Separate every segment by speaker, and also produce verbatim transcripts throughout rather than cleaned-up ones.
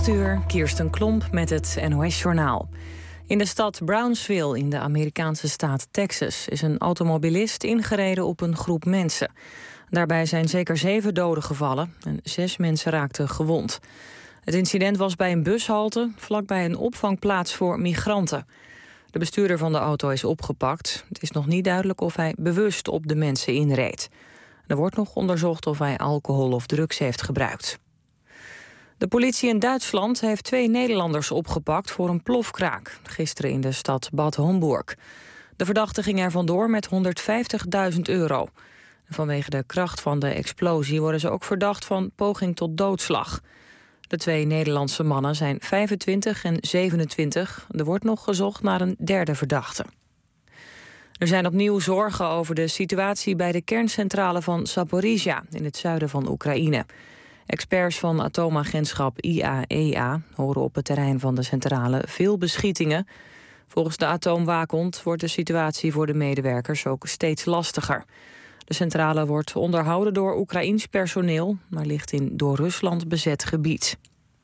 Speaker 1: acht uur, Kirsten Klomp met het N O S-journaal. In de stad Brownsville in de Amerikaanse staat Texas is een automobilist ingereden op een groep mensen. Daarbij zijn zeker zeven doden gevallen en zes mensen raakten gewond. Het incident was bij een bushalte vlakbij een opvangplaats voor migranten. De bestuurder van de auto is opgepakt. Het is nog niet duidelijk of hij bewust op de mensen inreed. Er wordt nog onderzocht of hij alcohol of drugs heeft gebruikt. De politie in Duitsland heeft twee Nederlanders opgepakt voor een plofkraak. Gisteren in de stad Bad Homburg. De verdachte ging er vandoor met honderdvijftigduizend euro. Vanwege de kracht van de explosie worden ze ook verdacht van poging tot doodslag. De twee Nederlandse mannen zijn vijfentwintig en zevenentwintig. Er wordt nog gezocht naar een derde verdachte. Er zijn opnieuw zorgen over de situatie bij de kerncentrale van Zaporizhzhia in het zuiden van Oekraïne. Experts van atoomagentschap I A E A horen op het terrein van de centrale veel beschietingen. Volgens de atoomwaakhond wordt de situatie voor de medewerkers ook steeds lastiger. De centrale wordt onderhouden door Oekraïens personeel, maar ligt in door Rusland bezet gebied.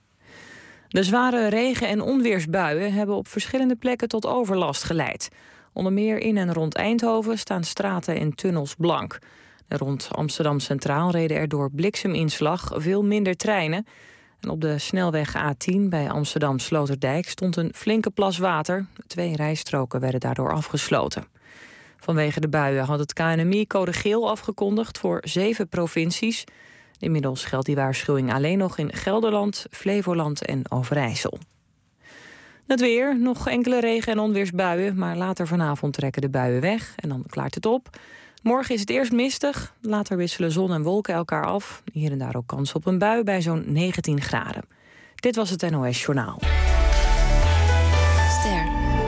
Speaker 1: De zware regen- en onweersbuien hebben op verschillende plekken tot overlast geleid. Onder meer in en rond Eindhoven staan straten en tunnels blank. Rond Amsterdam Centraal reden er door blikseminslag veel minder treinen. En op de snelweg A tien bij Amsterdam Sloterdijk stond een flinke plas water. Twee rijstroken werden daardoor afgesloten. Vanwege de buien had het K N M I code geel afgekondigd voor zeven provincies. Inmiddels geldt die waarschuwing alleen nog in Gelderland, Flevoland en Overijssel. Het weer, nog enkele regen- en onweersbuien, maar later vanavond trekken de buien weg en dan klaart het op. Morgen is het eerst mistig, later wisselen zon en wolken elkaar af. Hier en daar ook kans op een bui bij zo'n negentien graden. Dit was het N O S-journaal.
Speaker 2: Ster.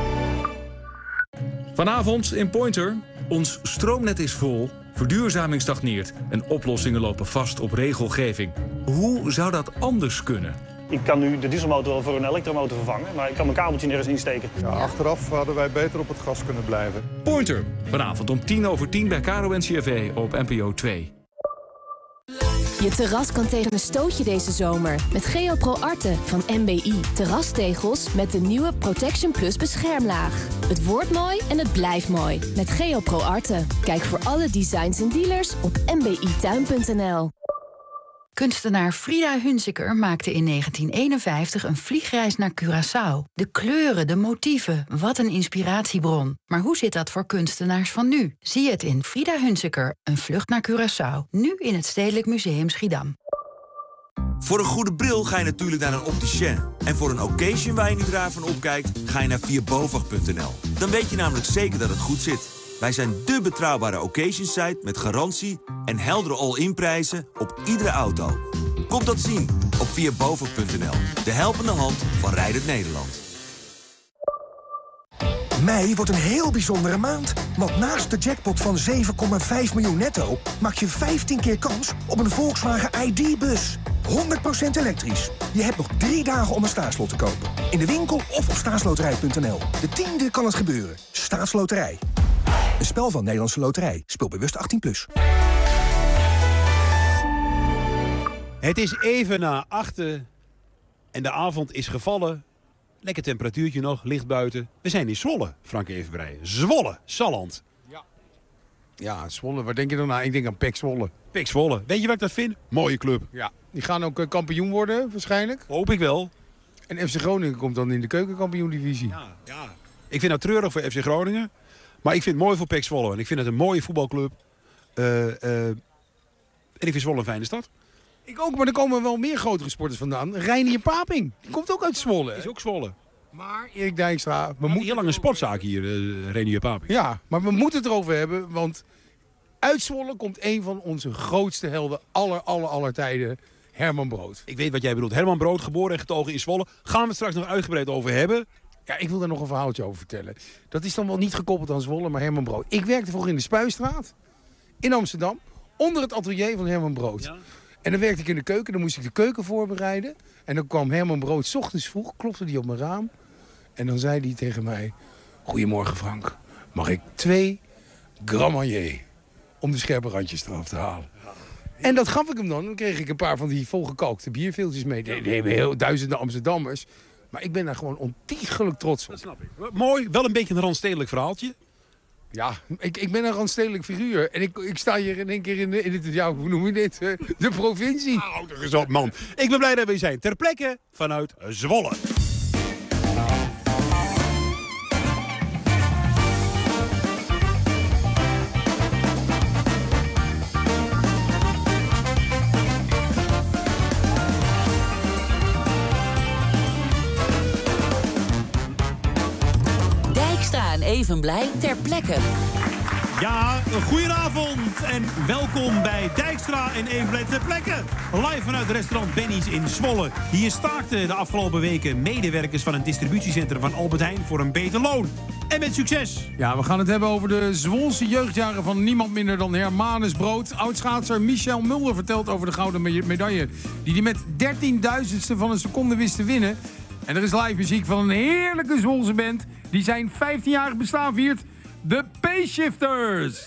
Speaker 3: Vanavond in Pointer. Ons stroomnet is vol, verduurzaming stagneert en oplossingen lopen vast op regelgeving. Hoe zou dat anders kunnen?
Speaker 4: Ik kan nu de dieselmotor wel voor een elektromotor vervangen, maar ik kan mijn kabeltje nergens insteken.
Speaker 5: Ja, achteraf hadden wij beter op het gas kunnen blijven.
Speaker 3: Pointer, vanavond om tien over tien bij Caro en C R V op N P O twee.
Speaker 2: Je terras kan tegen een stootje deze zomer. Met GeoPro Arte van M B I. Terrastegels met de nieuwe Protection Plus beschermlaag. Het wordt mooi en het blijft mooi. Met GeoPro Arte. Kijk voor alle designs en dealers op m b i tuin punt n l.
Speaker 6: Kunstenaar Frida Hunziker maakte in negentien eenenvijftig een vliegreis naar Curaçao. De kleuren, de motieven, wat een inspiratiebron. Maar hoe zit dat voor kunstenaars van nu? Zie het in Frida Hunziker, een vlucht naar Curaçao. Nu in het Stedelijk Museum Schiedam.
Speaker 7: Voor een goede bril ga je natuurlijk naar een opticien. En voor een occasion waar je niet raar van opkijkt, ga je naar vier bovag punt n l. Dan weet je namelijk zeker dat het goed zit. Wij zijn dé betrouwbare occasion-site met garantie en heldere all-in prijzen op iedere auto. Kom dat zien op vier bovag punt n l. De helpende hand van Rijdend Nederland.
Speaker 8: Mei wordt een heel bijzondere maand. Want naast de jackpot van zeven komma vijf miljoen netto maak je vijftien keer kans op een Volkswagen I D-bus. honderd procent elektrisch. Je hebt nog drie dagen om een staatslot te kopen. In de winkel of op staatsloterij punt n l. De tiende kan het gebeuren. Staatsloterij. Een spel van Nederlandse Loterij. Speel bewust achttien plus.
Speaker 9: Het is even na achten en de avond is gevallen. Lekker temperatuurtje nog, licht buiten. We zijn in Zwolle, Frank Evenbrij. Zwolle, Salland.
Speaker 10: Ja. Ja, Zwolle. Waar denk je dan aan? Ik denk aan P E C Zwolle.
Speaker 9: P E C Zwolle. Weet je wat ik dat vind? Mooie club.
Speaker 10: Ja. Die gaan ook uh, kampioen worden, waarschijnlijk.
Speaker 9: Hoop ik wel.
Speaker 10: En F C Groningen komt dan in de keukenkampioen-divisie.
Speaker 9: Ja, ja. Ik vind dat treurig voor F C Groningen. Maar ik vind het mooi voor P E C Zwolle. En ik vind het een mooie voetbalclub. Uh, uh, en ik vind Zwolle een fijne stad.
Speaker 10: Ik ook, maar er komen wel meer grotere sporters vandaan. Reinier Paping. Die komt ook uit Zwolle.
Speaker 9: Is ook Zwolle.
Speaker 10: Maar Erik Dijkstra... We
Speaker 9: moeten heel lang een sportzaak hier, uh, Reinier Paping.
Speaker 10: Ja, maar we moeten het erover hebben. Want uit Zwolle komt een van onze grootste helden aller, aller, aller tijden. Herman Brood.
Speaker 9: Ik weet wat jij bedoelt. Herman Brood, geboren en getogen in Zwolle. Gaan we het straks nog uitgebreid over hebben.
Speaker 10: Ja, ik wil daar nog een verhaaltje over vertellen. Dat is dan wel niet gekoppeld aan Zwolle, maar Herman Brood. Ik werkte vroeger in de Spuistraat in Amsterdam. Onder het atelier van Herman Brood. Ja. En dan werkte ik in de keuken. Dan moest ik de keuken voorbereiden. En dan kwam Herman Brood 's ochtends vroeg. Klopte hij op mijn raam. En dan zei hij tegen mij... Goedemorgen Frank. Mag ik twee Grand Marnier om de scherpe randjes eraf te halen? En dat gaf ik hem dan. Dan kreeg ik een paar van die volgekalkte bierveeltjes mee. Die hebben heel duizenden Amsterdammers. Maar ik ben daar gewoon ontiegelijk trots op.
Speaker 9: Dat snap ik. Mooi, wel een beetje een randstedelijk verhaaltje.
Speaker 10: Ja, ik, ik ben een randstedelijk figuur. En ik, ik sta hier in één keer in de, in het, ja, hoe noem je dit? De provincie.
Speaker 9: Houd er eens op, man. Ik ben blij dat we zijn ter plekke vanuit Zwolle.
Speaker 11: En even blij ter plekke.
Speaker 9: Ja, goedenavond en welkom bij Dijkstra en Even blij ter plekke. Live vanuit restaurant Benny's in Zwolle. Hier staakten de afgelopen weken medewerkers van het distributiecentrum van Albert Heijn voor een beter loon. En met succes.
Speaker 10: Ja, we gaan het hebben over de Zwolse jeugdjaren van niemand minder dan Hermanus Brood. Oudschaatser Michel Mulder vertelt over de gouden medaille die hij met dertienduizendste van een seconde wist te winnen. En er is live muziek van een heerlijke Zwolse band die zijn vijftienjarig bestaan viert. De Payshifters.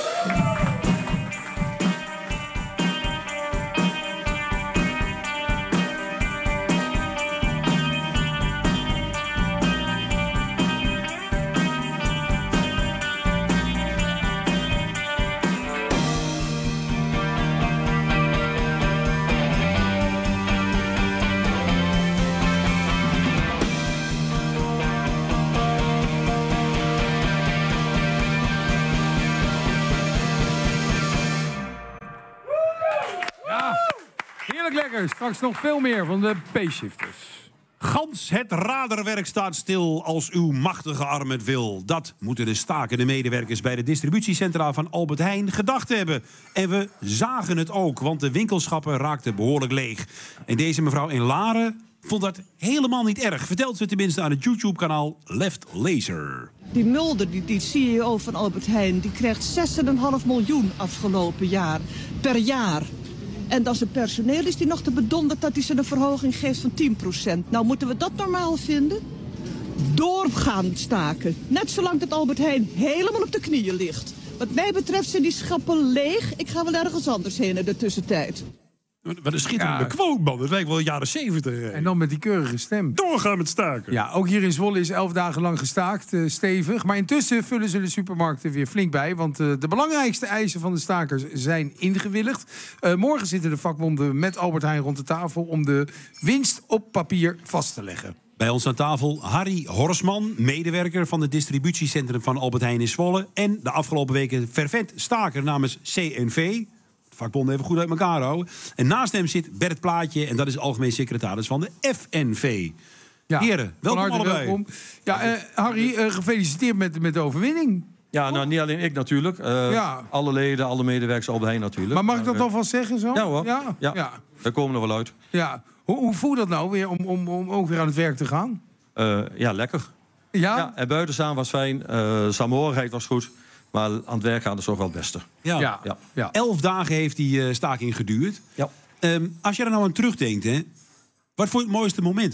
Speaker 10: Lekker, straks nog veel meer van de Payshifters.
Speaker 9: Gans het raderwerk staat stil als uw machtige arm het wil. Dat moeten de stakende medewerkers bij de distributiecentra van Albert Heijn gedacht hebben. En we zagen het ook, want de winkelschappen raakten behoorlijk leeg. En deze mevrouw in Laren vond dat helemaal niet erg. Vertelt ze tenminste aan het YouTube-kanaal Left Laser.
Speaker 12: Die Mulder, die, die C E O van Albert Heijn, die krijgt zes komma vijf miljoen afgelopen jaar. Per jaar. En als het personeel is die nog te bedonderd dat hij ze een verhoging geeft van tien procent. Nou, moeten we dat normaal vinden? Doorgaan staken. Net zolang dat Albert Heijn helemaal op de knieën ligt. Wat mij betreft zijn die schappen leeg. Ik ga wel ergens anders heen in de tussentijd.
Speaker 9: Wat een schitterende ja. quote, man. Dat lijkt wel jaren zeventig.
Speaker 10: En dan met die keurige stem.
Speaker 9: Doorgaan met staken.
Speaker 10: Ja, ook hier in Zwolle is elf dagen lang gestaakt, uh, stevig. Maar intussen vullen ze de supermarkten weer flink bij. Want uh, de belangrijkste eisen van de stakers zijn ingewilligd. Uh, morgen zitten de vakbonden met Albert Heijn rond de tafel om de winst op papier vast te leggen.
Speaker 9: Bij ons aan tafel Harry Horsman, medewerker van het distributiecentrum van Albert Heijn in Zwolle. En de afgelopen weken fervent staker namens C N V. Vakbonden even goed uit elkaar houden. En naast hem zit Bert Plaatje en dat is algemeen secretaris van de F N V. Ja, heren, welkom allebei. Welkom.
Speaker 10: Ja, uh, Harry, uh, gefeliciteerd met, met de overwinning.
Speaker 13: Ja, nou niet alleen ik natuurlijk. Uh, ja. Alle leden, alle medewerkers Albert Heijn natuurlijk.
Speaker 10: Maar mag ik dat uh, alvast zeggen zo?
Speaker 13: Ja hoor,
Speaker 10: ja?
Speaker 13: Ja. Ja. Daar komen er wel uit.
Speaker 10: Ja. Hoe, hoe voelt dat nou weer om, om, om ook weer aan het werk te gaan?
Speaker 13: Uh, ja, lekker.
Speaker 10: Ja?
Speaker 13: Ja, en buiten staan was fijn, uh, samenhorigheid was goed. Maar aan het werk gaan is toch wel het beste.
Speaker 9: Ja. Ja. Ja. Ja. Elf dagen heeft die uh, staking geduurd.
Speaker 13: Ja.
Speaker 9: Um, als je er nou aan terugdenkt, hè, wat vond je het mooiste moment?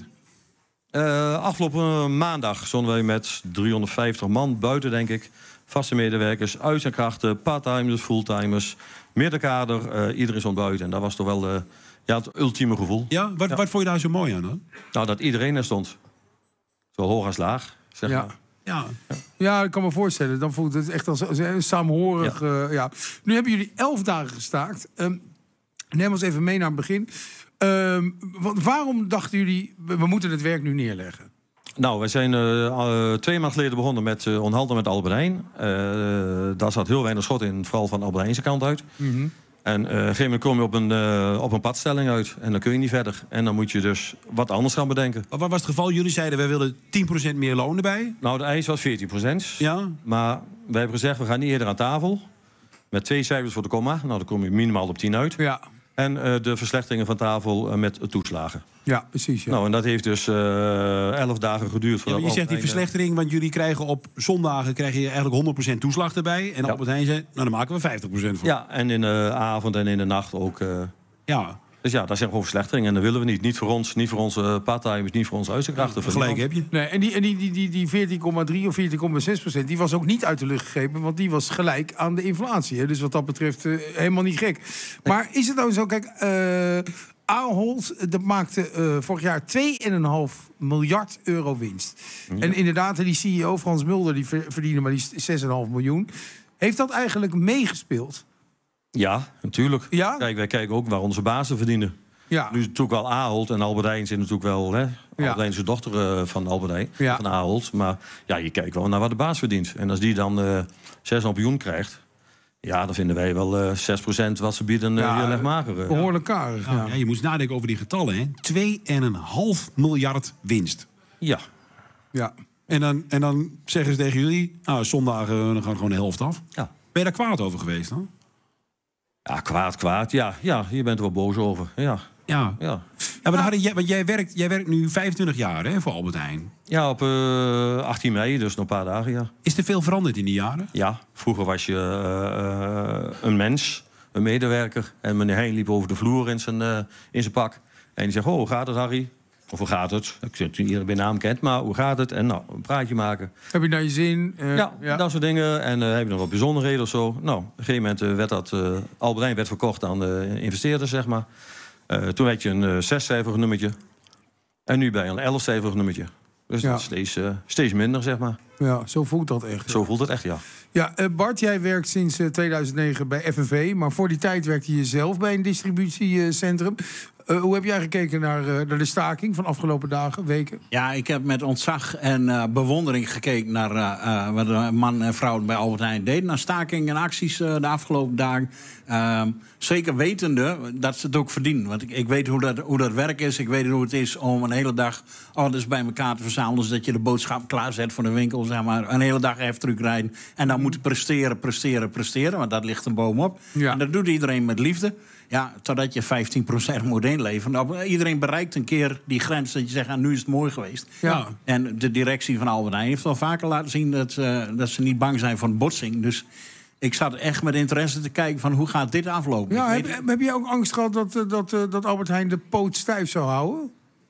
Speaker 13: Uh, afgelopen maandag stonden wij met driehonderdvijftig man buiten, denk ik. Vaste medewerkers, uit- en krachten, parttimers, fulltimers, middenkader. Uh, iedereen stond buiten. En dat was toch wel uh, ja, het ultieme gevoel.
Speaker 9: Ja? Wat, ja. wat vond je daar zo mooi aan dan?
Speaker 13: Nou, dat iedereen er stond. Zo hoog als laag, zeg
Speaker 10: ja.
Speaker 13: maar.
Speaker 9: Ja.
Speaker 10: Ja, ik kan me voorstellen. Dan voelt het echt als een saamhorig. Ja. Uh, ja. Nu hebben jullie elf dagen gestaakt. Um, neem ons even mee naar het begin. Um, want waarom dachten jullie, we moeten het werk nu neerleggen?
Speaker 13: Nou, wij zijn uh, uh, twee maanden geleden begonnen met uh, onderhandelen met Albert Heijn. Uh, daar zat heel weinig schot in, vooral van Albert Heijn's kant uit. Mm-hmm. En uh, op een gegeven moment kom je op een, uh, op een padstelling uit. En dan kun je niet verder. En dan moet je dus wat anders gaan bedenken.
Speaker 9: Wat was het geval? Jullie zeiden, wij willen tien procent meer loon erbij.
Speaker 13: Nou, de eis was veertien procent.
Speaker 9: Ja.
Speaker 13: Maar wij hebben gezegd, we gaan niet eerder aan tafel. Met twee cijfers voor de komma. Nou, dan kom je minimaal op tien uit.
Speaker 10: Ja.
Speaker 13: En uh, de verslechteringen van tafel uh, met toeslagen.
Speaker 10: Ja, precies. Ja.
Speaker 13: Nou, en dat heeft dus uh, elf dagen geduurd.
Speaker 9: Ja, je zegt die verslechtering, want jullie krijgen op zondagen krijg je eigenlijk honderd procent toeslag erbij. En ja. Albert Heijn zei, nou dan maken we vijftig procent voor.
Speaker 13: Ja, en in de avond en in de nacht ook. Uh,
Speaker 9: ja.
Speaker 13: Dus ja, dat zijn gewoon verslechteringen en dat willen we niet. Niet voor ons, niet voor onze part-timers, niet voor onze uitzendkrachten.
Speaker 9: Ja, gelijk heb je.
Speaker 10: Nee, en die, en die, die, die, die veertien komma drie of veertien komma zes procent... die was ook niet uit de lucht gegrepen, want die was gelijk aan de inflatie. Hè? Dus wat dat betreft uh, helemaal niet gek. Maar is het nou zo, kijk... Uh, Ahold, dat maakte uh, vorig jaar twee komma vijf miljard euro winst. Ja. En inderdaad, die C E O Frans Mulder, die verdiende maar die zes komma vijf miljoen. Heeft dat eigenlijk meegespeeld?
Speaker 13: Ja, natuurlijk.
Speaker 10: Ja?
Speaker 13: Kijk, wij kijken ook waar onze bazen verdienen.
Speaker 10: Ja.
Speaker 13: Nu is het natuurlijk wel Ahold en Albert Heijn zijn natuurlijk wel... Hè,
Speaker 10: ja.
Speaker 13: Albert Heijn is de dochter uh, van Albert Heijn,
Speaker 10: ja.
Speaker 13: van Ahold. Maar ja, je kijkt wel naar wat de baas verdient. En als die dan uh, zes miljoen krijgt... Ja, dan vinden wij wel uh, zes procent wat ze bieden uh,
Speaker 10: ja,
Speaker 13: heel erg mager. Uh.
Speaker 10: Behoorlijk karig.
Speaker 9: Ja. Ja. Ja, je moet nadenken over die getallen, hè. twee komma vijf miljard winst.
Speaker 13: Ja.
Speaker 10: Ja.
Speaker 9: En dan, en dan zeggen ze tegen jullie... Nou, zondagen dan gaan gewoon de helft af.
Speaker 13: Ja.
Speaker 9: Ben je daar kwaad over geweest dan?
Speaker 13: Ja, kwaad, kwaad. Ja, ja, je bent er wel boos over. Ja.
Speaker 9: Ja.
Speaker 13: Ja.
Speaker 9: Ja, maar Harry, jij, want jij werkt, jij werkt nu vijfentwintig jaar hè, voor Albert Heijn.
Speaker 13: Ja, op uh, achttien mei, dus nog een paar dagen, ja.
Speaker 9: Is er veel veranderd in die jaren?
Speaker 13: Ja, vroeger was je uh, een mens, een medewerker. En meneer Heijn liep over de vloer in zijn, uh, in zijn pak. En die zegt, oh, hoe gaat het, Harry? Of hoe gaat het? Ik weet niet iedereen bij naam kent, maar hoe gaat het? En nou, een praatje maken.
Speaker 10: Heb je naar je zin? Uh,
Speaker 13: ja,
Speaker 10: ja,
Speaker 13: dat soort dingen. En uh, heb je nog wat bijzonderheden of zo? Nou, op een gegeven moment uh, werd dat... Uh, Albert Heijn werd verkocht aan de investeerders, zeg maar. Uh, toen had je een uh, zescijferig nummertje. En nu bij een elfcijferig nummertje. Dus ja. dat is steeds, uh, steeds minder, zeg maar.
Speaker 10: Ja, zo voelt dat echt.
Speaker 13: Zo voelt het echt, ja.
Speaker 10: Ja, uh, Bart, jij werkt sinds uh, tweeduizend negen bij F N V. Maar voor die tijd werkte je zelf bij een distributiecentrum. Uh, hoe heb jij gekeken naar, uh, naar de staking van afgelopen dagen, weken?
Speaker 14: Ja, ik heb met ontzag en uh, bewondering gekeken naar uh, uh, wat de man en vrouw bij Albert Heijn deden. Naar stakingen en acties uh, de afgelopen dagen. Uh, zeker wetende dat ze het ook verdienen. Want ik, ik weet hoe dat, hoe dat werk is. Ik weet hoe het is om een hele dag orders bij elkaar te verzamelen. Zodat je de boodschap klaarzet voor de winkel. Zeg maar, een hele dag heftruck rijden. En dan moeten presteren, presteren, presteren. Want dat ligt een boom op. Ja. En dat doet iedereen met liefde. Ja, totdat je vijftien procent moet inleveren. Nou, iedereen bereikt een keer die grens dat je zegt, ah, nu is het mooi geweest.
Speaker 10: Ja.
Speaker 14: En de directie van Albert Heijn heeft al vaker laten zien dat, uh, dat ze niet bang zijn voor een botsing. Dus ik zat echt met interesse te kijken van hoe gaat dit aflopen.
Speaker 10: Ja, heb,
Speaker 14: weet...
Speaker 10: heb je ook angst gehad dat, dat, dat Albert Heijn de poot stijf zou houden?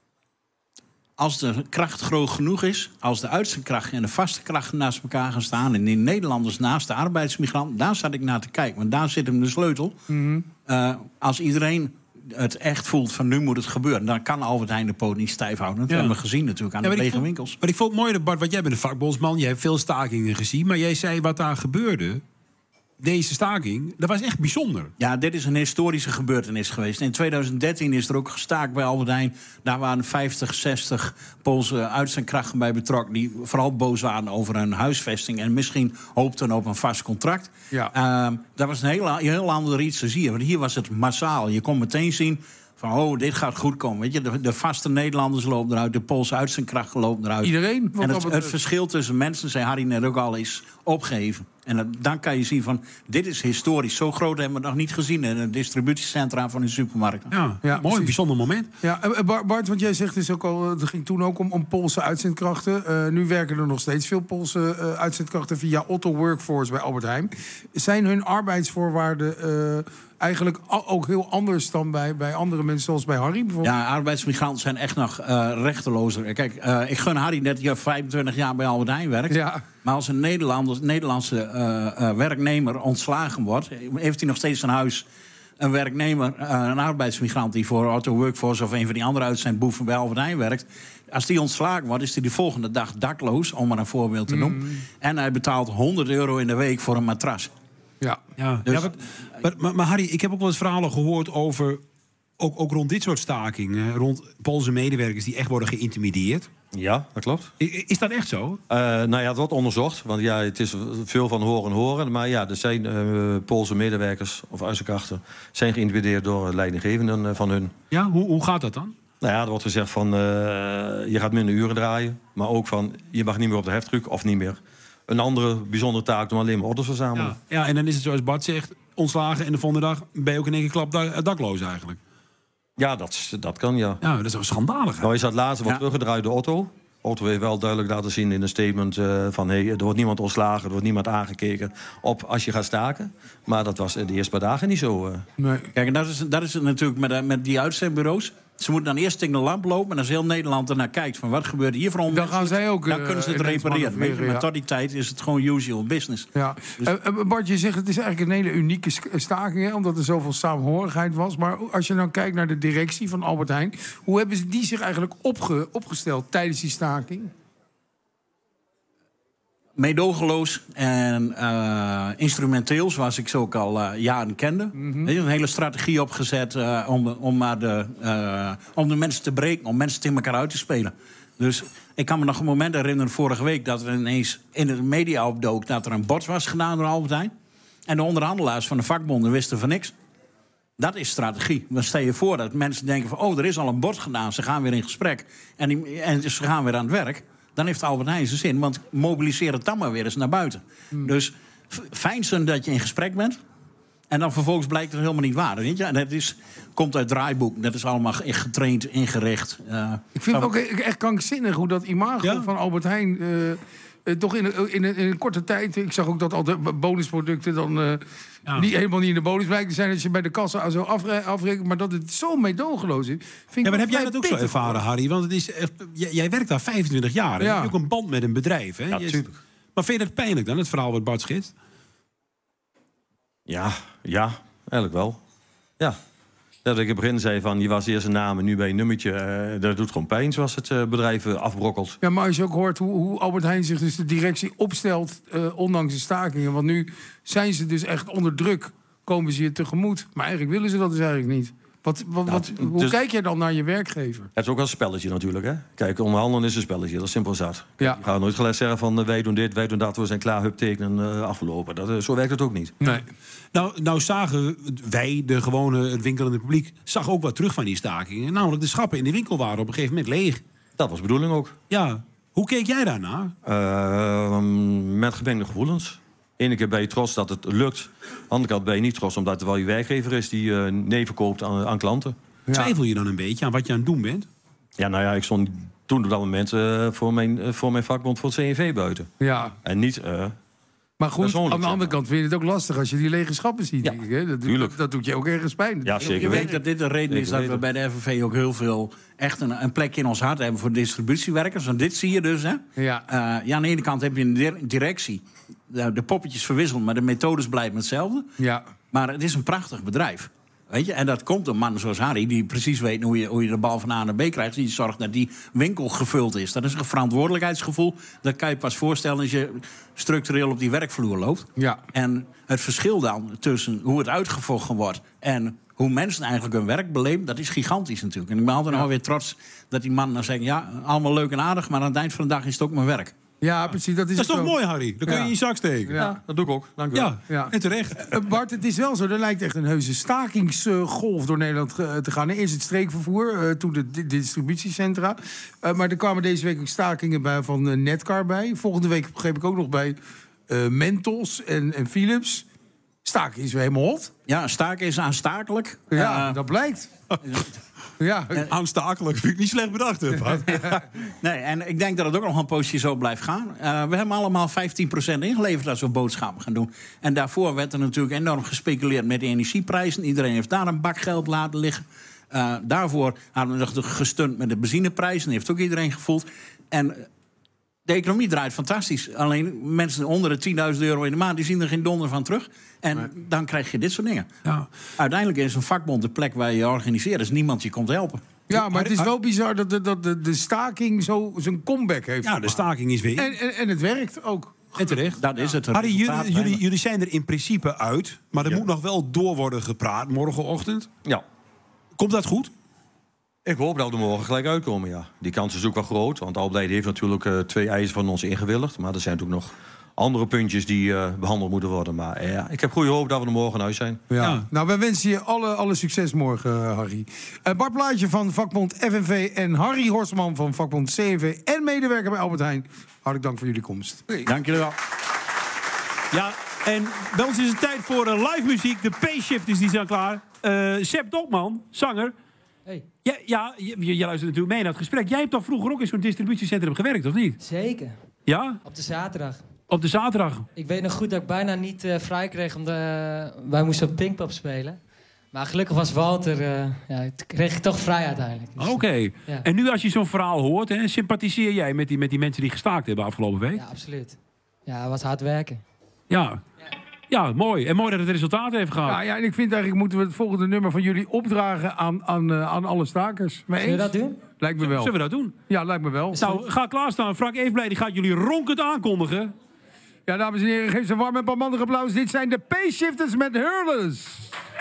Speaker 14: Als de kracht groot genoeg is, als de uitzendkracht en de vaste kracht naast elkaar gaan staan... en de Nederlanders naast de arbeidsmigrant, daar zat ik naar te kijken. Want daar zit hem de sleutel.
Speaker 10: Mm-hmm.
Speaker 14: Uh, als iedereen het echt voelt van nu moet het gebeuren... dan kan Albert Heijn de poot niet stijf houden. Dat ja. hebben we gezien natuurlijk aan ja, de lege
Speaker 9: vond,
Speaker 14: winkels.
Speaker 9: Maar ik vond het mooi, Bart, want jij bent een vakbondsman... jij hebt veel stakingen gezien, maar jij zei wat daar gebeurde... Deze staking, dat was echt bijzonder.
Speaker 14: Ja, dit is een historische gebeurtenis geweest. In tweeduizend dertien is er ook gestaakt bij Albert Heijn. Daar waren vijftig, zestig Poolse uitzendkrachten bij betrokken... die vooral boos waren over hun huisvesting... en misschien hoopten op een vast contract.
Speaker 10: Ja.
Speaker 14: Uh, dat was een heel, heel ander iets te zien. Want hier was het massaal. Je kon meteen zien... van, oh, dit gaat goed komen. Weet je, de, de vaste Nederlanders lopen eruit, de Poolse uitzendkrachten lopen eruit.
Speaker 10: Iedereen?
Speaker 14: En het, het verschil tussen mensen, zei Harry net ook al, is opgeheven. En dat, dan kan je zien van, dit is historisch. Zo groot hebben we het nog niet gezien in de distributiecentra van de supermarkten.
Speaker 9: Ja, ja, mooi, een bijzonder moment.
Speaker 10: Ja, Bart, want jij zegt dus ook al, het ging toen ook om, om Poolse uitzendkrachten. Uh, nu werken er nog steeds veel Poolse uh, uitzendkrachten via Otto Workforce bij Albert Heijn. Zijn hun arbeidsvoorwaarden uh, eigenlijk ook heel anders dan bij, bij andere mensen, zoals bij Harry bijvoorbeeld?
Speaker 14: Ja, arbeidsmigranten zijn echt nog uh, rechtelozer. Kijk, uh, ik gun Harry net hier vijfentwintig jaar bij Albert Heijn werkt.
Speaker 10: Ja.
Speaker 14: Maar als een Nederlander, Nederlandse uh, uh, werknemer ontslagen wordt... heeft hij nog steeds een huis... een werknemer, uh, een arbeidsmigrant... die voor Otto Workforce of een van die andere uitzendboeven bij Albert Heijn werkt... als die ontslagen wordt, is hij de volgende dag dakloos... om maar een voorbeeld te noemen. Mm. En hij betaalt honderd euro in de week voor een matras.
Speaker 10: Ja,
Speaker 9: ja.
Speaker 14: Dus,
Speaker 9: ja maar, maar, maar, maar Harry, ik heb ook wel eens verhalen gehoord over... Ook, ook rond dit soort stakingen, rond Poolse medewerkers... die echt worden geïntimideerd.
Speaker 13: Ja, dat klopt.
Speaker 9: Is dat echt zo?
Speaker 13: Uh, nou ja, het wordt onderzocht. Want ja, het is veel van horen horen. Maar ja, er zijn uh, Poolse medewerkers of uitzendkrachten... zijn geïntimideerd door leidinggevenden van hun.
Speaker 9: Ja, hoe, hoe gaat dat dan?
Speaker 13: Nou ja, er wordt gezegd van... Uh, je gaat minder uren draaien. Maar ook van, je mag niet meer op de heftruck of niet meer. Een andere bijzondere taak dan alleen maar orders verzamelen.
Speaker 9: Ja, ja, en dan is het zoals Bart zegt, ontslagen... en de volgende dag ben je ook in één keer klap dak, dakloos eigenlijk.
Speaker 13: Ja, dat, dat kan, ja.
Speaker 9: Ja, dat is wel schandalig.
Speaker 13: Nou is dat laatste wat ja. teruggedraaid door Otto. Otto heeft wel duidelijk laten zien in een statement uh, van... Hey, er wordt niemand ontslagen, er wordt niemand aangekeken op als je gaat staken. Maar dat was de eerste paar dagen niet zo. Uh.
Speaker 14: Nee. Kijk, en dat is, dat is het natuurlijk met, met die uitzendbureaus. Ze moeten dan eerst tegen de lamp lopen... en als heel Nederland ernaar kijkt van wat gebeurt hier voor
Speaker 10: Dan gaan zij ook...
Speaker 14: Dan kunnen ze het uh, repareren. Weet je, maar
Speaker 10: ja.
Speaker 14: tot die tijd is het gewoon usual business.
Speaker 10: Ja. Dus... Uh, Bart, je zegt het is eigenlijk een hele unieke staking... Hè, omdat er zoveel samenhorigheid was. Maar als je dan kijkt naar de directie van Albert Heijn... hoe hebben ze die zich eigenlijk opge, opgesteld tijdens die staking?
Speaker 14: Meedogenloos en uh, instrumenteel, zoals ik ze ook al uh, jaren kende. Mm-hmm. Een hele strategie opgezet uh, om, om, maar de, uh, om de mensen te breken, om mensen tegen elkaar uit te spelen. Dus ik kan me nog een moment herinneren vorige week... dat er ineens in de media opdook dat er een bod was gedaan door Albert Heijn. En de onderhandelaars van de vakbonden wisten van niks. Dat is strategie. Dan stel je voor dat mensen denken van... oh, er is al een bod gedaan, ze gaan weer in gesprek. En, die, en ze gaan weer aan het werk... dan heeft Albert Heijn zijn zin, want mobiliseer het dan maar weer eens naar buiten. Hmm. Dus fijn zijn dat je in gesprek bent... en dan vervolgens blijkt het helemaal niet waar. Weet je? En dat is, komt uit draaiboek, dat is allemaal getraind, ingericht. Uh,
Speaker 10: ik vind het ook echt krankzinnig hoe dat imago ja? van Albert Heijn... Uh, uh, toch in, in, in, in een korte tijd... ik zag ook dat al de bonusproducten dan... Uh, ja. niet, helemaal niet in de bonus blijkt te zijn... als je bij de kassa zo afre- afrekent... maar dat het zo meedogenloos is. Vind
Speaker 9: ja, maar heb jij dat ook zo ervaren, Harry? Want het is echt, jij, jij werkt daar vijfentwintig jaar. Ja. Je hebt ook een band met een bedrijf. Hè?
Speaker 13: Ja,
Speaker 9: is, maar vind je dat pijnlijk dan, het verhaal wat Bart schetst?
Speaker 13: Ja, ja, eigenlijk wel. Ja. Dat ik in het begin zei van, je was eerst een naam en nu ben je een nummertje. Uh, dat doet gewoon pijn zoals het uh, bedrijf uh, afbrokkelt.
Speaker 10: Ja, maar als je ook hoort hoe, hoe Albert Heijn zich dus de directie opstelt... Uh, ondanks de stakingen. Want nu zijn ze dus echt onder druk, komen ze je tegemoet. Maar eigenlijk willen ze dat dus eigenlijk niet. Wat, wat, nou, wat, hoe dus, kijk jij dan naar je werkgever?
Speaker 13: Het is ook wel een spelletje natuurlijk, hè? Kijk, onderhandelen is een spelletje, dat is simpel zat.
Speaker 10: Ja.
Speaker 13: Ik ga nooit gelijk zeggen van, uh, wij doen dit, wij doen dat... we zijn klaar, hup, tekenen, uh, afgelopen. Dat, uh, zo werkt het ook niet.
Speaker 9: Nee. Nou, nou zagen wij, de gewone het winkelende publiek... zag ook wat terug van die stakingen. Namelijk de schappen in de winkel waren op een gegeven moment leeg.
Speaker 13: Dat was de bedoeling ook.
Speaker 9: Ja. Hoe keek jij daarnaar?
Speaker 13: Uh, met gemengde gevoelens. Ene keer ben je trots dat het lukt. Andere kant ben je niet trots omdat er wel je werkgever is... die uh, nee verkoopt aan, aan klanten.
Speaker 9: Ja. Twijfel je dan een beetje aan wat je aan het doen bent?
Speaker 13: Ja, nou ja, ik stond toen op dat moment uh, voor, mijn, uh, voor mijn vakbond voor het C N V buiten.
Speaker 10: Ja.
Speaker 13: En niet... Uh,
Speaker 10: maar goed, aan de andere kant vind je het ook lastig als je die lege schappen ziet.
Speaker 13: Ja,
Speaker 10: denk ik, hè? Dat, doet, dat doet je ook ergens pijn.
Speaker 13: Ja, zeker.
Speaker 14: Je weet dat dit de reden is dat we bij de F N V ook heel veel... echt een, een plekje in ons hart hebben voor distributiewerkers. Want dit zie je dus, hè?
Speaker 10: Ja.
Speaker 14: Uh, ja, aan de ene kant heb je een directie. De, de poppetjes verwisselen, maar de methodes blijven hetzelfde.
Speaker 10: Ja.
Speaker 14: Maar het is een prachtig bedrijf. Weet je? En dat komt een man zoals Harry, die precies weet hoe je, hoe je de bal van A naar B krijgt. Die zorgt dat die winkel gevuld is. Dat is een verantwoordelijkheidsgevoel. Dat kan je pas voorstellen als je structureel op die werkvloer loopt.
Speaker 10: Ja.
Speaker 14: En het verschil dan tussen hoe het uitgevochten wordt en hoe mensen eigenlijk hun werk beleven, dat is gigantisch natuurlijk. En ik ben altijd ja. nog weer trots dat die man dan zegt, ja, allemaal leuk en aardig, maar aan het eind van de dag is het ook mijn werk.
Speaker 10: Ja, precies. Dat is,
Speaker 9: dat is toch
Speaker 10: zo.
Speaker 9: mooi, Harry? Dan kun je ja. in je zak steken.
Speaker 13: Ja, ja, dat doe ik ook. Dank u wel.
Speaker 9: Ja, ja. En terecht.
Speaker 10: Uh, Bart, het is wel zo. Er lijkt echt een heuse stakingsgolf door Nederland uh, te gaan. Eerst het streekvervoer, uh, toen de, de distributiecentra. Uh, maar er kwamen deze week ook stakingen bij van uh, Netcar bij. Volgende week begreep ik ook nog bij uh, Mentos en, en Philips. Staken is weer helemaal hot.
Speaker 14: Ja, staken is aanstakelijk.
Speaker 10: Ja, uh, dat blijkt. Ja,
Speaker 9: aanstakelijk vind ik niet slecht bedacht.
Speaker 14: Ja. Nee, en ik denk dat het ook nog een poosje zo blijft gaan. Uh, we hebben allemaal vijftien procent ingeleverd als we boodschappen gaan doen. En daarvoor werd er natuurlijk enorm gespeculeerd met de energieprijzen. Iedereen heeft daar een bak geld laten liggen. Uh, daarvoor hadden we nog gestund met de benzineprijzen. Dat heeft ook iedereen gevoeld. En de economie draait fantastisch. Alleen mensen onder de tienduizend euro in de maand, die zien er geen donder van terug. En nee. dan krijg je dit soort dingen.
Speaker 9: Ja.
Speaker 14: Uiteindelijk is een vakbond de plek waar je organiseert. Dus niemand je komt helpen.
Speaker 10: Ja, maar het is wel bizar dat de, dat de, de staking zo zijn comeback heeft.
Speaker 9: Ja, de staking is weer.
Speaker 10: En, en, en het werkt ook.
Speaker 9: En terecht.
Speaker 14: Dat is het.
Speaker 9: Harry, jullie, jullie, jullie zijn er in principe uit. Maar er ja. moet nog wel door worden gepraat morgenochtend.
Speaker 13: Ja.
Speaker 9: Komt dat goed?
Speaker 13: Ik hoop dat we er morgen gelijk uitkomen, ja. Die kans is ook wel groot. Want Albert Heijn heeft natuurlijk uh, twee eisen van ons ingewilligd. Maar er zijn natuurlijk nog andere puntjes die uh, behandeld moeten worden. Maar uh, ja, ik heb goede hoop dat we er morgen uit zijn.
Speaker 10: Ja. Ja. Nou, wij wensen je alle, alle succes morgen, uh, Harry. Uh, Bart Blaadje van vakbond F N V en Harry Horstman van vakbond C N V... en medewerker bij Albert Heijn. Hartelijk dank voor jullie komst.
Speaker 14: Hey. Dank jullie wel.
Speaker 9: Ja, en bij ons is het tijd voor uh, live muziek. De P-shift is die zo klaar. Uh, Sepp Dokman, zanger,
Speaker 15: Hey.
Speaker 9: Ja, ja je, je luistert natuurlijk mee naar het gesprek. Jij hebt toch vroeger ook in zo'n distributiecentrum gewerkt, of niet?
Speaker 15: Zeker.
Speaker 9: Ja?
Speaker 15: Op de zaterdag.
Speaker 9: Op de zaterdag?
Speaker 15: Ik weet nog goed dat ik bijna niet uh, vrij kreeg. Omdat uh, wij moesten op Pinkpop spelen. Maar gelukkig was Walter... Uh, ja, kreeg ik toch vrij uiteindelijk. Dus,
Speaker 9: Oké. Okay.
Speaker 15: Ja.
Speaker 9: En nu als je zo'n verhaal hoort... Hè, sympathiseer jij met die, met die mensen die gestaakt hebben afgelopen week?
Speaker 15: Ja, absoluut. Ja, het was hard werken.
Speaker 9: Ja. Ja, mooi. En mooi dat het resultaat heeft gehad.
Speaker 10: Ja, ja, en ik vind eigenlijk moeten we het volgende nummer van jullie opdragen aan, aan, uh, aan alle stakers.
Speaker 15: Zullen we dat doen?
Speaker 10: Lijkt me wel.
Speaker 9: Zullen we dat doen?
Speaker 10: Ja, lijkt me wel.
Speaker 9: Nou, ga klaarstaan. Frank Evenblij die gaat jullie ronkend aankondigen.
Speaker 10: Ja, dames en heren, geef ze een warm en palmandig applaus. Dit zijn de Payshifters met Hurlers.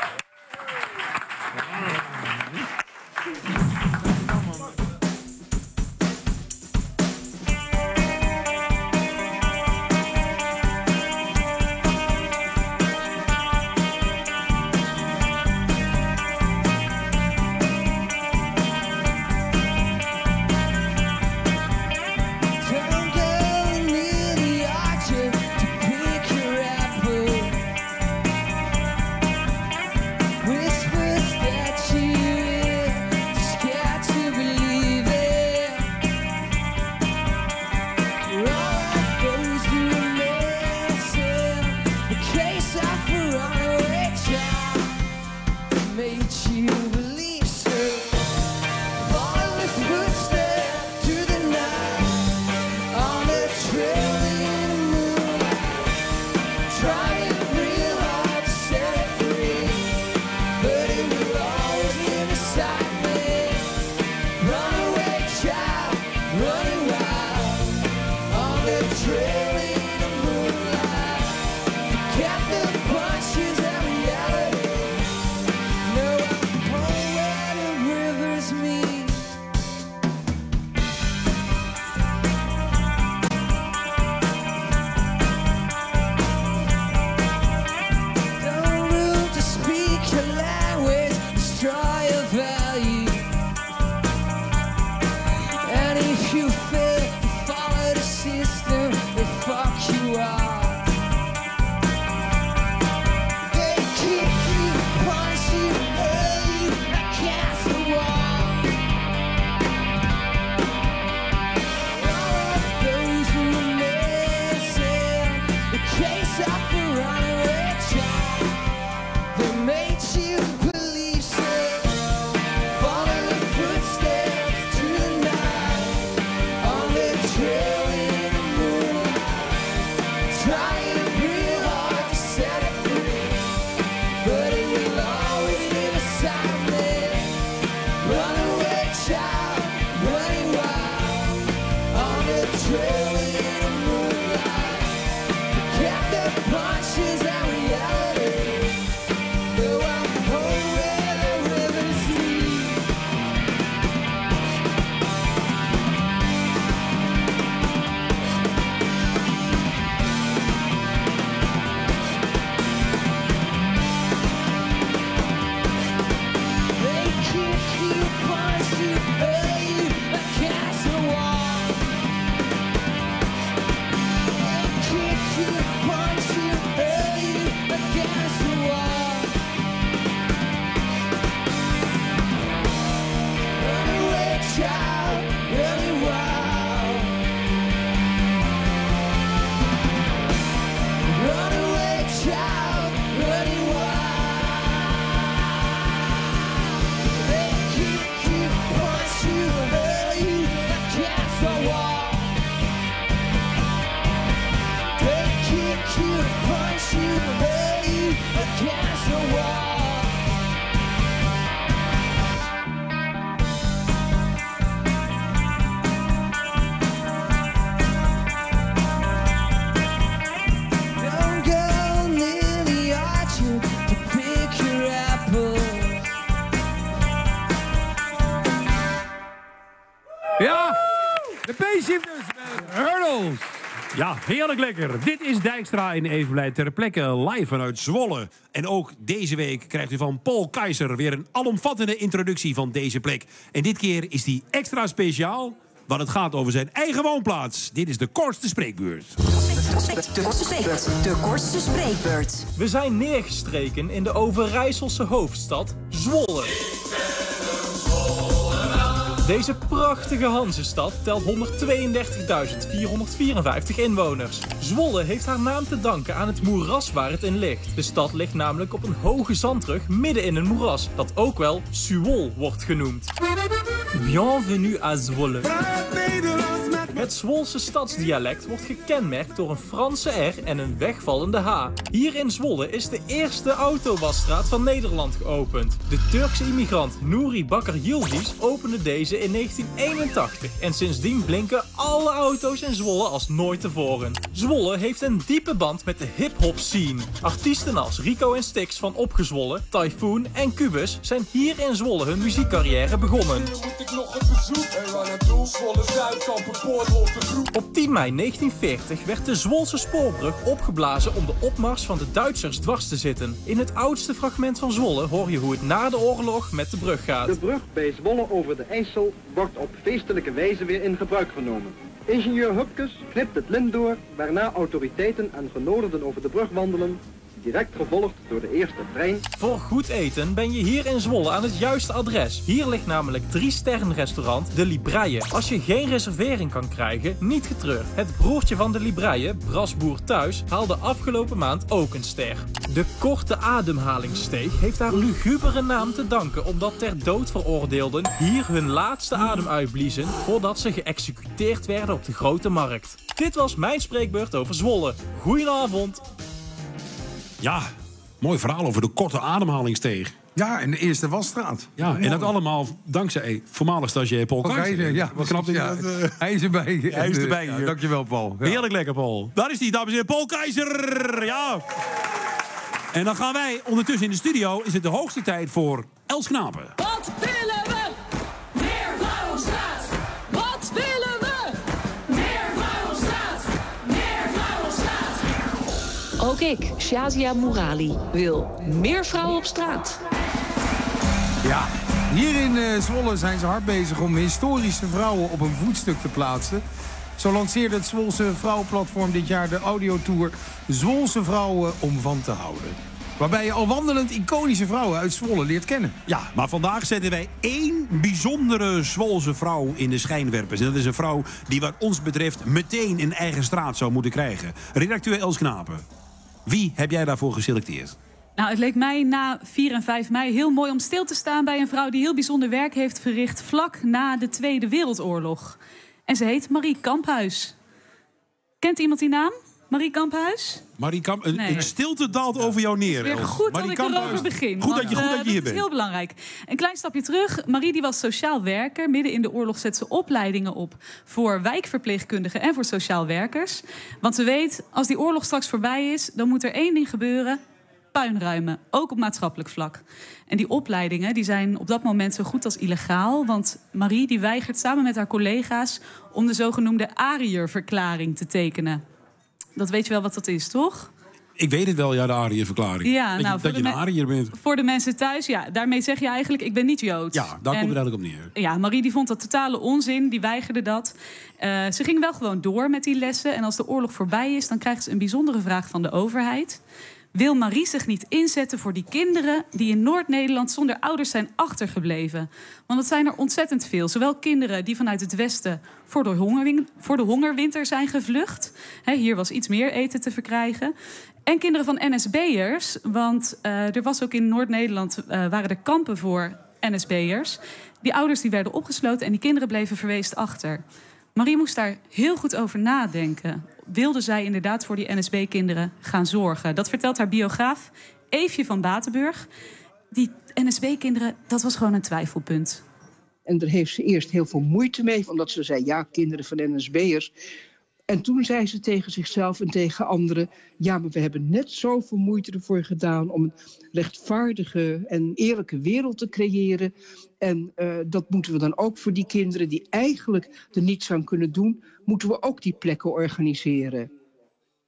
Speaker 10: Ja, de Payshifters met Hurdles.
Speaker 9: Ja, heerlijk lekker. Dit is Dijkstra in Evenblij ter plekke live vanuit Zwolle. En ook deze week krijgt u van Paul Keizer weer een alomvattende introductie van deze plek. En dit keer is die extra speciaal, want het gaat over zijn eigen woonplaats. Dit is de kortste spreekbeurt.
Speaker 16: De kortste spreekbeurt. De kortste spreekbeurt.
Speaker 17: We zijn neergestreken in de Overijsselse hoofdstad Zwolle. Deze prachtige Hanzestad telt honderdtweeëndertigduizend vierhonderdvierenvijftig inwoners. Zwolle heeft haar naam te danken aan het moeras waar het in ligt. De stad ligt namelijk op een hoge zandrug midden in een moeras, dat ook wel Suwol wordt genoemd. Bienvenue à Zwolle. Het Zwolse stadsdialect wordt gekenmerkt door een Franse R en een wegvallende H. Hier in Zwolle is de eerste autowasstraat van Nederland geopend. De Turkse immigrant Nouri Bakar Yildiz opende deze in negentien eenentachtig en sindsdien blinken alle auto's in Zwolle als nooit tevoren. Zwolle heeft een diepe band met de hip-hop scene. Artiesten als Rico en Styx van Opgezwolle, Typhoon en Cubus zijn hier in Zwolle hun muziekcarrière begonnen. Op tien mei negentien veertig werd de Zwolse spoorbrug opgeblazen om de opmars van de Duitsers dwars te zitten. In het oudste fragment van Zwolle hoor je hoe het na de oorlog met de brug gaat.
Speaker 18: De brug bij Zwolle over de IJssel wordt op feestelijke wijze weer in gebruik genomen. Ingenieur Hupkes knipt het lint door, waarna autoriteiten en genodigden over de brug wandelen, direct gevolgd door de eerste trein.
Speaker 17: Voor goed eten ben je hier in Zwolle aan het juiste adres. Hier ligt namelijk drie sterren restaurant De Libraille. Als je geen reservering kan krijgen, niet getreurd. Het broertje van De Libraille, Brasboer Thuis, haalde afgelopen maand ook een ster. De korte ademhalingssteeg heeft haar lugubere naam te danken omdat ter dood veroordeelden hier hun laatste adem uitbliezen voordat ze geëxecuteerd werden op de Grote Markt. Dit was mijn spreekbeurt over Zwolle. Goedenavond.
Speaker 9: Ja, mooi verhaal over de korte ademhalingssteeg.
Speaker 10: Ja, en de eerste wasstraat.
Speaker 9: Ja, en dat allemaal dankzij voormalig stagiair Paul Keizer.
Speaker 10: Ja,
Speaker 9: wat knap dat
Speaker 10: ja,
Speaker 9: dat, uh,
Speaker 10: hij is erbij.
Speaker 9: Hij is erbij.
Speaker 10: Ja, dankjewel, Paul. Ja.
Speaker 9: Heerlijk lekker, Paul. Daar is hij, dames en heren, Paul Keizer. Ja. En dan gaan wij ondertussen in de studio. Is het de hoogste tijd voor Els Knapen.
Speaker 19: Wat willen we? Meer Vrouwenstraat. Wat willen we? Meer Vrouwenstraat. Meer Vrouwenstraat.
Speaker 11: Ook ik, Shazia Mourali, wil meer vrouwen op straat.
Speaker 10: Ja, hier in uh, Zwolle zijn ze hard bezig om historische vrouwen op een voetstuk te plaatsen. Zo lanceerde het Zwolse vrouwenplatform dit jaar de audiotour Zwolse vrouwen om van te houden. Waarbij je al wandelend iconische vrouwen uit Zwolle leert kennen.
Speaker 9: Ja, maar vandaag zetten wij één bijzondere Zwolse vrouw in de schijnwerpers. En dat is een vrouw die wat ons betreft meteen een eigen straat zou moeten krijgen. Redacteur Els Knapen, wie heb jij daarvoor geselecteerd?
Speaker 20: Nou, het leek mij na vier en vijf mei heel mooi om stil te staan bij een vrouw die heel bijzonder werk heeft verricht vlak na de Tweede Wereldoorlog. En ze heet Marie Kamphuis. Kent iemand die naam? Marie Kamphuis?
Speaker 9: Marie Kamp, een,
Speaker 20: Nee.
Speaker 9: een stilte daalt over jou neer.
Speaker 20: Weer
Speaker 9: Els.
Speaker 20: goed
Speaker 9: Marie
Speaker 20: dat ik
Speaker 9: Kamphuis.
Speaker 20: erover begin.
Speaker 9: Goed
Speaker 20: want,
Speaker 9: dat je, goed
Speaker 20: uh,
Speaker 9: dat je hier
Speaker 20: dat is
Speaker 9: bent.
Speaker 20: heel belangrijk. Een klein stapje terug. Marie die was sociaal werker. Midden in de oorlog zet ze opleidingen op voor wijkverpleegkundigen en voor sociaal werkers. Want ze weet, als die oorlog straks voorbij is, dan moet er één ding gebeuren: puinruimen, ook op maatschappelijk vlak. En die opleidingen die zijn op dat moment zo goed als illegaal. Want Marie die weigert samen met haar collega's om de zogenoemde Ariër-verklaring te tekenen. Dat weet je wel wat dat is, toch?
Speaker 9: Ik weet het wel, ja, de Ariër-verklaring.
Speaker 20: Ja,
Speaker 9: dat
Speaker 20: nou,
Speaker 9: je,
Speaker 20: voor
Speaker 9: dat je
Speaker 20: de
Speaker 9: een
Speaker 20: me-
Speaker 9: Ariër bent.
Speaker 20: Voor de mensen thuis, ja, daarmee zeg je eigenlijk: ik ben niet Joods.
Speaker 9: Ja, daar
Speaker 20: En-
Speaker 9: komt het eigenlijk op neer.
Speaker 20: Ja, Marie die vond dat totale onzin, die weigerde dat. Uh, ze ging wel gewoon door met die lessen. En als de oorlog voorbij is, dan krijgt ze een bijzondere vraag van de overheid. Wil Marie zich niet inzetten voor die kinderen die in Noord-Nederland zonder ouders zijn achtergebleven? Want dat zijn er ontzettend veel. Zowel kinderen die vanuit het westen voor de, hongerwin- voor de hongerwinter zijn gevlucht. He, hier was iets meer eten te verkrijgen. En kinderen van N S B'ers. Want uh, er was ook in Noord-Nederland uh, waren er kampen voor N S B'ers. Die ouders die werden opgesloten en die kinderen bleven verweest achter. Marie moest daar heel goed over nadenken. Wilde zij inderdaad voor die N S B-kinderen gaan zorgen? Dat vertelt haar biograaf Eefje van Batenburg. Die N S B-kinderen, dat was gewoon een twijfelpunt.
Speaker 21: En daar heeft ze eerst heel veel moeite mee, omdat ze zei: ja, kinderen van N S B'ers. En toen zei ze tegen zichzelf en tegen anderen: ja, maar we hebben net zoveel moeite ervoor gedaan om een rechtvaardige en eerlijke wereld te creëren. En uh, dat moeten we dan ook voor die kinderen die eigenlijk er niets aan kunnen doen, moeten we ook die plekken organiseren.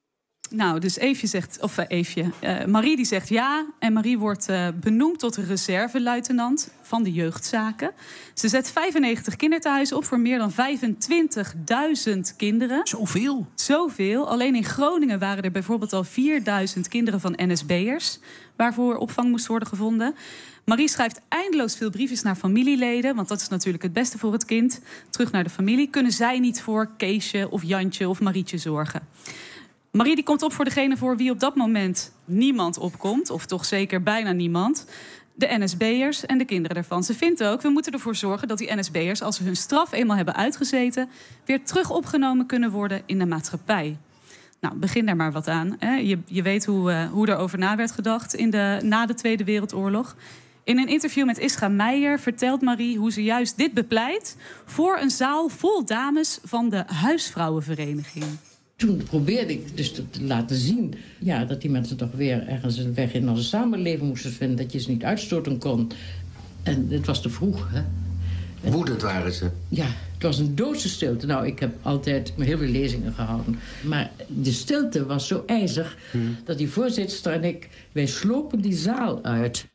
Speaker 20: Nou, dus Eefje zegt, of uh, Eefje, uh, Marie die zegt ja. En Marie wordt uh, benoemd tot reserveluitenant van de jeugdzaken. Ze zet vijfennegentig kinderthuizen op voor meer dan vijfentwintigduizend kinderen.
Speaker 9: Zoveel?
Speaker 20: Zoveel. Alleen in Groningen waren er bijvoorbeeld al vierduizend kinderen van N S B'ers... waarvoor opvang moest worden gevonden. Marie schrijft eindeloos veel briefjes naar familieleden... want dat is natuurlijk het beste voor het kind. Terug naar de familie. Kunnen zij niet voor Keesje of Jantje of Marietje zorgen? Marie die komt op voor degene voor wie op dat moment niemand opkomt... of toch zeker bijna niemand... de N S B'ers en de kinderen daarvan. Ze vindt ook, we moeten ervoor zorgen dat die N S B'ers... als ze hun straf eenmaal hebben uitgezeten... weer terug opgenomen kunnen worden in de maatschappij. Nou, begin daar maar wat aan. Hè. Je, je weet hoe, uh, hoe er over na werd gedacht in de, na de Tweede Wereldoorlog. In een interview met Ischa Meijer vertelt Marie hoe ze juist dit bepleit... voor een zaal vol dames van de Huisvrouwenvereniging.
Speaker 1: Toen probeerde ik dus te laten zien... Ja, dat die mensen toch weer ergens een weg in onze samenleving moesten vinden... dat je ze niet uitstoten kon. En het was te vroeg, hè.
Speaker 22: Woedend waren ze.
Speaker 1: Ja, het was een doodse stilte. Nou, ik heb altijd heel veel lezingen gehouden. Maar de stilte was zo ijzig... Hmm. dat die voorzitter en ik... wij slopen die zaal uit.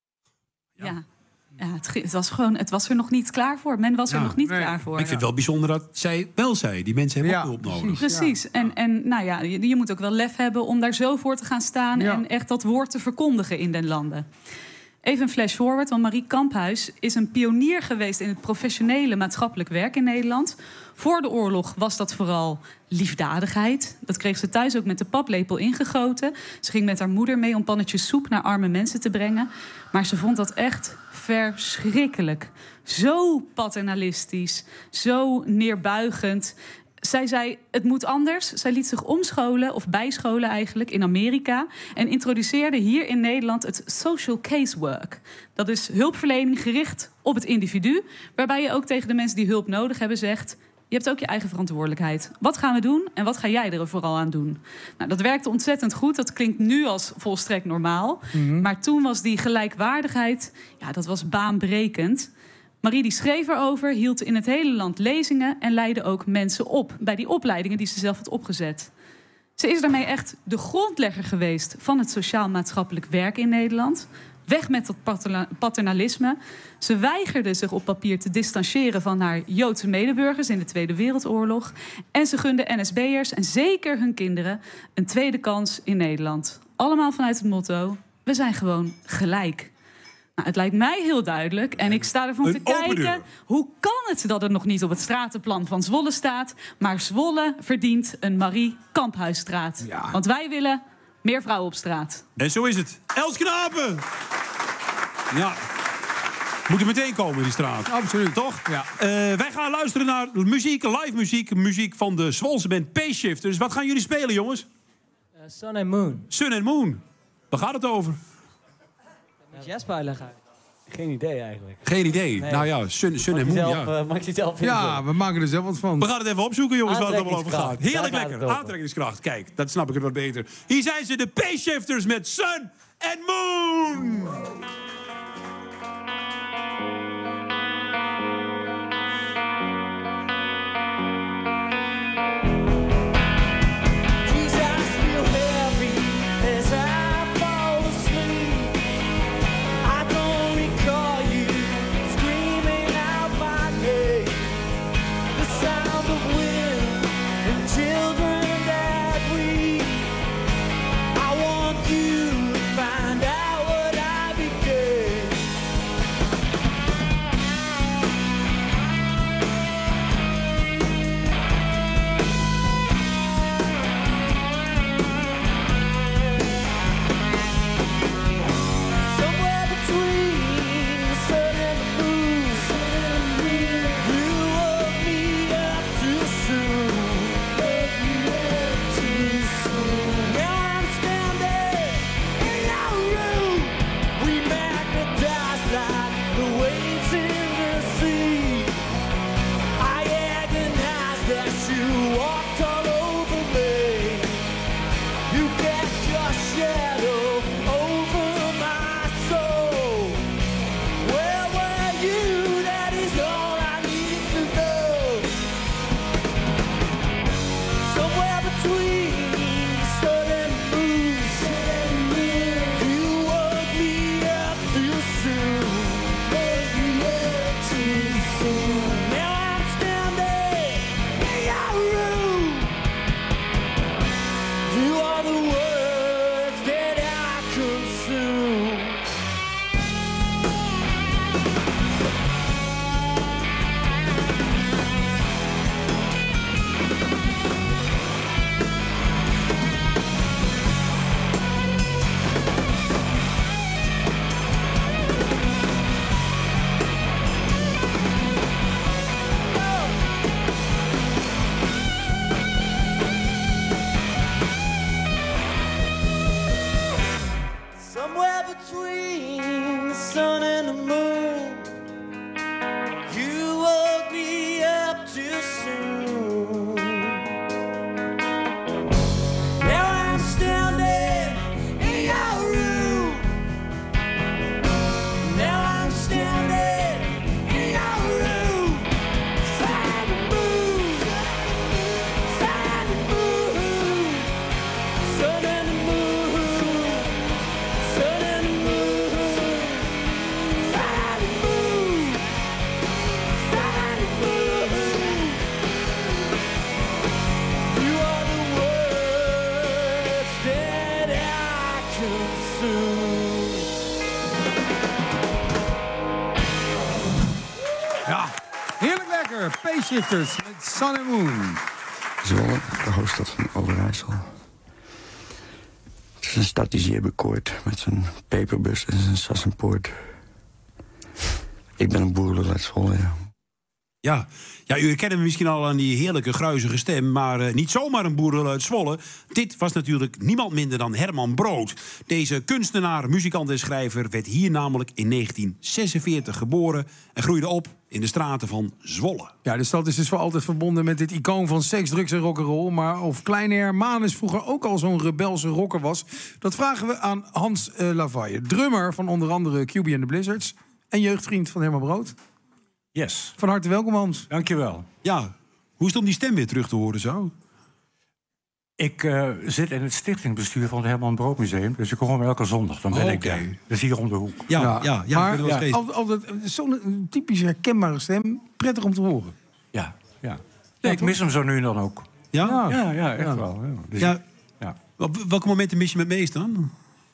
Speaker 20: Ja. ja. Ja, het, het, was gewoon, het was er nog niet klaar voor. Men was er ja, nog niet nee. klaar voor.
Speaker 9: Ik vind het wel bijzonder dat zij wel zei. Die mensen hebben ja, ook hulp nodig.
Speaker 20: Precies. Ja. En, en nou ja, je, je moet ook wel lef hebben om daar zo voor te gaan staan... Ja. en echt dat woord te verkondigen in den landen. Even een flash forward, want Marie Kamphuis is een pionier geweest... in het professionele maatschappelijk werk in Nederland. Voor de oorlog was dat vooral liefdadigheid. Dat kreeg ze thuis ook met de paplepel ingegoten. Ze ging met haar moeder mee om pannetjes soep naar arme mensen te brengen. Maar ze vond dat echt verschrikkelijk. Zo paternalistisch, zo neerbuigend... Zij zei, het moet anders. Zij liet zich omscholen, of bijscholen eigenlijk, in Amerika... en introduceerde hier in Nederland het social casework. Dat is hulpverlening gericht op het individu... waarbij je ook tegen de mensen die hulp nodig hebben zegt... je hebt ook je eigen verantwoordelijkheid. Wat gaan we doen en wat ga jij er vooral aan doen? Nou, dat werkte ontzettend goed. Dat klinkt nu als volstrekt normaal. Mm-hmm. Maar toen was die gelijkwaardigheid, ja, dat was baanbrekend... Marie die schreef erover, hield in het hele land lezingen... en leidde ook mensen op bij die opleidingen die ze zelf had opgezet. Ze is daarmee echt de grondlegger geweest van het sociaal-maatschappelijk werk in Nederland. Weg met dat paternalisme. Ze weigerde zich op papier te distancieren van haar Joodse medeburgers in de Tweede Wereldoorlog. En ze gunde N S B'ers en zeker hun kinderen een tweede kans in Nederland. Allemaal vanuit het motto, we zijn gewoon gelijk. Nou, het lijkt mij heel duidelijk. En ik sta ervan te kijken... hoe kan het dat het nog niet op het stratenplan van Zwolle staat... maar Zwolle verdient een Marie Kamphuisstraat. Ja. Want wij willen meer vrouwen op straat.
Speaker 9: En zo is het. Els Knapen! Ja. Moet er meteen komen in die straat.
Speaker 10: Absoluut.
Speaker 9: Toch?
Speaker 10: Ja.
Speaker 9: Uh, wij gaan luisteren naar muziek, live muziek. Muziek van de Zwolse band P-Shifters. Wat gaan jullie spelen, jongens?
Speaker 15: Uh, Sun and Moon.
Speaker 9: Sun and Moon. Waar gaat het over?
Speaker 15: Jasper uitleggen. Geen idee eigenlijk.
Speaker 9: Geen idee. Nee. Nou ja, Sun, sun en Moon.
Speaker 15: Zelf,
Speaker 9: ja.
Speaker 15: Uh, mag je zelf
Speaker 10: ja, we maken er zelf wat van.
Speaker 9: We gaan het even opzoeken, jongens, waar het allemaal over gaat. Heerlijk lekker. Aantrekkingskracht. Kijk, dat snap ik het wat beter. Hier zijn ze, de P-Shifters met Sun and Moon.
Speaker 23: Somewhere between the sun
Speaker 10: Shapeshifters met Sun and Moon.
Speaker 4: Zwolle, de hoofdstad van Overijssel. Het is een stad die zeer bekoort met zijn peperbus en zijn Sassenpoort. Ik ben een boerlul uit Zwolle, ja.
Speaker 9: Ja. ja, u herkent hem misschien al aan die heerlijke gruizige stem... maar uh, niet zomaar een boerlul uit Zwolle. Dit was natuurlijk niemand minder dan Herman Brood. Deze kunstenaar, muzikant en schrijver... werd hier namelijk in negentien zesenveertig geboren... en groeide op in de straten van Zwolle.
Speaker 10: Ja, de stad is dus voor altijd verbonden met dit icoon van seks, drugs en rock'n'roll. Maar of kleine Hermanus vroeger ook al zo'n rebelse rocker was... dat vragen we aan Hans uh, Lavaille, drummer van onder andere Q B and the Blizzards... en jeugdvriend van Herman Brood.
Speaker 5: Yes.
Speaker 10: Van harte welkom, Hans.
Speaker 5: Dankjewel.
Speaker 9: Ja, hoe is het om die stem weer terug te horen zo?
Speaker 5: Ik uh, zit in het stichtingsbestuur van het Herman Brood Museum. Dus ik kom hem elke zondag, dan ben
Speaker 9: oh,
Speaker 5: ik daar.
Speaker 9: okay.
Speaker 5: Dat is hier om de hoek.
Speaker 9: Ja, ja, ja. ja
Speaker 10: maar
Speaker 9: ja,
Speaker 10: ja, altijd zo'n typisch herkenbare stem. Prettig om te horen.
Speaker 5: Ja, ja. Nee, ik mis hem zo nu en dan ook.
Speaker 9: Ja?
Speaker 5: Ja, ja, echt ja. wel. Ja. Dus
Speaker 9: ja.
Speaker 5: Ik, ja.
Speaker 9: Op welke momenten mis je hem het meest dan?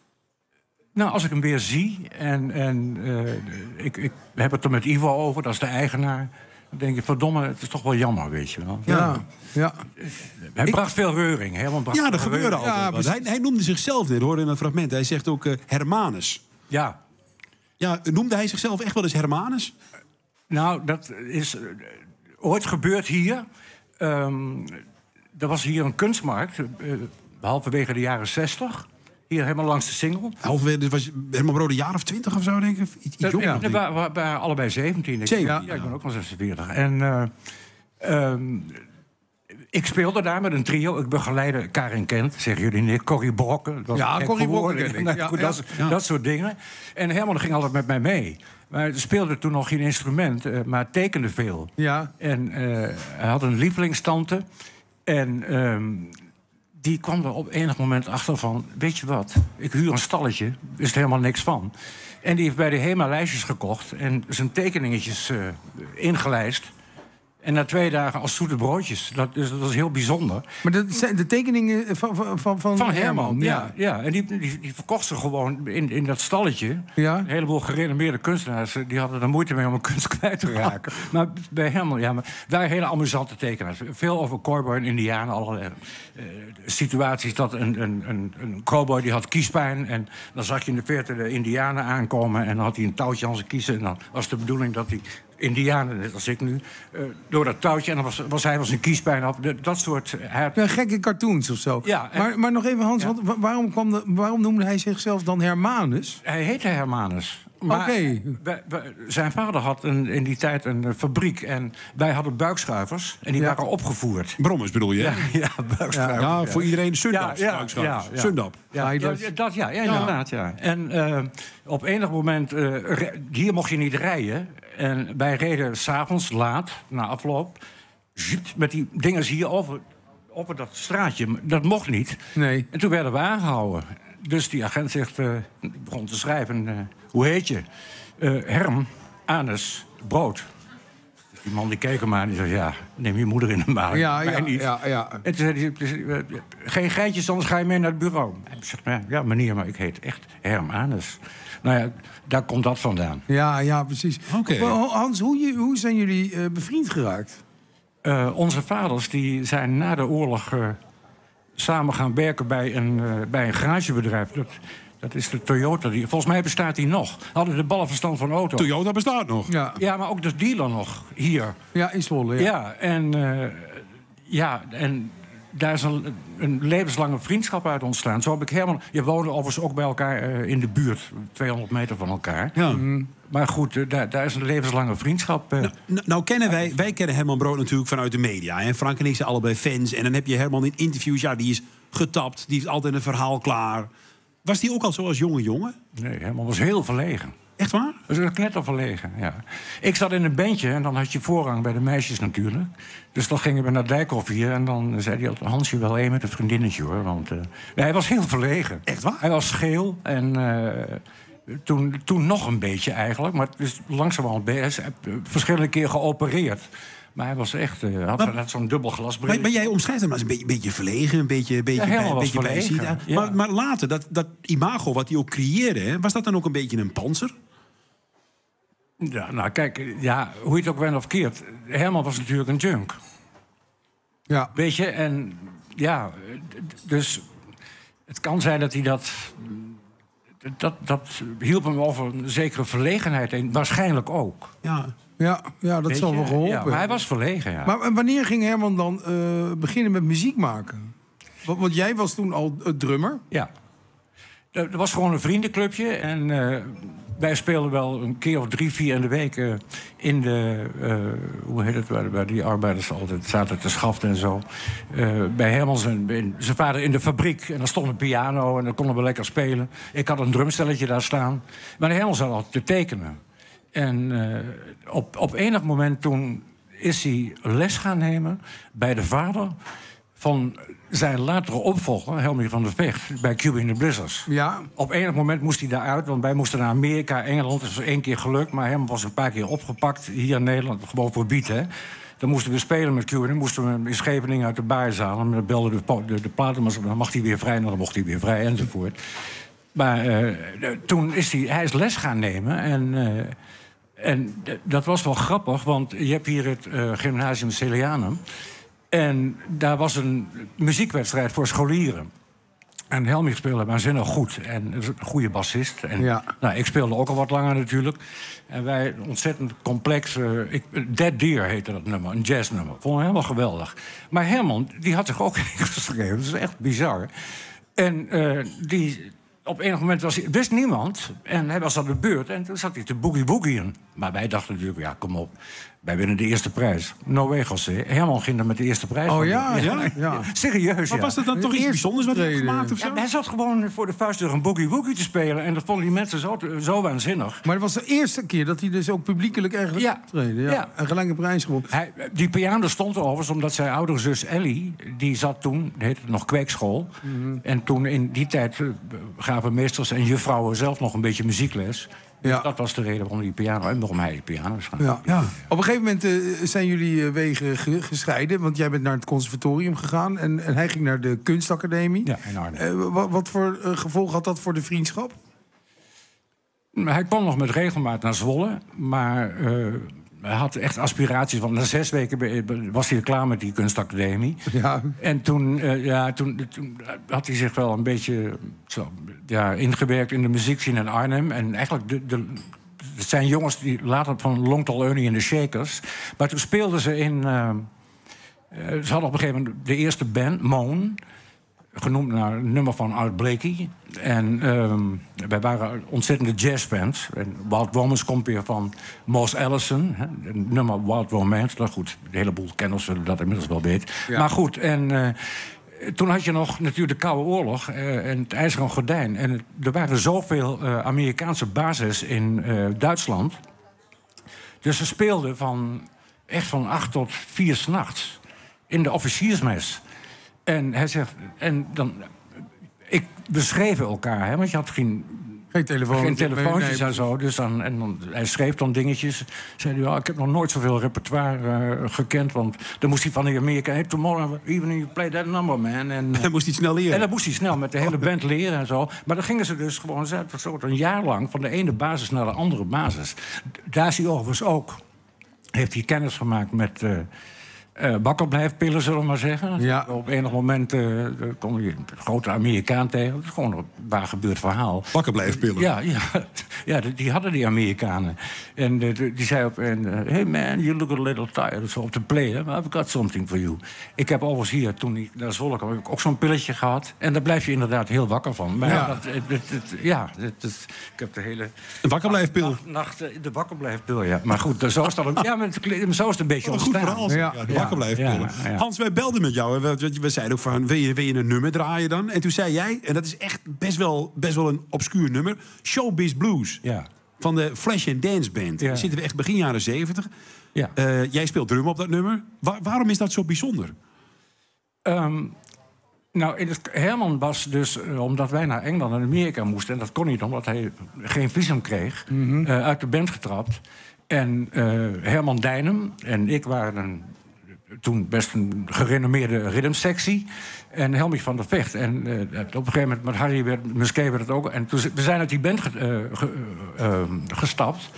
Speaker 5: Nou, als ik hem weer zie en, en uh, ik, ik heb het er met Ivo over, dat is de eigenaar... dan denk ik, verdomme, het is toch wel jammer, weet je wel.
Speaker 10: Ja, ja.
Speaker 5: Hij
Speaker 10: ik...
Speaker 5: bracht veel reuring. Hè, bracht
Speaker 9: ja, dat gebeurde
Speaker 5: reuring.
Speaker 9: altijd. Ja, hij, hij noemde zichzelf, dit hoorde in het fragment, hij zegt ook uh, Hermanus.
Speaker 5: Ja.
Speaker 9: Ja, noemde hij zichzelf echt wel eens Hermanus?
Speaker 5: Nou, dat is uh, ooit gebeurd hier. Um, er was hier een kunstmarkt, uh, halverwege de jaren zestig... Hier helemaal langs de Singel.
Speaker 9: Halverwege, dus was Herman Brood een jaar of twintig of zo, denk ik? Iets, iets jonger,
Speaker 5: ja, we waren, we waren allebei zeventien.
Speaker 9: zeventien
Speaker 5: ja, ja, ik ben ook wel zesenveertig. En uh, um, ik speelde daar met een trio. Ik begeleidde Karin Kent, zeggen jullie niet, Corrie Brokken. Dat
Speaker 10: ja, Corrie Brokken.
Speaker 5: Ja,
Speaker 10: ja,
Speaker 5: dat, ja. dat soort dingen. En Herman ging altijd met mij mee. Maar hij speelde toen nog geen instrument, uh, maar tekende veel.
Speaker 10: Ja.
Speaker 5: En uh, hij had een lievelingstante. En... Um, die kwam er op enig moment achter van... weet je wat, ik huur een stalletje, er is er helemaal niks van. En die heeft bij de HEMA lijstjes gekocht... en zijn tekeningetjes uh, ingelijst. En na twee dagen als zoete broodjes. Dat, dus dat was heel bijzonder.
Speaker 10: Maar dat zijn de tekeningen van, van, van,
Speaker 5: van Herman,
Speaker 10: Herman
Speaker 5: ja. ja. ja. En die, die, die verkocht ze gewoon in, in dat stalletje.
Speaker 10: Ja.
Speaker 5: Een heleboel gerenommeerde kunstenaars... die hadden er moeite mee om een kunst kwijt te raken. Maar bij Herman, ja, maar waren hele amusante tekenaars. Veel over cowboy en indianen. Allerlei uh, situaties dat een, een, een, een cowboy die had kiespijn... en dan zag je in de verte de indianen aankomen... en dan had hij een touwtje aan zijn kiezen... en dan was de bedoeling dat hij... Indianen, net als ik nu, uh, door dat touwtje... en dan was, was hij wel zijn kiespijn af. De, dat soort... Hij...
Speaker 10: Ja, gekke cartoons of zo.
Speaker 5: Ja, en...
Speaker 10: maar, maar nog even, Hans, ja. wat, waarom, kwam de, waarom noemde hij zichzelf dan Hermanus?
Speaker 5: Hij heette Hermanus.
Speaker 10: Oké. Okay.
Speaker 5: Zijn vader had een, in die tijd een uh, fabriek... en wij hadden buikschuivers en die ja. waren opgevoerd.
Speaker 9: Brommers bedoel je?
Speaker 5: Ja, ja buikschuivers.
Speaker 9: Ja, ja, voor iedereen Sundap.
Speaker 5: Ja, ja,
Speaker 9: buikschuivers.
Speaker 5: Ja, ja.
Speaker 9: Sundap.
Speaker 5: Ja, ja, ja, dat, ja, ja, inderdaad, ja. En uh, op enig moment... Uh, hier mocht je niet rijden... En wij reden s'avonds laat, na afloop... met die dingen hier over, over dat straatje. Dat mocht niet.
Speaker 10: Nee.
Speaker 5: En toen werden we aangehouden. Dus die agent zegt, uh, ik begon te schrijven... Uh, hoe heet je? Uh, Herm, Anus, Brood. Dus die man die keek hem aan en die zei... ja, neem je moeder in de maag.
Speaker 10: Ja, ja,
Speaker 5: niet.
Speaker 10: ja, ja.
Speaker 5: En toen zei hij, uh, geen geintjes, anders ga je mee naar het bureau. En ik zeg, ja, meneer, maar ik heet echt Herm Anus. Nou ja, daar komt dat vandaan.
Speaker 10: Ja, ja, precies.
Speaker 9: Okay.
Speaker 10: Hans, hoe, hoe zijn jullie uh, bevriend geraakt?
Speaker 5: Uh, onze vaders die zijn na de oorlog uh, samen gaan werken bij een, uh, bij een garagebedrijf. Dat, dat is de Toyota. Die, volgens mij bestaat die nog. Hadden de ballenverstand van auto.
Speaker 9: Toyota bestaat nog?
Speaker 10: Ja,
Speaker 5: ja, maar ook de dealer nog hier.
Speaker 10: Ja, in Zwolle, ja.
Speaker 5: Ja, en... Uh, ja, en daar is een, een levenslange vriendschap uit ontstaan. Zo heb ik Herman... Je woonde overigens ook bij elkaar uh, in de buurt. tweehonderd meter van elkaar.
Speaker 9: Ja.
Speaker 5: Mm. Maar goed, uh, daar, daar is een levenslange vriendschap. Uh.
Speaker 9: Nou, nou, nou kennen wij... Wij kennen Herman Brood natuurlijk vanuit de media. En Frank en ik zijn allebei fans. En dan heb je Herman in interviews... Ja, die is getapt. Die heeft altijd een verhaal klaar. Was die ook al zo als jonge jongen?
Speaker 5: Nee, Herman was heel verlegen.
Speaker 9: Echt waar?
Speaker 5: Dat is knetterverlegen, ja. Ik zat in een bandje en dan had je voorrang bij de meisjes natuurlijk. Dus dan gingen we naar Dijkhoff hier en dan zei hij... Hansje wel één met een vriendinnetje, hoor. Want uh, nee, hij was heel verlegen.
Speaker 9: Echt waar?
Speaker 5: Hij was scheel en uh, toen, toen nog een beetje eigenlijk. Maar het is langzamerhand bezig. Hij heeft verschillende keer geopereerd. Maar hij was echt, uh, had, maar, had zo'n dubbel glasbril.
Speaker 9: Maar, maar jij omschrijft hem als een beetje, beetje verlegen, een beetje, beetje,
Speaker 5: ja,
Speaker 9: bij, een beetje bijziet.
Speaker 5: Ja.
Speaker 9: Maar, maar later, dat, dat imago wat hij ook creëerde... Hè, was dat dan ook een beetje een panzer?
Speaker 5: Ja, nou kijk, ja, hoe je het ook went of keert. Herman was natuurlijk een junk.
Speaker 10: Ja.
Speaker 5: Weet je, en ja, dus het kan zijn dat hij dat... Dat, dat hielp hem over een zekere verlegenheid heen. Waarschijnlijk ook.
Speaker 10: Ja, ja, ja dat
Speaker 5: Weet
Speaker 10: zal
Speaker 5: je?
Speaker 10: wel geholpen.
Speaker 5: Ja, maar hij was verlegen, ja.
Speaker 10: Maar wanneer ging Herman dan uh, beginnen met muziek maken? Want, want jij was toen al uh, drummer.
Speaker 5: Ja. Er was gewoon een vriendenclubje. En uh, wij speelden wel een keer of drie, vier in de week... Uh, in de, uh, hoe heet het, waar, waar die arbeiders altijd zaten te schaften en zo. Uh, bij Herman zijn, zijn vader in de fabriek. En daar stond een piano en dan konden we lekker spelen. Ik had een drumstelletje daar staan. Maar Herman zat altijd te tekenen. En uh, op, op enig moment toen is hij les gaan nemen... bij de vader van zijn latere opvolger, Helmi van der Vecht... bij Cuba in the Blizzards.
Speaker 10: Ja.
Speaker 5: Op enig moment moest hij daaruit, want wij moesten naar Amerika, Engeland. Dat was één keer gelukt, maar Herman was een paar keer opgepakt... hier in Nederland, gewoon voor bied, hè. Dan moesten we spelen met Cuba. Dan moesten we in Scheveningen uit de baar halen. Dan belden de, de, de platen, maar dan mag hij weer vrij... en dan mocht hij weer vrij, enzovoort. Maar uh, toen is hij, hij is les gaan nemen en... Uh, En d- dat was wel grappig, want je hebt hier het uh, Gymnasium Celianum. En daar was een muziekwedstrijd voor scholieren. En Helmi speelde waanzinnig goed. En is een goede bassist. En,
Speaker 10: ja.
Speaker 5: nou, ik speelde ook al wat langer natuurlijk. En wij, ontzettend complex... Uh, ik, Dead Deer heette dat nummer, een jazznummer. Vond ik helemaal geweldig. Maar Herman, die had zich ook ingeschreven. Dat is echt bizar. En uh, die... Op enig moment was hij, wist niemand. En hij was aan de beurt. En toen zat hij te boogie-woogieën. Maar wij dachten natuurlijk, ja, kom op. Wij winnen de eerste prijs. No way, José. Herman ging er met de eerste prijs.
Speaker 10: Oh
Speaker 5: van.
Speaker 10: ja, ja, ja.
Speaker 5: Serieus,
Speaker 9: Maar
Speaker 5: ja.
Speaker 9: was dat dan toch iets bijzonders wat hij had gemaakt of zo?
Speaker 5: Ja, hij zat gewoon voor de vuistdeur een boogie-woogie te spelen. En dat vonden die mensen zo, zo waanzinnig.
Speaker 10: Maar het was de eerste keer dat hij dus ook publiekelijk eigenlijk
Speaker 5: Ja.
Speaker 10: optreden. Ja.
Speaker 5: Ja.
Speaker 10: En gelijk een prijs gewonnen.
Speaker 5: Hij, die piano stond er overigens omdat zijn oudere zus Ellie... die zat toen, die heette het nog kweekschool.
Speaker 10: Mhm.
Speaker 5: En toen in die tijd uh, gaven meesters en juffrouwen zelf nog een beetje muziekles. Dus
Speaker 10: Ja.
Speaker 5: dat was de reden waarom die piano en waarom hij die piano is gaan.
Speaker 10: Ja. Ja. Op een gegeven moment uh, zijn jullie uh, wegen ge- gescheiden. Want jij bent naar het conservatorium gegaan. En, en hij ging naar de kunstacademie.
Speaker 5: Ja, in Arnhem.
Speaker 10: Uh, wat, wat voor uh, gevolg had dat voor de vriendschap?
Speaker 5: Hij kwam nog met regelmaat naar Zwolle, maar uh, hij had echt aspiraties. Want na zes weken be- was hij er klaar met die kunstacademie.
Speaker 10: Ja.
Speaker 5: En toen, uh, ja, toen, toen had hij zich wel een beetje zo, ja, ingewerkt in de muziekscene in Arnhem. En eigenlijk, de, de, het zijn jongens die later van Long Tall Ernie en de Shakers. Maar toen speelden ze in... Uh, uh, ze hadden op een gegeven moment de eerste band, Moon... genoemd naar een nummer van Art Blakey. En um, wij waren ontzettende jazzfans. En Wild Romance komt weer van Moss Allison. Hè, het nummer Wild Romance. Nou goed, een heleboel kenners zullen dat inmiddels wel weten.
Speaker 10: Ja.
Speaker 5: Maar goed, en uh, toen had je nog natuurlijk de Koude Oorlog uh, en het IJzeren Gordijn. En het, er waren zoveel uh, Amerikaanse bases in uh, Duitsland. Dus ze speelden van echt van acht tot vier 's nachts in de officiersmes. En hij zegt, en dan, ik beschreef elkaar, hè, want je had geen,
Speaker 10: geen, telefoon,
Speaker 5: geen telefoontjes
Speaker 10: nee,
Speaker 5: en zo. Dus dan, en dan, hij schreef dan dingetjes. Zei hij, ja, ik heb nog nooit zoveel repertoire uh, gekend. Want dan moest hij van die Amerika, hey, tomorrow evening you play that number, man. En
Speaker 9: dan moest hij snel leren.
Speaker 5: En dan moest hij snel met de hele band leren en zo. Maar dan gingen ze dus gewoon zo, een jaar lang van de ene basis naar de andere basis. Daar is hij overigens ook, heeft hij kennis gemaakt met... Uh, Uh, bakkerblijfpillen, zullen we maar zeggen.
Speaker 10: Ja.
Speaker 5: Op enig moment uh, kom je een grote Amerikaan tegen. Dat is gewoon een waar gebeurd verhaal.
Speaker 9: Bakkerblijfpillen?
Speaker 5: Ja, ja, ja die, die hadden die Amerikanen. En uh, die zei op en uh, hey man, you look a little tired. Zo op de play, I've got something for you. Ik heb overigens hier, toen ik naar Zwolle kwam, heb ik ook zo'n pilletje gehad. En daar blijf je inderdaad heel wakker van. Maar
Speaker 10: Ja.
Speaker 5: ja, dat, het, het, het, ja het, het, ik heb de hele...
Speaker 9: Een bakkerblijfpil?
Speaker 5: Nacht, nacht, uh, de bakkerblijfpil, ja. Maar goed, zo is, dat, ja, maar het, zo is het een beetje
Speaker 9: Een goed
Speaker 5: ontstaan.
Speaker 9: verhaal, zeg. Ja, de bakkerblijfpillen.
Speaker 5: Ja, ja.
Speaker 9: Hans, wij belden met jou. Hè. We, we zeiden ook van, wil je, wil je een nummer draaien dan? En toen zei jij, en dat is echt best wel, best wel een obscuur nummer... Showbiz Blues.
Speaker 5: Ja.
Speaker 9: Van de Flash and Dance Band.
Speaker 5: Ja.
Speaker 9: Daar zitten we echt begin jaren zeventig.
Speaker 5: Ja.
Speaker 9: Uh, jij speelt drum op dat nummer. Wa- waarom is dat zo bijzonder?
Speaker 5: Um, nou, in het, Herman was dus, uh, omdat wij naar Engeland en Amerika moesten... en dat kon niet omdat hij geen visum kreeg,
Speaker 10: Mm-hmm.
Speaker 5: uh, uit de band getrapt. En uh, Herman Dijnem en ik waren een, toen best een gerenommeerde rhythmsectie. En Helmi van der Vecht. En uh, op een gegeven moment met Harry werd, Musquet werd het ook. En toen, we zijn uit die band ge, uh, ge, uh, uh, gestapt...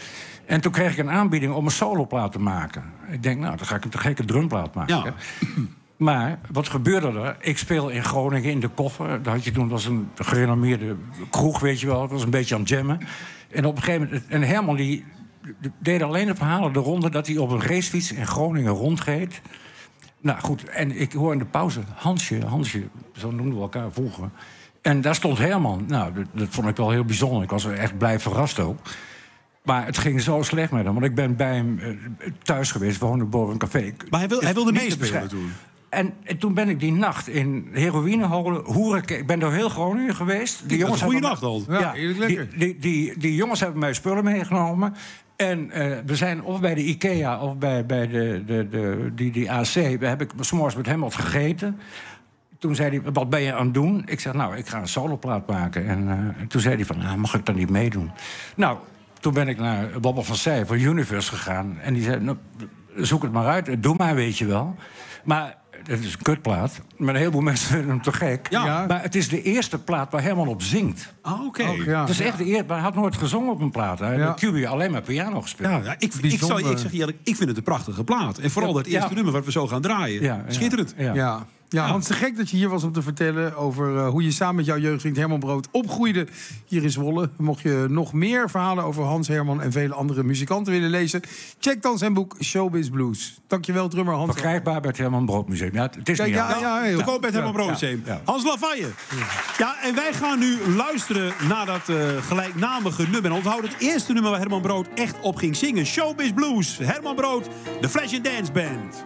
Speaker 5: En toen kreeg ik een aanbieding om een soloplaat te maken. Ik denk, nou, dan ga ik een te gekke drumplaat maken. Ja. Maar wat gebeurde er? Ik speel in Groningen in de Koffer. Daar had je toen was een gerenommeerde kroeg, weet je wel. Het was een beetje aan het jammen. En op een gegeven moment... En Herman die, die deed alleen de verhalen de ronde... dat hij op een racefiets in Groningen rondreed. Nou goed, en ik hoor in de pauze... Hansje, Hansje, zo noemden we elkaar vroeger. En daar stond Herman. Nou, dat, dat vond ik wel heel bijzonder. Ik was echt blij verrast ook. Maar het ging zo slecht met hem. Want ik ben bij hem uh, thuis geweest, woonde boven een café.
Speaker 9: Maar hij, wil, hij wilde meespelen toen?
Speaker 5: En, en toen ben ik die nacht in heroïneholen, hoeren... Ik ben door heel Groningen geweest. Die jongens
Speaker 9: een goede nacht al.
Speaker 5: Ja,
Speaker 9: Ja,
Speaker 5: die, die, die, die, die jongens hebben mij spullen meegenomen. En uh, we zijn of bij de IKEA of bij, bij de, de, de, die, die A C... We heb ik 's morgens met hem wat gegeten. Toen zei hij, wat ben je aan het doen? Ik zeg, nou, ik ga een soloplaat maken. En, uh, en toen zei hij van, nou, mag ik dan niet meedoen? Nou, toen ben ik naar Bob van Sij van Universe gegaan. En die zei, nou, zoek het maar uit, doe maar, weet je wel. Maar het is een kutplaat. Maar een heleboel mensen vinden hem te gek. Ja. Maar het is de eerste plaat waar Herman op zingt.
Speaker 9: Ah, oké.
Speaker 5: Okay. Ja, het is echt de eerste. Maar hij had nooit gezongen op een plaat. Hij ja. heeft Q B alleen maar piano gespeeld.
Speaker 9: Ja, ja, ik, ik, zou, ik zeg je eerlijk, ik vind het een prachtige plaat. En vooral ja, dat eerste ja. nummer wat we zo gaan draaien. Ja, schitterend.
Speaker 10: Ja. Ja. Ja, Hans, te gek dat je hier was om te vertellen over uh, hoe je samen met jouw jeugdvriend Herman Brood opgroeide hier in Zwolle. Mocht je nog meer verhalen over Hans, Herman en vele andere muzikanten willen lezen, check dan zijn boek Showbiz Blues. Dankjewel, drummer Hans.
Speaker 5: Verkrijgbaar bij het Herman Brood Museum. Ja, het is
Speaker 10: Kijk,
Speaker 5: niet
Speaker 10: ja, ja, ja,
Speaker 9: te koop bij het Herman Brood Museum. Ja, ja. Hans Lavalle. Ja, en wij gaan nu luisteren naar dat uh, gelijknamige nummer. En onthoud het eerste nummer waar Herman Brood echt op ging zingen. Showbiz Blues. Herman Brood, de Flash and Dance Band.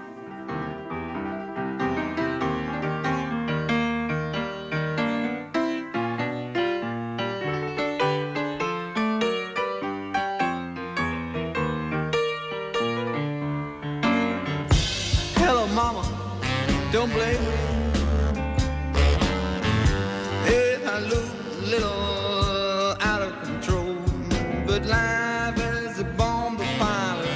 Speaker 2: Don't blame me if I look a little out of control, but life is a bomb to pilot.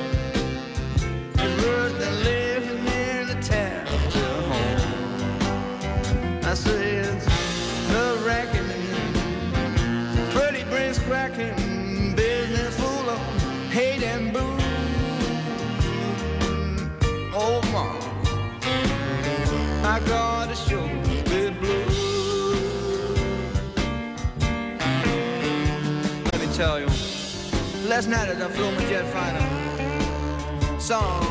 Speaker 2: It's worse than living in a town home. I say it's nerve wracking, pretty brains cracking, business full of hate and boo. Oh, mom, I got a showbiz blues. Let me tell you, last night as I flew my jet fighter, song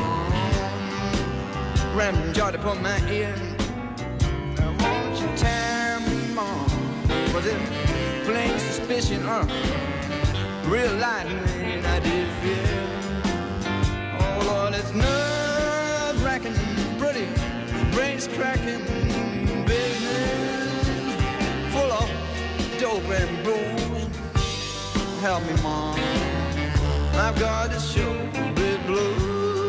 Speaker 2: random jar to put in my ear. And won't you tell me, mom, was it plain suspicion or real lightning I did feel? Oh Lord, it's nerve-wracking and pretty, brains cracking, business full of dope and blues. Help me, mom, I've got to show bit blues.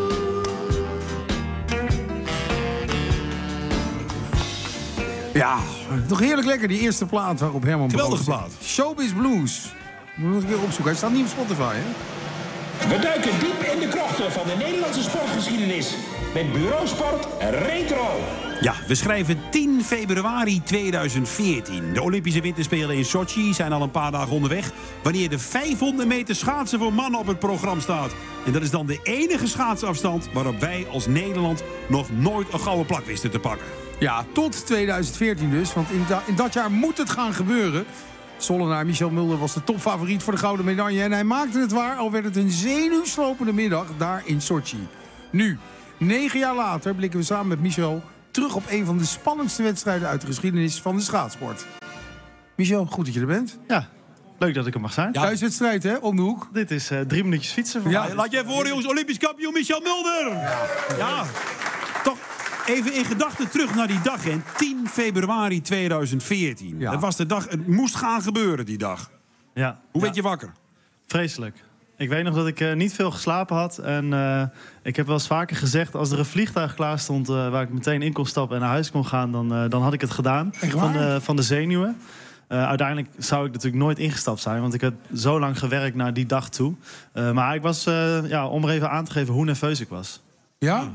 Speaker 10: Ja, toch heerlijk lekker, die eerste plaat waarop Herman
Speaker 9: Geweldige plaat.
Speaker 10: Showbiz Blues. Moet ik nog een keer opzoeken, hij staat niet op Spotify, hè?
Speaker 3: We duiken diep in de krochten van de Nederlandse sportgeschiedenis met Bureau Sport Retro.
Speaker 9: Ja, we schrijven tien februari tweeduizend veertien. De Olympische Winterspelen in Sochi zijn al een paar dagen onderweg, wanneer de vijfhonderd meter schaatsen voor mannen op het programma staat. En dat is dan de enige schaatsafstand waarop wij als Nederland nog nooit een gouden plak wisten te pakken.
Speaker 10: Ja, tot tweeduizend veertien dus, want in, da- in dat jaar moet het gaan gebeuren. Zollenaar Michel Mulder was de topfavoriet voor de gouden medaille en hij maakte het waar, al werd het een zenuwslopende middag daar in Sochi. Nu, negen jaar later, blikken we samen met Michel terug op een van de spannendste wedstrijden uit de geschiedenis van de schaatsport. Michel, goed dat je er bent.
Speaker 23: Ja, leuk dat ik er mag zijn.
Speaker 10: Ja. Thuiswedstrijd, hè, om de hoek.
Speaker 23: Dit is uh, drie minuutjes fietsen voor
Speaker 9: ja,
Speaker 23: mij.
Speaker 9: Laat je even horen, jongens, Olympisch kampioen Michel Mulder. Ja, ja. Toch even in gedachten terug naar die dag, hè. tien februari tweeduizend veertien. Ja. Dat was de dag, het moest gaan gebeuren die dag.
Speaker 23: Ja.
Speaker 9: Hoe
Speaker 23: ja.
Speaker 9: werd je wakker?
Speaker 23: Vreselijk. Ik weet nog dat ik uh, niet veel geslapen had. En uh, ik heb wel eens vaker gezegd, als er een vliegtuig klaar stond uh, waar ik meteen in kon stappen en naar huis kon gaan, dan, uh, dan had ik het gedaan. Van de, van de zenuwen. Uh, uiteindelijk zou ik natuurlijk nooit ingestapt zijn, want ik heb zo lang gewerkt naar die dag toe. Uh, maar ik was, uh, ja, om er even aan te geven hoe nerveus ik was.
Speaker 10: Ja?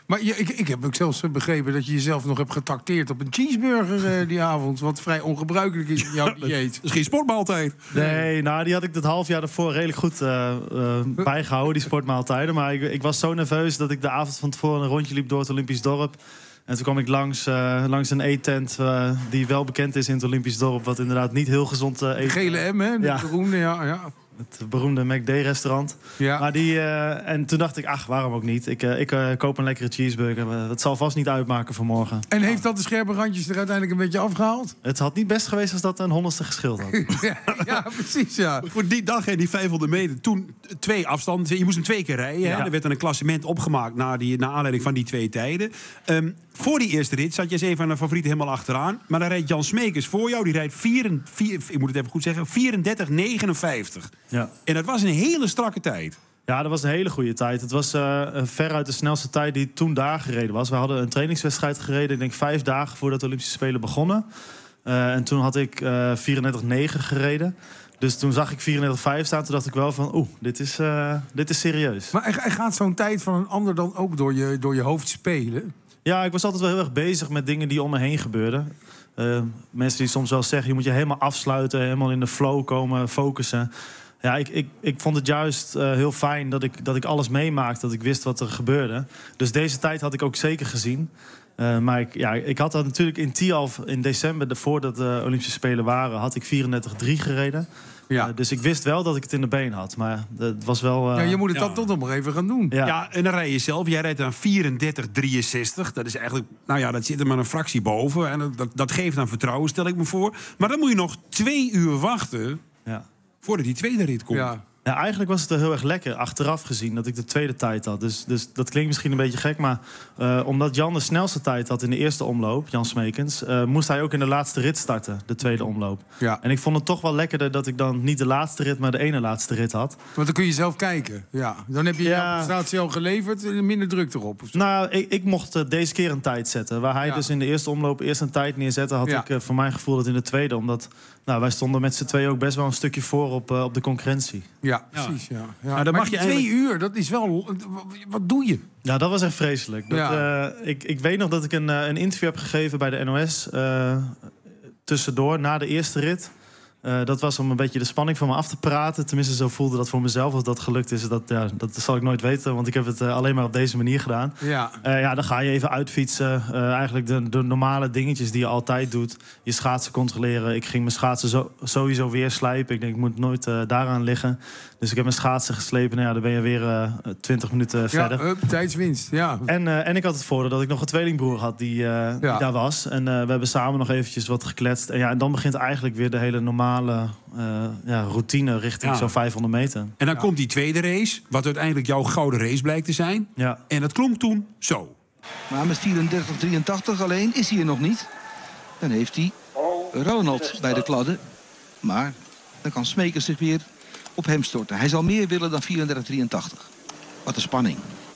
Speaker 10: Maar je, ik, ik heb ook zelfs begrepen dat je jezelf nog hebt getrakteerd op een cheeseburger uh, die avond. Wat vrij ongebruikelijk is in jouw dieet.
Speaker 9: Dat is geen sportmaaltijd.
Speaker 23: Nee, nou, die had ik het half jaar daarvoor redelijk goed uh, uh, bijgehouden, die sportmaaltijden. Maar ik, ik was zo nerveus dat ik de avond van tevoren een rondje liep door het Olympisch dorp. En toen kwam ik langs, uh, langs een eettent uh, die wel bekend is in het Olympisch dorp. Wat inderdaad niet heel gezond uh, eten.
Speaker 10: De gele M, hè? De
Speaker 23: ja.
Speaker 10: beroemde, ja. ja.
Speaker 23: Het beroemde McD-restaurant.
Speaker 10: Ja.
Speaker 23: Maar die, uh, en toen dacht ik, ach, waarom ook niet? Ik, uh, ik uh, koop een lekkere cheeseburger. Uh, dat zal vast niet uitmaken voor morgen.
Speaker 10: En heeft dat de scherpe randjes er uiteindelijk een beetje afgehaald?
Speaker 23: Het had niet best geweest als dat een honderdste geschild had.
Speaker 10: ja, ja, precies, ja.
Speaker 9: Voor die dag en die vijfhonderd meter, toen twee afstanden. Je moest hem twee keer rijden. Ja. Er werd dan een klassement opgemaakt naar, die, naar aanleiding van die twee tijden. Um, voor die eerste rit zat je eens even aan de favorieten helemaal achteraan. Maar dan rijdt Jan Smekers voor jou. Die rijdt vier, vier, ik moet het even goed zeggen, vierendertig negenenvijftig.
Speaker 23: Ja.
Speaker 9: En dat was een hele strakke tijd.
Speaker 23: Ja, dat was een hele goede tijd. Het was uh, veruit de snelste tijd die toen daar gereden was. We hadden een trainingswedstrijd gereden, ik denk vijf dagen voordat de Olympische Spelen begonnen. Uh, en toen had ik uh, vierendertig negen gereden. Dus toen zag ik vierendertig vijf staan. Toen dacht ik wel van, oeh, dit is, uh, dit is serieus.
Speaker 10: Maar er gaat zo'n tijd van een ander dan ook door je, door je hoofd spelen?
Speaker 23: Ja, ik was altijd wel heel erg bezig met dingen die om me heen gebeurden. Uh, mensen die soms wel zeggen, je moet je helemaal afsluiten, helemaal in de flow komen, focussen. Ja, ik, ik, ik vond het juist uh, heel fijn dat ik, dat ik alles meemaakte, dat ik wist wat er gebeurde. Dus deze tijd had ik ook zeker gezien. Uh, maar ik, ja, ik had dat natuurlijk in Tialf in december, voordat de Olympische Spelen waren, had ik vierendertig drie gereden. Ja. Uh, dus ik wist wel dat ik het in de been had. Maar het was wel... Uh,
Speaker 10: ja, je moet het
Speaker 9: ja.
Speaker 10: dan toch nog maar even gaan doen.
Speaker 23: Ja,
Speaker 9: ja en dan rij je zelf. Jij rijdt dan vierendertig drieënzestig. Dat is eigenlijk... Nou ja, dat zit er maar een fractie boven. En dat, dat geeft dan vertrouwen, stel ik me voor. Maar dan moet je nog twee uur wachten...
Speaker 23: Ja.
Speaker 9: voordat die tweede rit komt.
Speaker 23: Ja. Ja, eigenlijk was het wel heel erg lekker, achteraf gezien, dat ik de tweede tijd had. Dus, dus dat klinkt misschien een beetje gek, maar uh, omdat Jan de snelste tijd had in de eerste omloop, Jan Smekens, uh, moest hij ook in de laatste rit starten, de tweede omloop.
Speaker 10: Ja.
Speaker 23: En ik vond het toch wel lekkerder dat ik dan niet de laatste rit, maar de ene laatste rit had.
Speaker 10: Want dan kun je zelf kijken. Ja. Dan heb je ja. je prestatie al geleverd, minder druk erop.
Speaker 23: Nou, ik, ik mocht uh, deze keer een tijd zetten. Waar hij ja. dus in de eerste omloop eerst een tijd neerzette, had ja. ik uh, voor mijn gevoel dat in de tweede. Omdat nou, wij stonden met z'n twee ook best wel een stukje voor op, uh, op de concurrentie.
Speaker 10: Ja, precies. Ja. Ja.
Speaker 23: Nou, dan
Speaker 10: maar
Speaker 23: mag je
Speaker 10: twee
Speaker 23: eigenlijk...
Speaker 10: uur, dat is wel... Wat doe je?
Speaker 23: Ja, dat was echt vreselijk. Dat, ja. uh, ik, ik weet nog dat ik een, uh, een interview heb gegeven bij de N O S... Uh, tussendoor, na de eerste rit. Uh, dat was om een beetje de spanning van me af te praten. Tenminste, zo voelde dat voor mezelf. Of dat gelukt is, dat, ja, dat zal ik nooit weten. Want ik heb het uh, alleen maar op deze manier gedaan.
Speaker 10: Ja.
Speaker 23: Uh, ja, dan ga je even uitfietsen. Uh, eigenlijk de, de normale dingetjes die je altijd doet. Je schaatsen controleren. Ik ging mijn schaatsen zo, sowieso weer slijpen. Ik denk, ik moet nooit uh, daaraan liggen. Dus ik heb mijn schaatsen geslepen. Nou ja, dan ben je weer uh, twintig minuten
Speaker 10: ja,
Speaker 23: verder.
Speaker 10: Up, tijdswinst, ja.
Speaker 23: En, uh, en ik had het voordeel dat ik nog een tweelingbroer had die, uh, ja. die daar was. En uh, we hebben samen nog eventjes wat gekletst. En, ja, en dan begint eigenlijk weer de hele normale uh, ja, routine richting ja. zo'n vijfhonderd meter.
Speaker 9: En dan ja. komt die tweede race, wat uiteindelijk jouw gouden race blijkt te zijn.
Speaker 23: Ja.
Speaker 9: En dat klonk toen zo.
Speaker 6: Maar met vierendertig drieëntachtig alleen is hij er nog niet. Dan heeft hij Ronald bij de kladden. Maar dan kan Smekers zich weer op hem storten. Hij zal meer willen dan vierendertig drieëntachtig. Wat een spanning.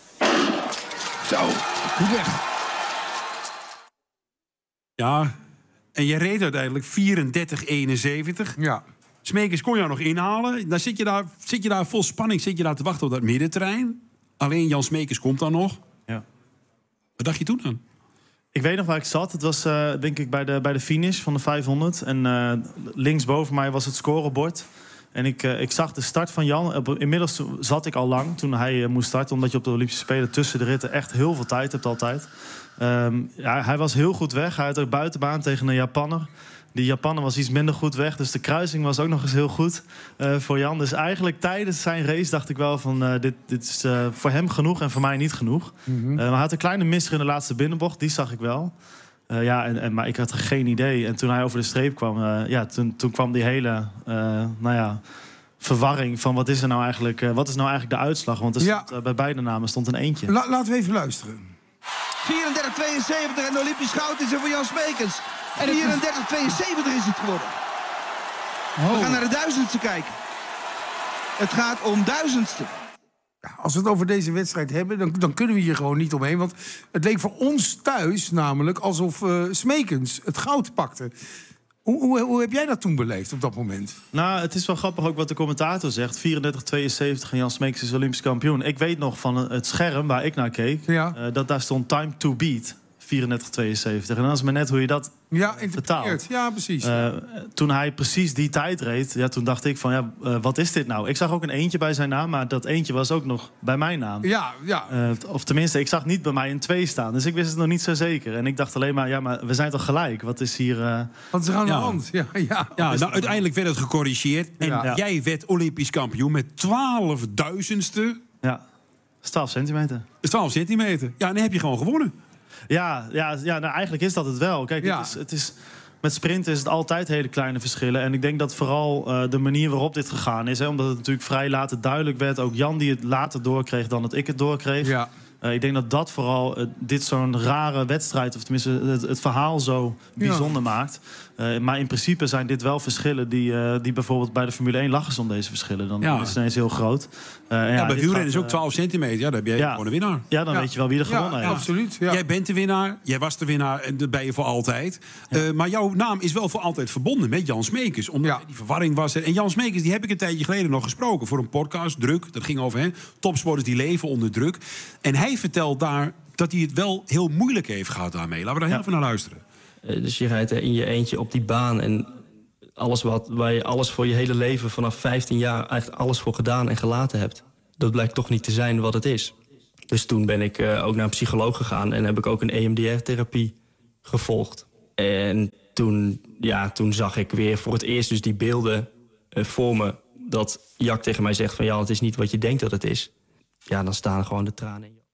Speaker 10: Zo, goed weg.
Speaker 9: Ja, en je reed uiteindelijk vierendertig eenenzeventig.
Speaker 10: Ja.
Speaker 9: Smekers kon jou nog inhalen. Dan zit je, daar, zit je daar vol spanning zit je daar te wachten op dat middenterrein. Alleen Jan Smekers komt dan nog.
Speaker 23: Ja.
Speaker 9: Wat dacht je toen dan?
Speaker 23: Ik weet nog waar ik zat. Het was uh, denk ik bij de, bij de finish van de vijfhonderd. En uh, linksboven mij was het scorebord. En ik, uh, ik zag de start van Jan. Inmiddels zat ik al lang toen hij uh, moest starten. Omdat je op de Olympische Spelen tussen de ritten echt heel veel tijd hebt altijd. Um, ja, hij was heel goed weg. Hij had ook buitenbaan tegen een Japanner. Die Japanner was iets minder goed weg. Dus de kruising was ook nog eens heel goed uh, voor Jan. Dus eigenlijk tijdens zijn race dacht ik wel van... Uh, dit, dit is uh, voor hem genoeg en voor mij niet genoeg. Mm-hmm. uh, maar hij had een kleine misser in de laatste binnenbocht. Die zag ik wel. Uh, ja, en, en, maar ik had geen idee. En toen hij over de streep kwam... Uh, ja, toen, toen kwam die hele... Uh, nou ja... verwarring van wat is er nou eigenlijk, uh, wat is nou eigenlijk de uitslag? Want er stond, ja. uh, bij beide namen stond een eentje.
Speaker 10: La, laten we even luisteren.
Speaker 6: vierendertig tweeënzeventig en de Olympisch goud is er voor Jan Smekens. vierendertig tweeënzeventig is het geworden. Oh. We gaan naar de duizendste kijken. Het gaat om duizendste.
Speaker 10: Ja, als we het over deze wedstrijd hebben, dan, dan kunnen we hier gewoon niet omheen. Want het leek voor ons thuis namelijk alsof uh, Smekens het goud pakte. Hoe, hoe, hoe heb jij dat toen beleefd op dat moment?
Speaker 23: Nou, het is wel grappig ook wat de commentator zegt. vierendertig tweeënzeventig en Jan Smeekers is Olympisch kampioen. Ik weet nog van het scherm waar ik naar keek... Ja. Uh, dat daar stond time to beat, vierendertig tweeënzeventig. En dan is maar net hoe je dat
Speaker 10: ja, vertaalt. Ja, precies.
Speaker 23: Uh, toen hij precies die tijd reed, ja, toen dacht ik van, ja, uh, wat is dit nou? Ik zag ook een eentje bij zijn naam, maar dat eentje was ook nog bij mijn naam.
Speaker 10: Ja, ja.
Speaker 23: Uh, of tenminste, ik zag niet bij mij een twee staan. Dus ik wist het nog niet zo zeker. En ik dacht alleen maar, ja, maar we zijn toch gelijk? Wat is hier... Uh...
Speaker 10: Wat is er aan de hand? Ja, ja.
Speaker 9: ja nou, uiteindelijk werd het gecorrigeerd. En ja. jij werd Olympisch kampioen met twaalfduizendste...
Speaker 23: Ja, twaalf centimeter.
Speaker 9: twaalf centimeter. Ja, en dan heb je gewoon gewonnen.
Speaker 23: Ja, ja, ja nou, eigenlijk is dat het wel. Kijk, ja. het is, het is, met sprinten is het altijd hele kleine verschillen. En ik denk dat vooral uh, de manier waarop dit gegaan is... Hè, omdat het natuurlijk vrij later duidelijk werd... ook Jan die het later doorkreeg dan dat ik het doorkreeg... Ja. Uh, ik denk dat dat vooral uh, dit zo'n rare wedstrijd... of tenminste het, het verhaal zo bijzonder ja. maakt. Uh, maar in principe zijn dit wel verschillen... die, uh, die bijvoorbeeld bij de Formule één lachen om deze verschillen. Dan ja. is het ineens heel groot. Uh,
Speaker 9: ja, ja, bij wielrennen is ook twaalf centimeter. Ja, dan heb jij ja. gewoon een winnaar.
Speaker 23: Ja, dan ja. weet je wel wie er gewonnen
Speaker 9: ja,
Speaker 23: heeft.
Speaker 9: Ja, absoluut. Ja. Jij bent de winnaar, jij was de winnaar... en dat ben je voor altijd. Ja. Uh, maar jouw naam is wel voor altijd verbonden met Jan Smeekers. Omdat ja. die verwarring was er. En Jan Smeekers, die heb ik een tijdje geleden nog gesproken... voor een podcast, Druk. Dat ging over hè, topsporters die leven onder druk. En hij vertelt daar dat hij het wel heel moeilijk heeft gehad daarmee. Laten we daar heel ja. even naar luisteren.
Speaker 7: Uh, dus je rijdt in je eentje op die baan... en alles wat, waar je alles voor je hele leven vanaf vijftien jaar... eigenlijk alles voor gedaan en gelaten hebt. Dat blijkt toch niet te zijn wat het is. Dus toen ben ik uh, ook naar een psycholoog gegaan... en heb ik ook een E M D R-therapie gevolgd. En toen, ja, toen zag ik weer voor het eerst dus die beelden uh, voor me... dat Jack tegen mij zegt van... ja, het is niet wat je denkt dat het is. Ja, dan staan gewoon de tranen in je.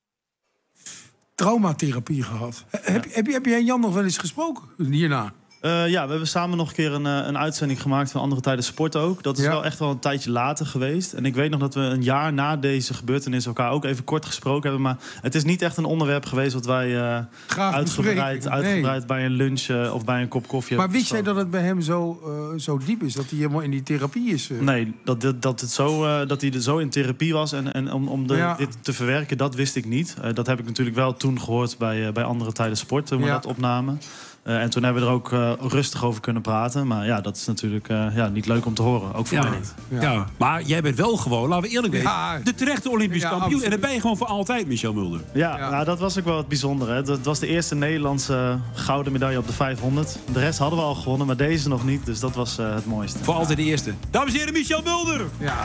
Speaker 10: Traumatherapie gehad. Ja. Heb, heb, heb jij Jan nog wel eens gesproken hierna?
Speaker 23: Uh, ja, we hebben samen nog een keer een, een uitzending gemaakt van Andere Tijden Sport ook. Dat is ja. wel echt wel een tijdje later geweest. En ik weet nog dat we een jaar na deze gebeurtenis elkaar ook even kort gesproken hebben. Maar het is niet echt een onderwerp geweest wat wij uh, uitgebreid, uitgebreid nee. bij een lunch uh, of bij een kop koffie
Speaker 10: maar
Speaker 23: hebben.
Speaker 10: Maar wist jij dat het bij hem zo, uh, zo diep is? Dat hij helemaal in die therapie is? Uh...
Speaker 23: Nee, dat, dat, dat, het zo, uh, dat hij er zo in therapie was. En, en om, om de, ja. dit te verwerken, dat wist ik niet. Uh, dat heb ik natuurlijk wel toen gehoord bij, uh, bij Andere Tijden Sport. Toen we ja. dat opnamen. Uh, en toen hebben we er ook uh, rustig over kunnen praten. Maar ja, dat is natuurlijk uh, ja, niet leuk om te horen. Ook voor
Speaker 9: ja.
Speaker 23: mij niet.
Speaker 9: Ja. Ja. Maar jij bent wel gewoon, laten we eerlijk weten... Ja. de terechte Olympisch ja, kampioen. En dat ben je gewoon voor altijd, Michel Mulder.
Speaker 23: Ja, ja. Nou, dat was ook wel het bijzondere. Hè. Dat was de eerste Nederlandse gouden medaille op de vijfhonderd. De rest hadden we al gewonnen, maar deze nog niet. Dus dat was uh, het mooiste.
Speaker 9: Voor altijd de eerste. Dames en heren, Michel Mulder.
Speaker 10: Ja.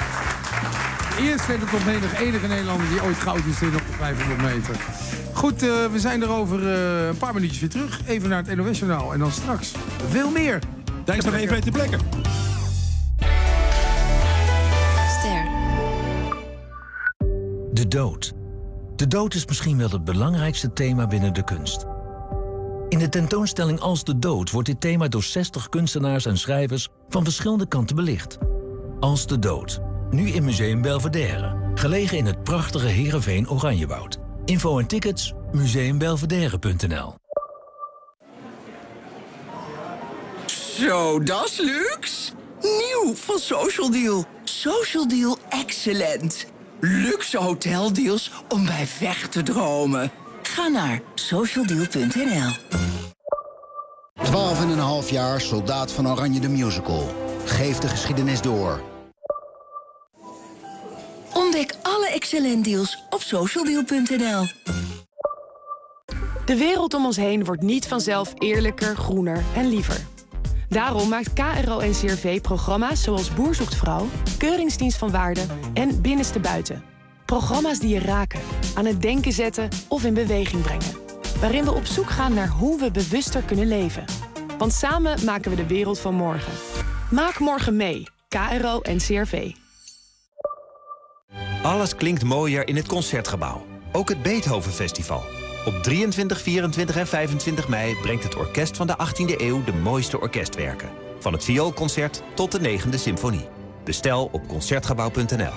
Speaker 10: Eerst werd het nog menig enige Nederlander die ooit goud is in op de vijfhonderd meter. Goed, uh, we zijn er over uh, een paar minuutjes weer terug. Even naar het N O S-journaal en dan straks veel meer.
Speaker 9: Daar is nog even te plekken.
Speaker 8: Ster. De dood. De dood is misschien wel het belangrijkste thema binnen de kunst. In de tentoonstelling Als de Dood wordt dit thema door zestig kunstenaars en schrijvers van verschillende kanten belicht. Als de Dood. Nu in Museum Belvedere. Gelegen in het prachtige Heerenveen Oranjewoud. Info en tickets museum belvedere punt n l.
Speaker 12: Zo, dat is luxe. Nieuw van Social Deal. Social Deal excellent. Luxe hoteldeals om bij weg te dromen. Ga naar social deal punt n l.
Speaker 24: Twaalf en een half jaar Soldaat van Oranje de Musical. Geef de geschiedenis door.
Speaker 12: Ontdek alle excellent deals op social deal punt n l.
Speaker 25: De wereld om ons heen wordt niet vanzelf eerlijker, groener en liever. Daarom maakt K R O N C R V programma's zoals Boer zoekt vrouw, Keuringsdienst van Waarde en Binnenste Buiten. Programma's die je raken, aan het denken zetten of in beweging brengen. Waarin we op zoek gaan naar hoe we bewuster kunnen leven. Want samen maken we de wereld van morgen. Maak morgen mee. K R O N C R V.
Speaker 26: Alles klinkt mooier in het Concertgebouw. Ook het Beethoven Festival. Op drieëntwintig, vierentwintig en vijfentwintig mei brengt het orkest van de achttiende eeuw de mooiste orkestwerken. Van het vioolconcert tot de negende symfonie. Bestel op concertgebouw punt n l.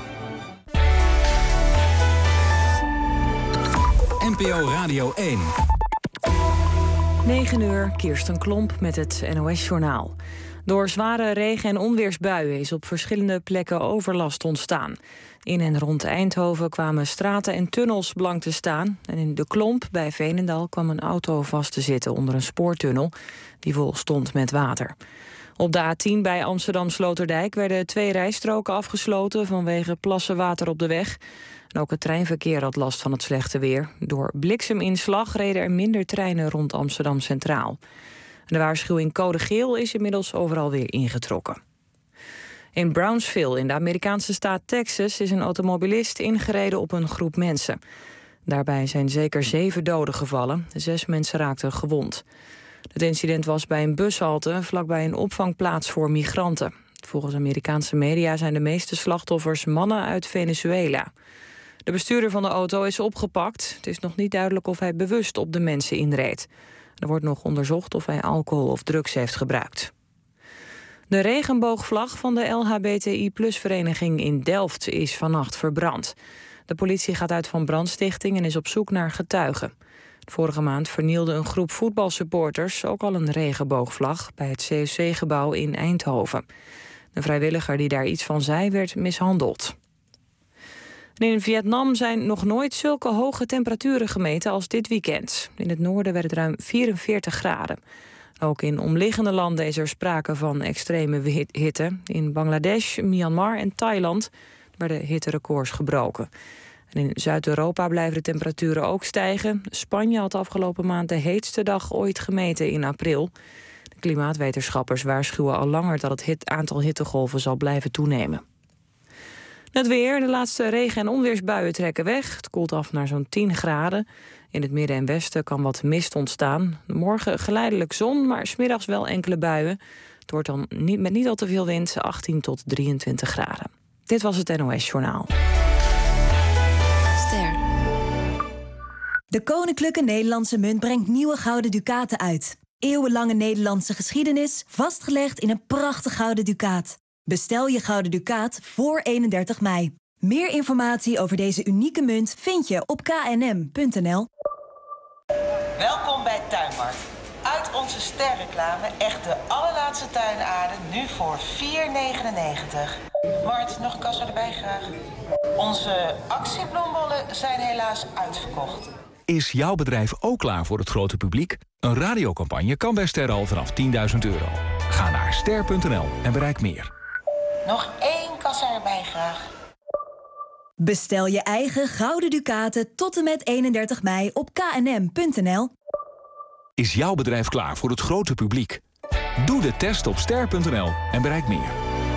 Speaker 8: N P O Radio één.
Speaker 13: negen uur, Kirsten Klomp met het N O S-journaal. Door zware regen- en onweersbuien is op verschillende plekken overlast ontstaan. In en rond Eindhoven kwamen straten en tunnels blank te staan. En in De Klomp bij Veenendaal kwam een auto vast te zitten onder een spoortunnel die vol stond met water. Op de A tien bij Amsterdam-Sloterdijk werden twee rijstroken afgesloten vanwege plassen water op de weg. En ook het treinverkeer had last van het slechte weer. Door blikseminslag reden er minder treinen rond Amsterdam Centraal. De waarschuwing code geel is inmiddels overal weer ingetrokken. In Brownsville in de Amerikaanse staat Texas is een automobilist ingereden op een groep mensen. Daarbij zijn zeker zeven doden gevallen. Zes mensen raakten gewond. Het incident was bij een bushalte vlakbij een opvangplaats voor migranten. Volgens Amerikaanse media zijn de meeste slachtoffers mannen uit Venezuela. De bestuurder van de auto is opgepakt. Het is nog niet duidelijk of hij bewust op de mensen inreed. Er wordt nog onderzocht of hij alcohol of drugs heeft gebruikt. De regenboogvlag van de L H B T I plus vereniging in Delft is vannacht verbrand. De politie gaat uit van brandstichting en is op zoek naar getuigen. Vorige maand vernielde een groep voetbalsupporters ook al een regenboogvlag bij het C O C-gebouw in Eindhoven. De vrijwilliger die daar iets van zei werd mishandeld. En in Vietnam zijn nog nooit zulke hoge temperaturen gemeten als dit weekend. In het noorden werd het ruim vierenveertig graden. Ook in omliggende landen is er sprake van extreme hitte. In Bangladesh, Myanmar en Thailand werden hitterecords gebroken. En in Zuid-Europa blijven de temperaturen ook stijgen. Spanje had afgelopen maand de heetste dag ooit gemeten in april. De klimaatwetenschappers waarschuwen al langer dat het hit aantal hittegolven zal blijven toenemen. Het weer, de laatste regen- en onweersbuien trekken weg. Het koelt af naar zo'n tien graden. In het midden en westen kan wat mist ontstaan. Morgen geleidelijk zon, maar 's middags wel enkele buien. Het wordt dan niet, met niet al te veel wind, achttien tot drieëntwintig graden. Dit was het N O S-journaal.
Speaker 14: Ster. De Koninklijke Nederlandse Munt brengt nieuwe gouden ducaten uit. Eeuwenlange Nederlandse geschiedenis, vastgelegd in een prachtig gouden ducaat. Bestel je gouden ducaat voor eenendertig mei. Meer informatie over deze unieke munt vind je op k n m punt n l.
Speaker 16: Welkom bij Tuinmart. Uit onze sterreclame echt de allerlaatste tuinaarden, nu voor vier negenennegentig. Mart, nog een kassa erbij graag. Onze actiebloembollen zijn helaas uitverkocht.
Speaker 17: Is jouw bedrijf ook klaar voor het grote publiek? Een radiocampagne kan bij Ster al vanaf tienduizend euro. Ga naar ster punt n l en bereik meer.
Speaker 16: Nog één kassa erbij graag.
Speaker 14: Bestel je eigen gouden ducaten tot en met eenendertig mei op k n m punt n l.
Speaker 17: Is jouw bedrijf klaar voor het grote publiek? Doe de test op ster punt n l en bereik meer.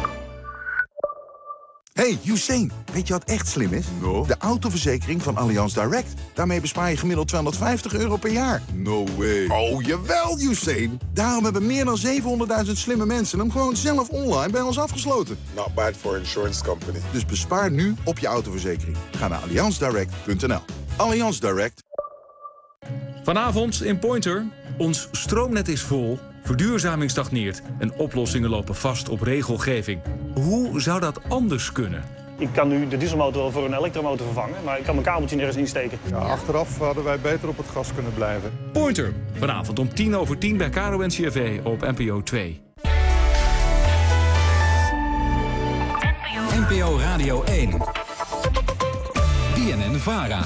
Speaker 18: Hey, Usain, weet je wat echt slim is? No. De autoverzekering van Allianz Direct. Daarmee bespaar je gemiddeld tweehonderdvijftig euro per jaar. No way. Oh, jawel, Usain. Daarom hebben meer dan zevenhonderdduizend slimme mensen hem gewoon zelf online bij ons afgesloten.
Speaker 19: Not bad for insurance company.
Speaker 18: Dus bespaar nu op je autoverzekering. Ga naar allianz direct punt n l. Allianz Direct.
Speaker 27: Vanavond in Pointer. Ons stroomnet is vol, verduurzaming stagneert en oplossingen lopen vast op regelgeving. Hoe zou dat anders kunnen?
Speaker 28: Ik kan nu de dieselmotor wel voor een elektromotor vervangen, maar ik kan mijn kabeltje nergens insteken.
Speaker 19: Ja, achteraf hadden wij beter op het gas kunnen blijven.
Speaker 27: Pointer, vanavond om tien over tien bij K R O N C R V op N P O twee.
Speaker 8: N P O Radio één. B N N Vara.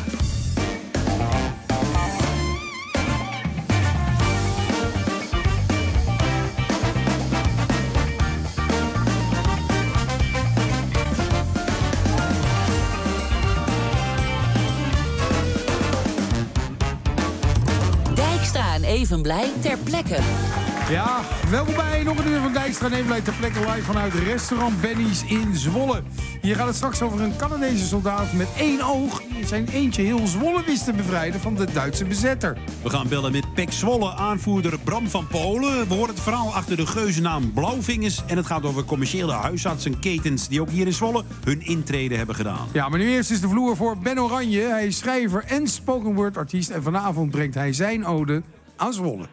Speaker 11: En Even Blij ter plekke.
Speaker 10: Ja, welkom bij nog een uur van Dijkstra en Even Blij ter plekke live vanuit restaurant Benny's in Zwolle. Hier gaat het straks over een Canadese soldaat met één oog die zijn eentje heel Zwolle wist te bevrijden van de Duitse bezetter.
Speaker 9: We gaan bellen met P E C Zwolle aanvoerder Bram van Polen. We horen het verhaal achter de geuzennaam Blauwvingers. En het gaat over commerciële huisartsenketens die ook hier in Zwolle hun intrede hebben gedaan.
Speaker 10: Ja, maar nu eerst is de vloer voor Ben Oranje. Hij is schrijver en spoken word artiest. En vanavond brengt hij zijn ode aan Zwolle.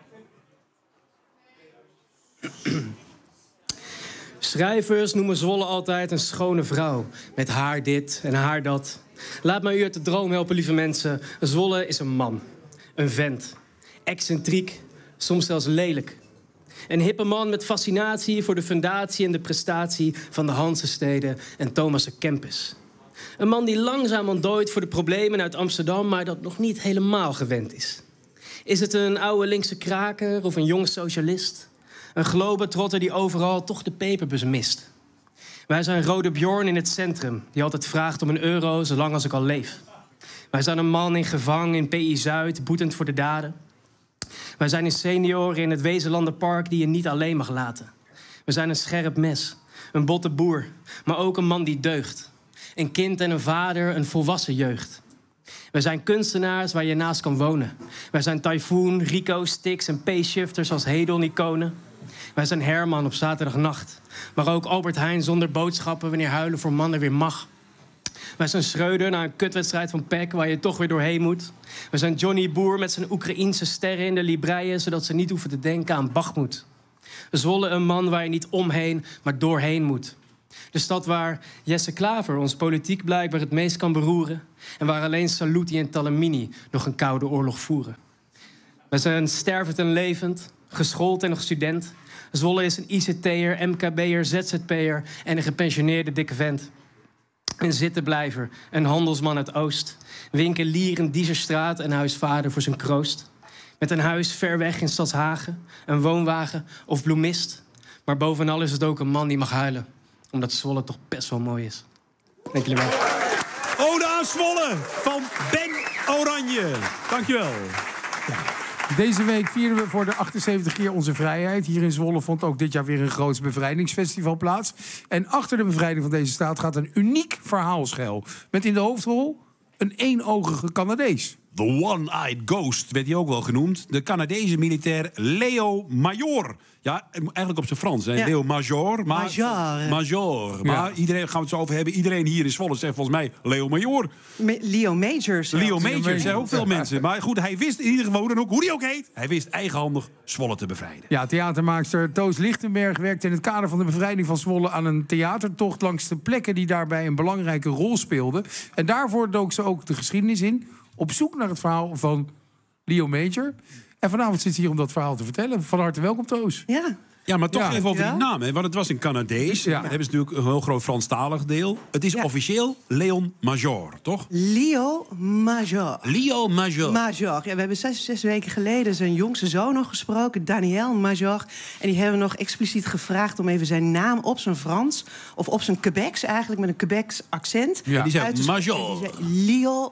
Speaker 29: Schrijvers noemen Zwolle altijd een schone vrouw. Met haar dit en haar dat. Laat mij u uit de droom helpen, lieve mensen. Zwolle is een man. Een vent. Excentriek. soms zelfs lelijk. Een hippe man met fascinatie voor de fundatie en de prestatie van de Hansesteden en Thomas à Kempis. Een man die langzaam ontdooit voor de problemen uit Amsterdam, maar dat nog niet helemaal gewend is. Is het een oude linkse kraker of een jonge socialist? Een globetrotter die overal toch de peperbus mist. Wij zijn Rode Bjorn in het centrum, die altijd vraagt om een euro zolang als ik al leef. Wij zijn een man in gevang in P I Zuid, boetend voor de daden. Wij zijn een senior in het Wezenlanderpark die je niet alleen mag laten. We zijn een scherp mes, een botte boer, maar ook een man die deugt. Een kind en een vader, een volwassen jeugd. Wij zijn kunstenaars waar je naast kan wonen. Wij zijn Typhoon, Rico, Stix en P-shifters als Hedon-iconen. Wij zijn Herman op zaterdagnacht. Maar ook Albert Heijn zonder boodschappen wanneer huilen voor mannen weer mag. Wij zijn Schreuder na een kutwedstrijd van P E C waar je toch weer doorheen moet. We zijn Johnny Boer met zijn Oekraïense sterren in de libreien, zodat ze niet hoeven te denken aan Bachmoed. Zwolle een man waar je niet omheen, maar doorheen moet. De stad waar Jesse Klaver ons politiek blijkbaar het meest kan beroeren. En waar alleen Saluti en Talamini nog een koude oorlog voeren. Wij zijn stervend en levend, geschoold en nog student. Zwolle is een I C T'er, M K B'er, Z Z P'er en een gepensioneerde dikke vent. Een zittenblijver, een handelsman uit Oost. Winkelier in Dieserstraat en huisvader voor zijn kroost. Met een huis ver weg in Stadshagen, een woonwagen of bloemist. Maar bovenal is het ook een man die mag huilen. Omdat Zwolle toch best wel mooi is. Dank jullie wel.
Speaker 9: Ode aan Zwolle van Ben Oranje. Dankjewel.
Speaker 10: Deze week vieren we voor de achtenzeventig keer onze vrijheid. Hier in Zwolle vond ook dit jaar weer een groots bevrijdingsfestival plaats. En achter de bevrijding van deze staat gaat een uniek verhaal schuil. Met in de hoofdrol een eenogige Canadees.
Speaker 9: The One-Eyed Ghost werd hij ook wel genoemd. De Canadese militair Leo Major. Ja, eigenlijk op zijn Frans. Hè?
Speaker 1: Ja.
Speaker 9: Leo Major. Maar,
Speaker 1: Major.
Speaker 9: Major. Maar
Speaker 1: Ja.
Speaker 9: iedereen gaan we het zo over hebben. Iedereen hier in Zwolle zegt volgens mij Leo Major.
Speaker 1: Me- Leo Major. zelfs.
Speaker 9: Leo Major, zeggen ook veel mensen. Maar goed, hij wist in ieder geval dan ook, hoe hij ook heet. Hij wist eigenhandig Zwolle te bevrijden.
Speaker 10: Ja, theatermaakster Toos Lichtenberg werkte in het kader van de bevrijding van Zwolle aan een theatertocht langs de plekken die daarbij een belangrijke rol speelden. En daarvoor dook ze ook de geschiedenis in, op zoek naar het verhaal van Leo Major. En vanavond zit ze hier om dat verhaal te vertellen. Van harte welkom, Toos.
Speaker 1: Ja.
Speaker 9: Ja, maar toch
Speaker 10: Ja.
Speaker 9: even over
Speaker 10: Ja?
Speaker 9: die naam. Hè? Want het was in Canadees. Ja. hebben ze natuurlijk een heel groot Franstalig deel. Het is officieel Leon Major, toch?
Speaker 1: Leo Major.
Speaker 9: Leo Major.
Speaker 1: Major. Ja, we hebben zes, zes weken geleden zijn jongste zoon nog gesproken, Daniel Major. En die hebben we nog expliciet gevraagd om even zijn naam op zijn Frans, of op zijn Quebecs eigenlijk, met een Quebecs accent.
Speaker 9: Ja. Die zei
Speaker 1: uit te spreken.
Speaker 9: Major.
Speaker 1: Die zei Leo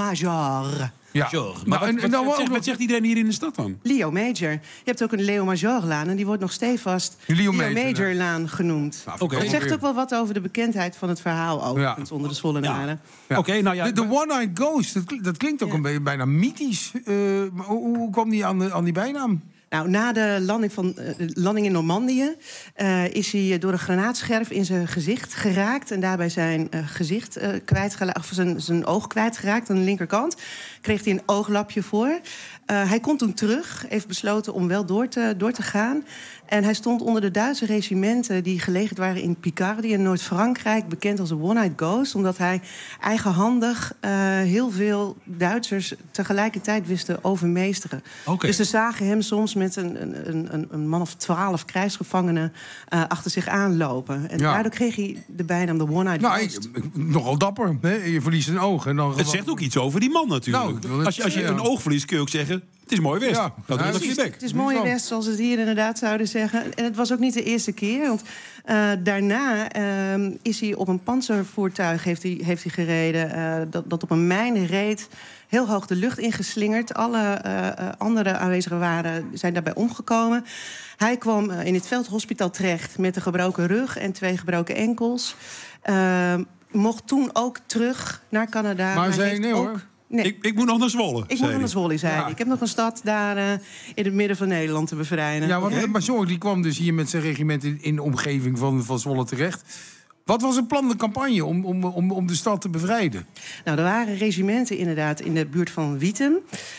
Speaker 1: Major.
Speaker 9: Ja. Major. Maar
Speaker 1: Nou, en-
Speaker 9: wat,
Speaker 1: en dan
Speaker 9: wat,
Speaker 1: ook
Speaker 9: zegt,
Speaker 1: nog-
Speaker 9: wat zegt iedereen hier in de stad dan?
Speaker 1: Leo Major. Je hebt ook een Leo Majorlaan en die wordt nog stevast
Speaker 9: Leo
Speaker 1: Leo
Speaker 9: Major,
Speaker 1: Majorlaan genoemd.
Speaker 9: Nou, oké.
Speaker 1: Dat zegt ook wel wat over de bekendheid van het verhaal, overigens, onder de Zwollenaren.
Speaker 10: Ja.
Speaker 9: Oké, nou ja.
Speaker 10: De, de One-Eyed Ghost, dat, klinkt- dat klinkt ook een beetje bijna mythisch. Eh, maar hoe, hoe kwam die aan, de, aan die bijnaam?
Speaker 1: Nou, na de landing, van, uh, landing in Normandië uh, is hij door een granaatscherf in zijn gezicht geraakt. En daarbij zijn uh, gezicht uh, kwijtgeraakt, of zijn, zijn oog kwijtgeraakt aan de linkerkant. Kreeg hij een ooglapje voor. Uh, hij kon toen terug, heeft besloten om wel door te, door te gaan. En hij stond onder de Duitse regimenten die gelegerd waren in Picardie in Noord-Frankrijk, bekend als de One-Eyed Ghost, omdat hij eigenhandig uh, heel veel Duitsers tegelijkertijd wist te overmeesteren.
Speaker 9: Oké.
Speaker 1: Dus ze zagen hem soms met een, een, een, een man of twaalf krijgsgevangenen uh, achter zich aanlopen. En
Speaker 10: Ja.
Speaker 1: daardoor kreeg hij de bijnaam de One-Eyed
Speaker 10: Nou,
Speaker 1: Ghost.
Speaker 10: ik, ik- nogal dapper. Hè? Je verliest een oog. En dan
Speaker 9: Het zegt ook iets over die man natuurlijk.
Speaker 10: Nou, dat is-
Speaker 9: als je, als je
Speaker 10: ja.
Speaker 9: een oog verliest, kun je ook zeggen, het is mooi West.
Speaker 10: Ja.
Speaker 9: Nou, doe
Speaker 10: Ja,
Speaker 9: dat op
Speaker 1: Het
Speaker 9: je
Speaker 1: is,
Speaker 9: bek.
Speaker 1: het is mooie West, zoals ze het hier inderdaad zouden zeggen. En het was ook niet de eerste keer. Want uh, daarna uh, is hij op een panzervoertuig heeft hij, heeft hij gereden. Uh, dat, dat op een mijn reed. Heel hoog de lucht ingeslingerd. Alle uh, uh, andere aanwezigen waren, zijn daarbij omgekomen. Hij kwam uh, in het veldhospitaal terecht met een gebroken rug en twee gebroken enkels. Uh, mocht toen ook terug naar Canada.
Speaker 10: Maar
Speaker 1: Hij
Speaker 10: zei
Speaker 1: heeft
Speaker 10: nee,
Speaker 1: ook-
Speaker 10: hoor.
Speaker 1: Nee.
Speaker 9: Ik, ik moet nog naar Zwolle.
Speaker 1: Ik
Speaker 9: zei
Speaker 1: moet nog
Speaker 9: hij.
Speaker 1: naar Zwolle, zei hij. Ik heb nog een stad daar uh, in het midden van Nederland te bevrijden.
Speaker 10: Ja, want maar Major die kwam dus hier met zijn regiment in, in de omgeving van, van Zwolle terecht. Wat was het plan, de campagne, om, om, om, om de stad te bevrijden?
Speaker 1: Nou, er waren regimenten inderdaad in de buurt van Wiedem.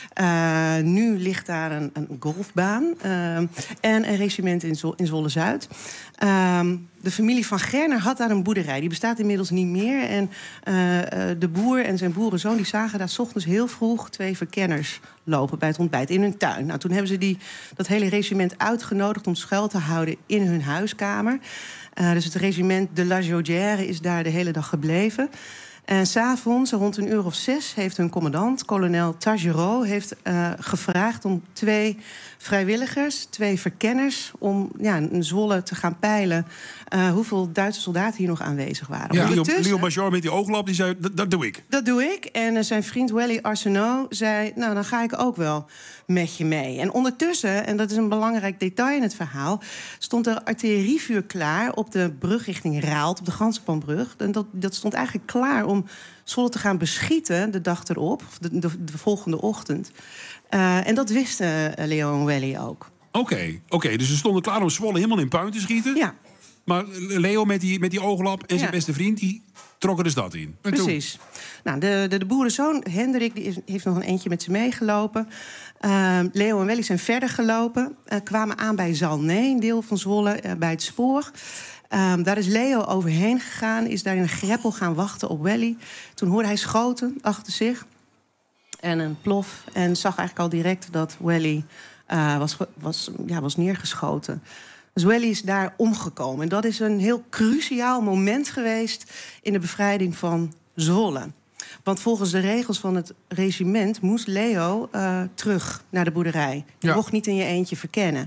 Speaker 1: Uh, nu ligt daar een, een golfbaan. Uh, en een regiment in, Zwo- in Zwolle-Zuid. Uh, de familie van Gerner had daar een boerderij. Die bestaat inmiddels niet meer. En uh, uh, de boer en zijn boerenzoon die zagen daar 's ochtends heel vroeg twee verkenners lopen bij het ontbijt in hun tuin. Nou, toen hebben ze die, dat hele regiment uitgenodigd om schuil te houden in hun huiskamer. Uh, dus het regiment de La Jaudière is daar de hele dag gebleven. En 's avonds, rond een uur of zes, heeft hun commandant, kolonel Tagereau, heeft uh, gevraagd om twee vrijwilligers, twee verkenners, om ja, een Zwolle te gaan peilen uh, hoeveel Duitse soldaten hier nog aanwezig waren.
Speaker 9: Ja. Leo, Leo Major met die ooglap, die zei, dat doe ik.
Speaker 1: Dat doe ik. En uh, zijn vriend Welly Arsenault zei, nou, dan ga ik ook wel met je mee. En ondertussen, en dat is een belangrijk detail in het verhaal, stond er artillerievuur klaar op de brug richting Raalt, op de Gansenpanbrug. En dat, dat stond eigenlijk klaar om Zwolle te gaan beschieten de dag erop, of de, de, de volgende ochtend. Uh, en dat wisten uh, Leo en Welly ook.
Speaker 9: Oké, okay, okay, dus ze stonden klaar om Zwolle helemaal in puin te schieten.
Speaker 1: Ja.
Speaker 9: Maar Leo met die, met die ooglap en zijn
Speaker 1: ja.
Speaker 9: beste vriend, die trokken de stad in.
Speaker 1: Precies. Nou, de, de, de boerenzoon, Hendrik, die is, heeft nog een eentje met ze meegelopen. Uh, Leo en Welly zijn verder gelopen. Uh, kwamen aan bij Zalnay, een deel van Zwolle, uh, bij het spoor. Um, daar is Leo overheen gegaan, is daar in een greppel gaan wachten op Welly. Toen hoorde hij schoten achter zich en een plof. En zag eigenlijk al direct dat Welly uh, was, was, ja, was neergeschoten. Dus Welly is daar omgekomen. En dat is een heel cruciaal moment geweest in de bevrijding van Zwolle. Want volgens de regels van het regiment moest Leo uh, terug naar de boerderij. Je ja. mocht niet in je eentje verkennen.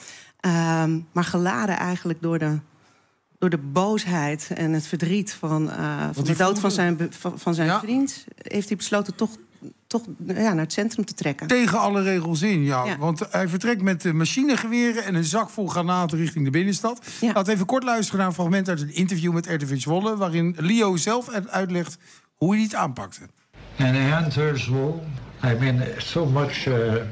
Speaker 1: Um, maar geladen eigenlijk door de... door de boosheid en het verdriet van, uh, van de dood van zijn, van, van zijn ja. vriend, heeft hij besloten toch, toch ja, naar het centrum te trekken.
Speaker 10: Tegen alle regels in, ja. ja. Want hij vertrekt met de machinegeweren en een zak vol granaten richting de binnenstad. Ja. Laten we even kort luisteren naar een fragment uit een interview met R T V Zwolle, waarin Leo zelf uitlegt hoe hij het aanpakte.
Speaker 2: And I entered Zwolle. I mean, so much uh,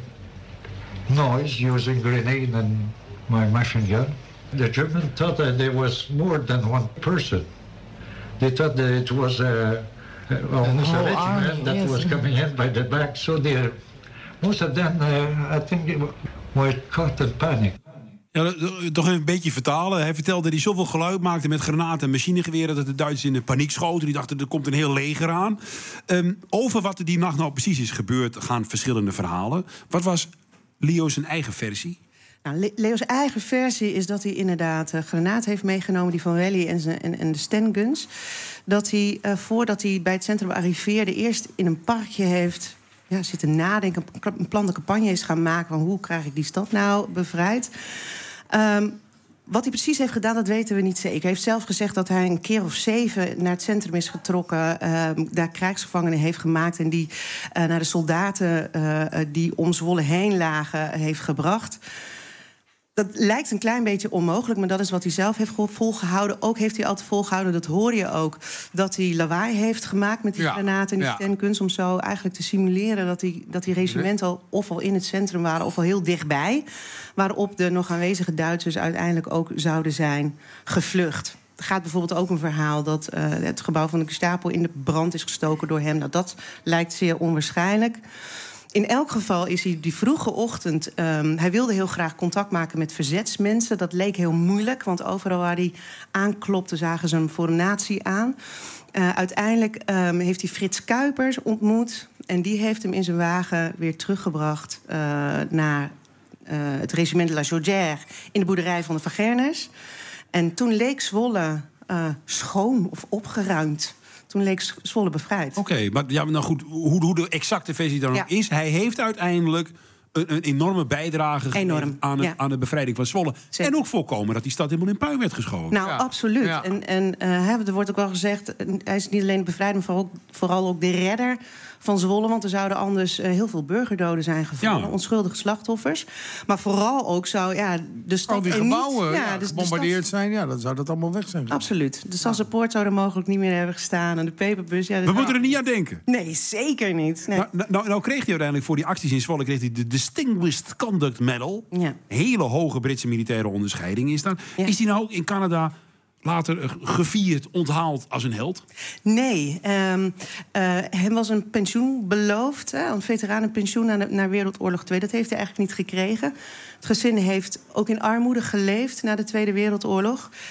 Speaker 2: noise using grenade and my machine gun. The Germans thought that there was more than one person. They thought that it was uh, uh, almost a regiment that was coming in by the back. So they, most of them, uh, I think, were caught in panic.
Speaker 9: Ja, toch even een beetje vertalen. Hij vertelde dat hij zoveel geluid maakte met granaten en machinegeweren dat de Duitsers in de paniek schoten. Die dachten, er komt een heel leger aan. Um, over wat er die nacht nou precies is gebeurd gaan verschillende verhalen. Wat was Leo zijn eigen versie?
Speaker 1: Nou, Leo's eigen versie is dat hij inderdaad uh, granaat heeft meegenomen, die van Welly en, zijn, en, en de Stenguns. Dat hij, uh, voordat hij bij het centrum arriveerde, eerst in een parkje heeft ja, zitten nadenken, een plan de campagne is gaan maken van hoe krijg ik die stad nou bevrijd. Um, wat hij precies heeft gedaan, dat weten we niet zeker. Hij heeft zelf gezegd dat hij een keer of zeven naar het centrum is getrokken, uh, daar krijgsgevangenen heeft gemaakt en die uh, naar de soldaten uh, die om Zwolle heen lagen heeft gebracht. Dat lijkt een klein beetje onmogelijk, maar dat is wat hij zelf heeft volgehouden. Ook heeft hij altijd volgehouden, dat hoor je ook, dat hij lawaai heeft gemaakt met die ja, granaten en die ja. stenkunst, om zo eigenlijk te simuleren dat die, dat die regimenten al of al in het centrum waren of al heel dichtbij, waarop de nog aanwezige Duitsers uiteindelijk ook zouden zijn gevlucht. Er gaat bijvoorbeeld ook een verhaal dat uh, het gebouw van de Gestapo in de brand is gestoken door hem. Nou, dat lijkt zeer onwaarschijnlijk. In elk geval is hij die vroege ochtend... Um, hij wilde heel graag contact maken met verzetsmensen. Dat leek heel moeilijk, want overal waar hij aanklopte zagen ze hem voor een natie aan. Uh, uiteindelijk um, heeft hij Frits Kuipers ontmoet. En die heeft hem in zijn wagen weer teruggebracht uh, naar uh, het regiment de La Jaudière in de boerderij van de Van Gerners. En toen leek Zwolle uh, schoon of opgeruimd. Toen leek Zwolle bevrijd.
Speaker 9: Oké, okay, maar ja, nou goed, hoe, hoe de exacte versie dan ja. is... hij heeft uiteindelijk een, een enorme bijdrage gegeven aan, ja. aan de bevrijding van Zwolle. Zeker. En ook voorkomen dat die stad helemaal in puin werd geschoten.
Speaker 1: Nou,
Speaker 9: ja.
Speaker 1: absoluut. Ja. En, en uh, er wordt ook wel gezegd, hij is niet alleen de bevrijder, maar vooral, vooral ook de redder van Zwolle. Want er zouden anders uh, heel veel burgerdoden zijn gevallen. Ja. Onschuldige slachtoffers. Maar vooral ook zou ja, de stad...
Speaker 10: Al die gebouwen
Speaker 1: niet,
Speaker 10: ja, ja, dus gebombardeerd stad... zijn, ja, dan zou dat allemaal weg zijn.
Speaker 1: Absoluut. De Sassenpoort zou er mogelijk niet meer hebben gestaan. En de peperbus... Ja,
Speaker 9: We moeten nou... er niet aan denken.
Speaker 1: Nee, zeker niet. Nee.
Speaker 9: Nou, nou, nou kreeg hij uiteindelijk voor die acties in Zwolle... kreeg hij de Distinguished Conduct Medal. Ja. Hele hoge Britse militaire onderscheiding is dat. Ja. Is hij nou ook in Canada... later gevierd, onthaald als een held?
Speaker 1: Nee. Um, uh, hem was een pensioen beloofd. Hè, een veteranenpensioen naar, naar Wereldoorlog twee. Dat heeft hij eigenlijk niet gekregen. Het gezin heeft ook in armoede geleefd na de Tweede Wereldoorlog.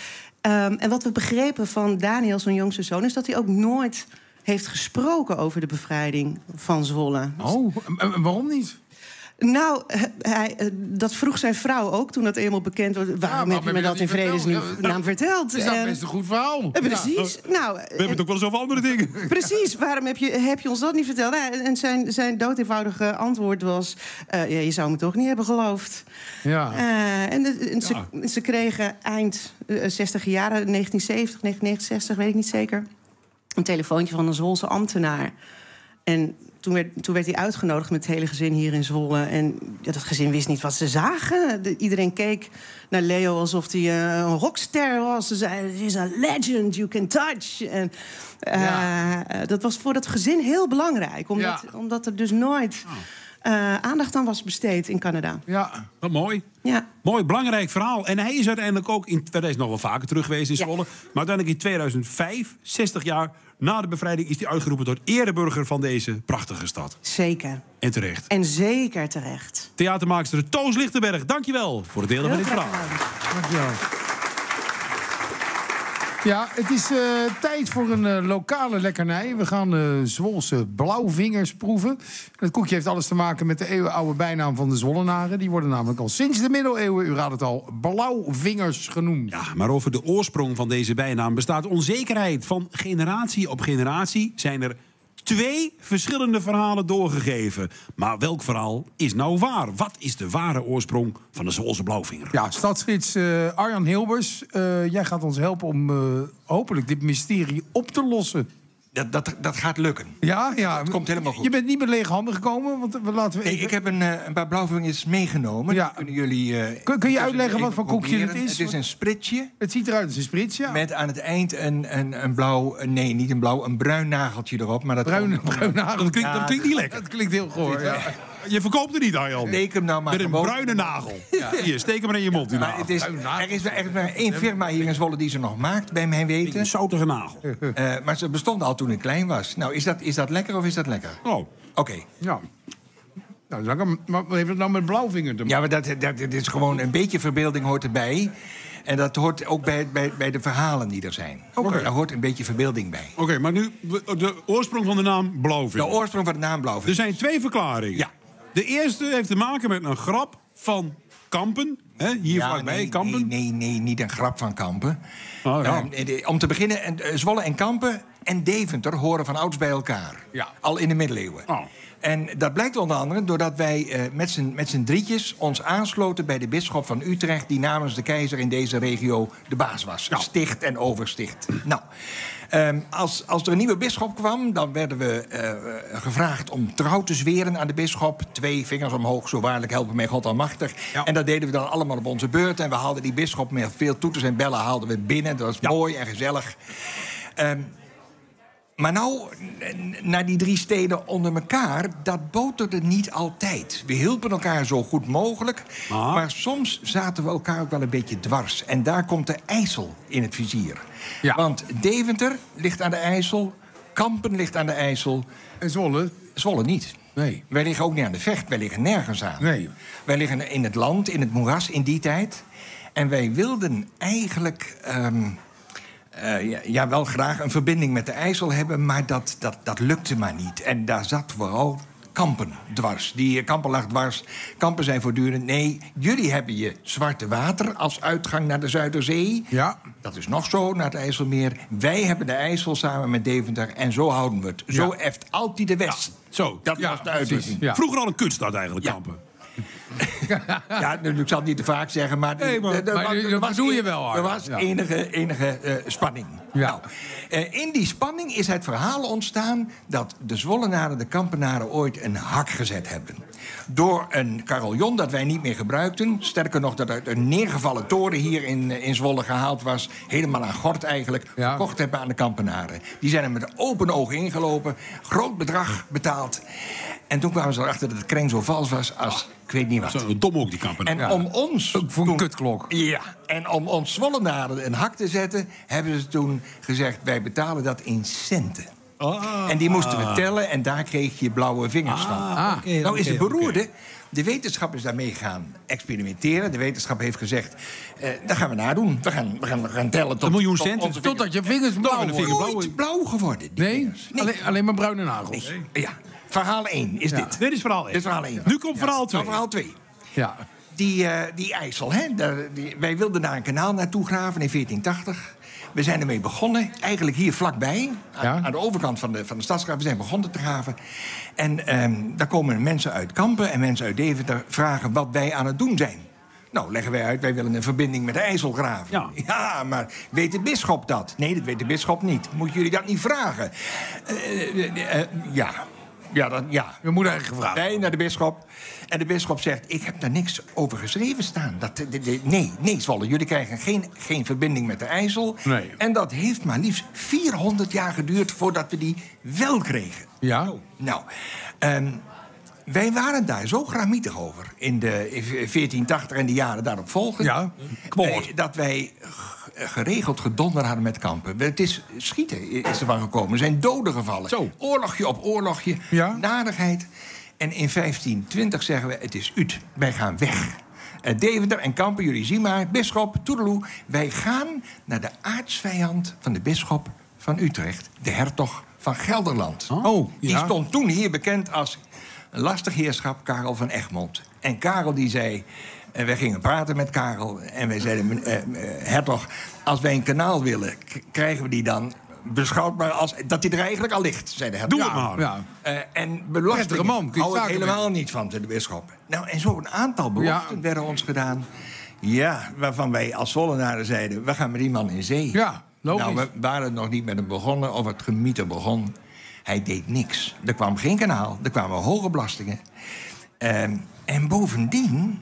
Speaker 1: Um, en wat we begrepen van Daniel, zijn jongste zoon, is dat hij ook nooit heeft gesproken over de bevrijding van Zwolle.
Speaker 10: Oh, en waarom niet?
Speaker 1: Nou, hij, dat vroeg zijn vrouw ook toen dat eenmaal bekend wordt. Waarom
Speaker 10: ja,
Speaker 1: heb je me dat in vredesnaam
Speaker 10: nou,
Speaker 1: verteld?
Speaker 10: Is dat
Speaker 1: en,
Speaker 10: best een goed verhaal?
Speaker 1: En precies.
Speaker 10: Ja.
Speaker 1: Nou,
Speaker 9: we hebben het ook wel eens over andere dingen.
Speaker 1: Precies, waarom heb je, heb je ons dat niet verteld? Nou, en zijn, zijn doodeenvoudige antwoord was... Uh, ja, je zou me toch niet hebben geloofd.
Speaker 10: Ja.
Speaker 1: Uh, en de, en ze,
Speaker 10: ja.
Speaker 1: ze kregen eind uh, zestig jaren, negentien zeventig, negentien negenenzestig, weet ik niet zeker... een telefoontje van een Zwolse ambtenaar. En toen werd, toen werd hij uitgenodigd met het hele gezin hier in Zwolle. En ja, dat gezin wist niet wat ze zagen. De, iedereen keek naar Leo alsof hij uh, een rockster was. Ze zeiden, he's a legend, you can touch. En uh, ja. uh, dat was voor dat gezin heel belangrijk. Omdat, ja. omdat er dus nooit uh, aandacht aan was besteed in Canada.
Speaker 10: Ja,
Speaker 9: wat mooi.
Speaker 1: Ja.
Speaker 9: Mooi, belangrijk verhaal. En hij is uiteindelijk ook... in hij is nog wel vaker terug geweest in Zwolle. Ja. Maar uiteindelijk in tweeduizend vijf, zestig jaar... na de bevrijding is hij uitgeroepen tot ereburger van deze prachtige stad.
Speaker 1: Zeker.
Speaker 9: En terecht.
Speaker 1: En zeker terecht.
Speaker 9: Theatermaakster Toos Lichtenberg, dankjewel voor het delen van dit verhaal.
Speaker 10: Dankjewel. Ja, het is uh, tijd voor een uh, lokale lekkernij. We gaan uh, Zwolse blauwvingers proeven. Het koekje heeft alles te maken met de eeuwenoude bijnaam van de Zwollenaren. Die worden namelijk al sinds de middeleeuwen, u raadt het al, blauwvingers genoemd.
Speaker 9: Ja, maar over de oorsprong van deze bijnaam bestaat onzekerheid. Van generatie op generatie zijn er twee verschillende verhalen doorgegeven. Maar welk verhaal is nou waar? Wat is de ware oorsprong van de Zwolse blauwvinger?
Speaker 10: Ja, stadsgids uh, Arjan Hilbers, uh, jij gaat ons helpen om uh, hopelijk dit mysterie op te lossen.
Speaker 3: Dat, dat, dat gaat lukken.
Speaker 10: Ja, ja.
Speaker 3: Het komt helemaal goed.
Speaker 10: Je bent niet met lege handen gekomen? Want we laten we even...
Speaker 3: Nee, ik heb een, uh, een paar blauwvingers meegenomen.
Speaker 10: Ja.
Speaker 3: Kunnen jullie, uh,
Speaker 10: kun, kun je uitleggen wat voor koekje het is?
Speaker 3: Het is een spritsje.
Speaker 10: Het ziet eruit als een sprits, ja.
Speaker 3: Met aan het eind een, een, een blauw... Nee, niet een blauw, een bruin nageltje erop. Maar dat
Speaker 10: bruin,
Speaker 3: kan,
Speaker 10: bruin nagel.
Speaker 9: Dat klinkt, ja, dat klinkt niet lekker.
Speaker 10: Dat klinkt heel goor, ja.
Speaker 9: Je verkoopt er niet, Arjan.
Speaker 3: Steek hem nou maar
Speaker 9: met een
Speaker 3: gewoon.
Speaker 9: bruine nagel. Ja. Hier, steek hem maar in je mond, die
Speaker 3: maar
Speaker 9: nagel.
Speaker 3: Het is, er is er maar één firma hier in Zwolle die ze nog maakt, bij mijn weten.
Speaker 9: Een zoutige nagel.
Speaker 3: Uh, maar ze bestonden al toen ik klein was. Nou, is dat, is dat lekker of is dat lekker?
Speaker 9: Oh.
Speaker 3: Oké. Okay.
Speaker 10: Ja. Nou, lekker, maar wat heeft het nou met blauwvinger te maken?
Speaker 3: Ja, maar dat, dat, dat is gewoon een beetje verbeelding hoort erbij. En dat hoort ook bij, bij, bij de verhalen die er zijn.
Speaker 9: Okay.
Speaker 3: Daar hoort een beetje verbeelding bij.
Speaker 9: Oké, okay, maar nu de oorsprong van de naam blauwvinger.
Speaker 3: De oorsprong van de naam blauwvinger.
Speaker 9: Er zijn twee verklaringen.
Speaker 3: Ja.
Speaker 9: De eerste heeft te maken met een grap van Kampen. Hè, hier
Speaker 3: ja,
Speaker 9: vlakbij,
Speaker 3: nee,
Speaker 9: Kampen.
Speaker 3: Nee, nee, nee, niet een grap van Kampen.
Speaker 9: Oh, ja.
Speaker 3: uh, om te beginnen, uh, Zwolle en Kampen en Deventer horen van ouds bij elkaar.
Speaker 10: Ja.
Speaker 3: Al in de middeleeuwen.
Speaker 9: Oh.
Speaker 3: En dat blijkt onder andere doordat wij uh, met z'n, met z'n drietjes ons aansloten bij de bisschop van Utrecht, die namens de keizer in deze regio de baas was. Nou. Sticht en oversticht. Nou, um, als, als er een nieuwe bisschop kwam, dan werden we uh, gevraagd om trouw te zweren aan de bisschop. Twee vingers omhoog, zo waarlijk helpen mij God almachtig. Ja. En dat deden we dan allemaal op onze beurt. En we haalden die bisschop met veel toeters en bellen haalden we binnen. Dat was ja. mooi en gezellig. Um, Maar nou, naar die drie steden onder elkaar, dat boterde niet altijd. We hielpen elkaar zo goed mogelijk, ah. maar soms zaten we elkaar ook wel een beetje dwars. En daar komt de IJssel in het vizier. Ja. Want Deventer ligt aan de IJssel, Kampen ligt aan de IJssel.
Speaker 10: En Zwolle?
Speaker 3: Zwolle niet.
Speaker 10: Nee.
Speaker 3: Wij liggen ook niet aan de Vecht, wij liggen nergens aan.
Speaker 10: Nee.
Speaker 3: Wij liggen in het land, in het moeras in die tijd. En wij wilden eigenlijk... Um, Uh, ja, ja, wel graag een verbinding met de IJssel hebben, maar dat, dat, dat lukte maar niet. En daar zat vooral Kampen dwars. Die Kampen lag dwars. Kampen zei voortdurend, nee, jullie hebben je Zwarte Water als uitgang naar de Zuiderzee.
Speaker 10: Ja.
Speaker 3: Dat is nog zo, naar het IJsselmeer. Wij hebben de IJssel samen met Deventer en zo houden we het. Zo
Speaker 10: ja.
Speaker 3: eft altijd de West.
Speaker 9: Ja, zo.
Speaker 3: Dat
Speaker 10: ja,
Speaker 3: was de uitdrukking.
Speaker 10: Ja.
Speaker 9: Vroeger al een kunststad eigenlijk, ja. Kampen.
Speaker 3: Ja, ik zal het niet te vaak zeggen, maar...
Speaker 9: Nee, maar,
Speaker 3: er, er,
Speaker 10: maar
Speaker 3: er,
Speaker 10: dat
Speaker 3: was,
Speaker 10: bedoel je wel,
Speaker 3: er was ja. enige, enige uh, spanning.
Speaker 10: Ja.
Speaker 3: Nou, uh, in die spanning is het verhaal ontstaan dat de Zwollenaren, de Kampenaren, ooit een hak gezet hebben. Door een carillon dat wij niet meer gebruikten. Sterker nog, dat uit een neergevallen toren hier in, in Zwolle gehaald was. Helemaal aan gort eigenlijk. Ja. Verkocht hebben aan de Kampenaren. Die zijn er met open ogen ingelopen. Groot bedrag betaald. En toen kwamen ze erachter dat het kreng zo vals was als... Ik weet niet wat.
Speaker 9: Zo dom ook, die Kampenaren.
Speaker 3: En ja. om ons...
Speaker 10: Voor een kutklok.
Speaker 3: Ja, en om ons Zwollenaren een hak te zetten... hebben ze toen gezegd, wij betalen dat in centen. Ah, en die moesten we tellen en daar kreeg je blauwe vingers ah, van.
Speaker 10: Ah,
Speaker 3: okay, nou is het beroerde... Okay. de wetenschap is daarmee gaan experimenteren. De wetenschap heeft gezegd, uh, dat gaan we nadoen. We gaan, we gaan, we gaan tellen tot...
Speaker 9: Een miljoen
Speaker 3: tot
Speaker 9: cent.
Speaker 3: onze
Speaker 10: Totdat je vingers blauw worden.
Speaker 3: Vingers blauw, blauw geworden.
Speaker 10: Nee?
Speaker 3: nee.
Speaker 10: Alleen, alleen maar bruine nagels.
Speaker 3: Nee. Ja. Verhaal één is
Speaker 10: ja.
Speaker 3: dit.
Speaker 9: Dit is verhaal één.
Speaker 3: Dit is verhaal één.
Speaker 9: Nu komt verhaal twee.
Speaker 3: Nou, verhaal twee.
Speaker 10: Ja.
Speaker 3: Die, uh, die IJssel, hè? Daar, die, wij wilden daar een kanaal naartoe graven in veertien tachtig. We zijn ermee begonnen, eigenlijk hier vlakbij. Aan, ja. aan de overkant van de, van de stadsgraaf. We zijn begonnen te graven. En um, daar komen mensen uit Kampen en mensen uit Deventer vragen wat wij aan het doen zijn. Nou, leggen wij uit, wij willen een verbinding met de IJssel graven.
Speaker 9: Ja,
Speaker 3: ja maar weet de bisschop dat? Nee, dat weet de bisschop niet. Moeten jullie dat niet vragen? Uh, uh, uh, uh, ja... Ja, dat, ja.
Speaker 10: We moeten eigenlijk gevraagd.
Speaker 3: Nee, naar de bisschop. En de bisschop zegt, ik heb daar niks over geschreven staan. Dat, de, de, nee, nee, Zwolle, jullie krijgen geen, geen verbinding met de IJssel.
Speaker 10: Nee.
Speaker 3: En dat heeft maar liefst vierhonderd jaar geduurd voordat we die wel kregen.
Speaker 10: Ja.
Speaker 3: Nou, um, wij waren daar zo gramietig over in de veertien tachtig en de jaren daarop volgend.
Speaker 10: Ja,
Speaker 3: wij, dat wij geregeld gedonder hadden met Kampen. Het is schieten is ervan gekomen. Er zijn doden gevallen.
Speaker 10: Zo.
Speaker 3: Oorlogje op oorlogje.
Speaker 10: Ja.
Speaker 3: Narigheid. En in vijftien twintig zeggen we, het is uit. Wij gaan weg. Uh, Deventer en Kampen, jullie zien maar. Bisschop, toedeloe. Wij gaan naar de aartsvijand van de bisschop van Utrecht. De hertog van Gelderland.
Speaker 10: Oh, ja.
Speaker 3: Die stond toen hier bekend als lastig heerschap, Karel van Egmond. En Karel die zei... En wij gingen praten met Karel en wij zeiden... Uh, uh, hertog, als wij een kanaal willen, k- krijgen we die dan beschouwd maar als... dat hij er eigenlijk al ligt, zei de hertog.
Speaker 9: Doe het maar.
Speaker 10: Ja.
Speaker 3: Uh, en belastingen
Speaker 10: man, kun je
Speaker 3: hou ik
Speaker 10: zaken
Speaker 3: helemaal
Speaker 10: met.
Speaker 3: niet van, zei de bisschop. Nou, en zo een aantal beloften
Speaker 10: Ja.
Speaker 3: werden ons gedaan. Ja, waarvan wij als Zwollenaren zeiden... we gaan met die man in zee.
Speaker 10: Ja, logisch.
Speaker 3: Nou, we waren nog niet met hem begonnen, of het gemieter begon. Hij deed niks. Er kwam geen kanaal, er kwamen hoge belastingen. Uh, en bovendien...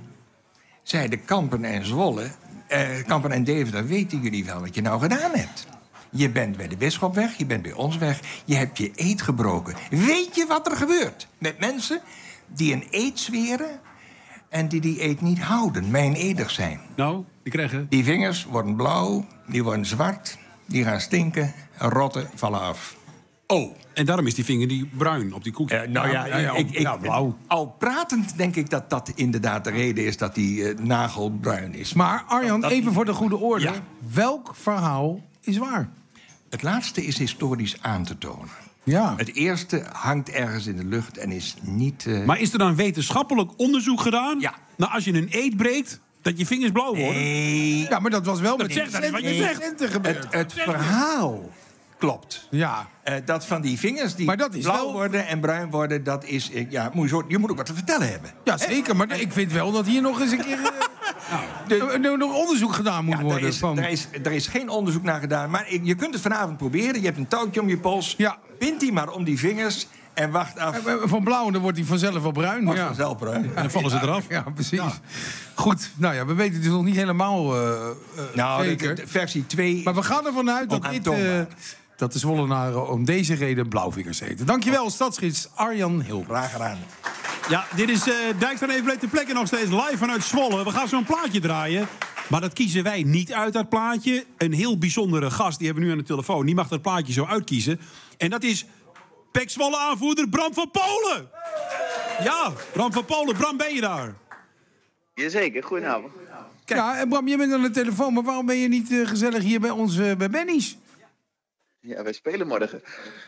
Speaker 3: zeiden Kampen en Zwolle... Uh, Kampen en Deventer, weten jullie wel wat je nou gedaan hebt? Je bent bij de bisschop weg, je bent bij ons weg. Je hebt je eed gebroken. Weet je wat er gebeurt met mensen die een eed zweren... en die die eed niet houden, mijnedig zijn?
Speaker 9: Nou, die krijgen...
Speaker 3: Die vingers worden blauw, die worden zwart... die gaan stinken, rotten, vallen af. Oh.
Speaker 9: En daarom is die vinger die bruin op die koekje.
Speaker 3: Uh, nou ja,
Speaker 9: ja, ja,
Speaker 3: ik, ik,
Speaker 9: ja, blauw.
Speaker 3: Al pratend denk ik dat dat inderdaad de reden is... dat die uh, nagel bruin is.
Speaker 10: Maar Arjan,
Speaker 3: dat,
Speaker 10: even voor de goede orde.
Speaker 3: Ja.
Speaker 10: Welk verhaal is waar?
Speaker 3: Het laatste is historisch aan te tonen.
Speaker 10: Ja.
Speaker 3: Het eerste hangt ergens in de lucht en is niet... Uh...
Speaker 9: Maar is er dan wetenschappelijk onderzoek gedaan?
Speaker 3: Ja.
Speaker 9: Nou, als je een eet breekt, dat je vingers blauw worden?
Speaker 3: Nee.
Speaker 10: Ja, maar dat was wel
Speaker 9: Dat
Speaker 10: met
Speaker 9: zegt- dat is wat je zegt.
Speaker 10: centen gebeurd.
Speaker 3: Het, het verhaal klopt.
Speaker 10: Ja.
Speaker 3: Uh, dat van die vingers die
Speaker 10: Maar dat is
Speaker 3: blauw
Speaker 10: wel-
Speaker 3: worden en bruin worden... dat is... uh, ja, moet je, zo- je moet ook wat te vertellen hebben.
Speaker 10: Ja, zeker. Maar ik vind wel dat hier nog eens een keer uh, de, nog onderzoek gedaan moet
Speaker 3: Ja,
Speaker 10: worden.
Speaker 3: er, is,
Speaker 10: van...
Speaker 3: er, is, er is geen onderzoek naar gedaan. Maar je kunt het vanavond proberen. Je hebt een touwtje om je pols.
Speaker 10: Ja.
Speaker 3: Bind die maar om die vingers en wacht af.
Speaker 10: Uh, Van blauw, dan wordt hij vanzelf wel bruin.
Speaker 3: Wordt
Speaker 10: Ja.
Speaker 3: vanzelf bruin.
Speaker 9: En dan vallen ze eraf.
Speaker 10: Ja, precies. Goed, nou ja, we weten het dus nog niet helemaal uh, uh,
Speaker 3: Nou,
Speaker 10: zeker.
Speaker 3: de, de versie twee...
Speaker 10: Maar we gaan ervan uit dat dit... Uh, dat de Zwollenaren om deze reden blauwvingers eten. Dankjewel, stadsgids Arjan Hilbert.
Speaker 3: Graag gedaan.
Speaker 9: Ja, dit is uh, Dijkstra even bleef de plekken nog steeds live vanuit Zwolle. We gaan zo'n plaatje draaien. Maar dat kiezen wij niet uit, dat plaatje. Een heel bijzondere gast, die hebben we nu aan de telefoon. Die mag dat plaatje zo uitkiezen. En dat is P E C Zwolle aanvoerder Bram van Polen. Ja, Bram van Polen. Bram, ben je daar?
Speaker 4: Jazeker, goedenavond.
Speaker 10: Kijk. Ja, en Bram, je bent aan de telefoon. Maar waarom ben je niet uh, gezellig hier bij ons, uh, bij Benny's?
Speaker 4: Ja, wij spelen morgen.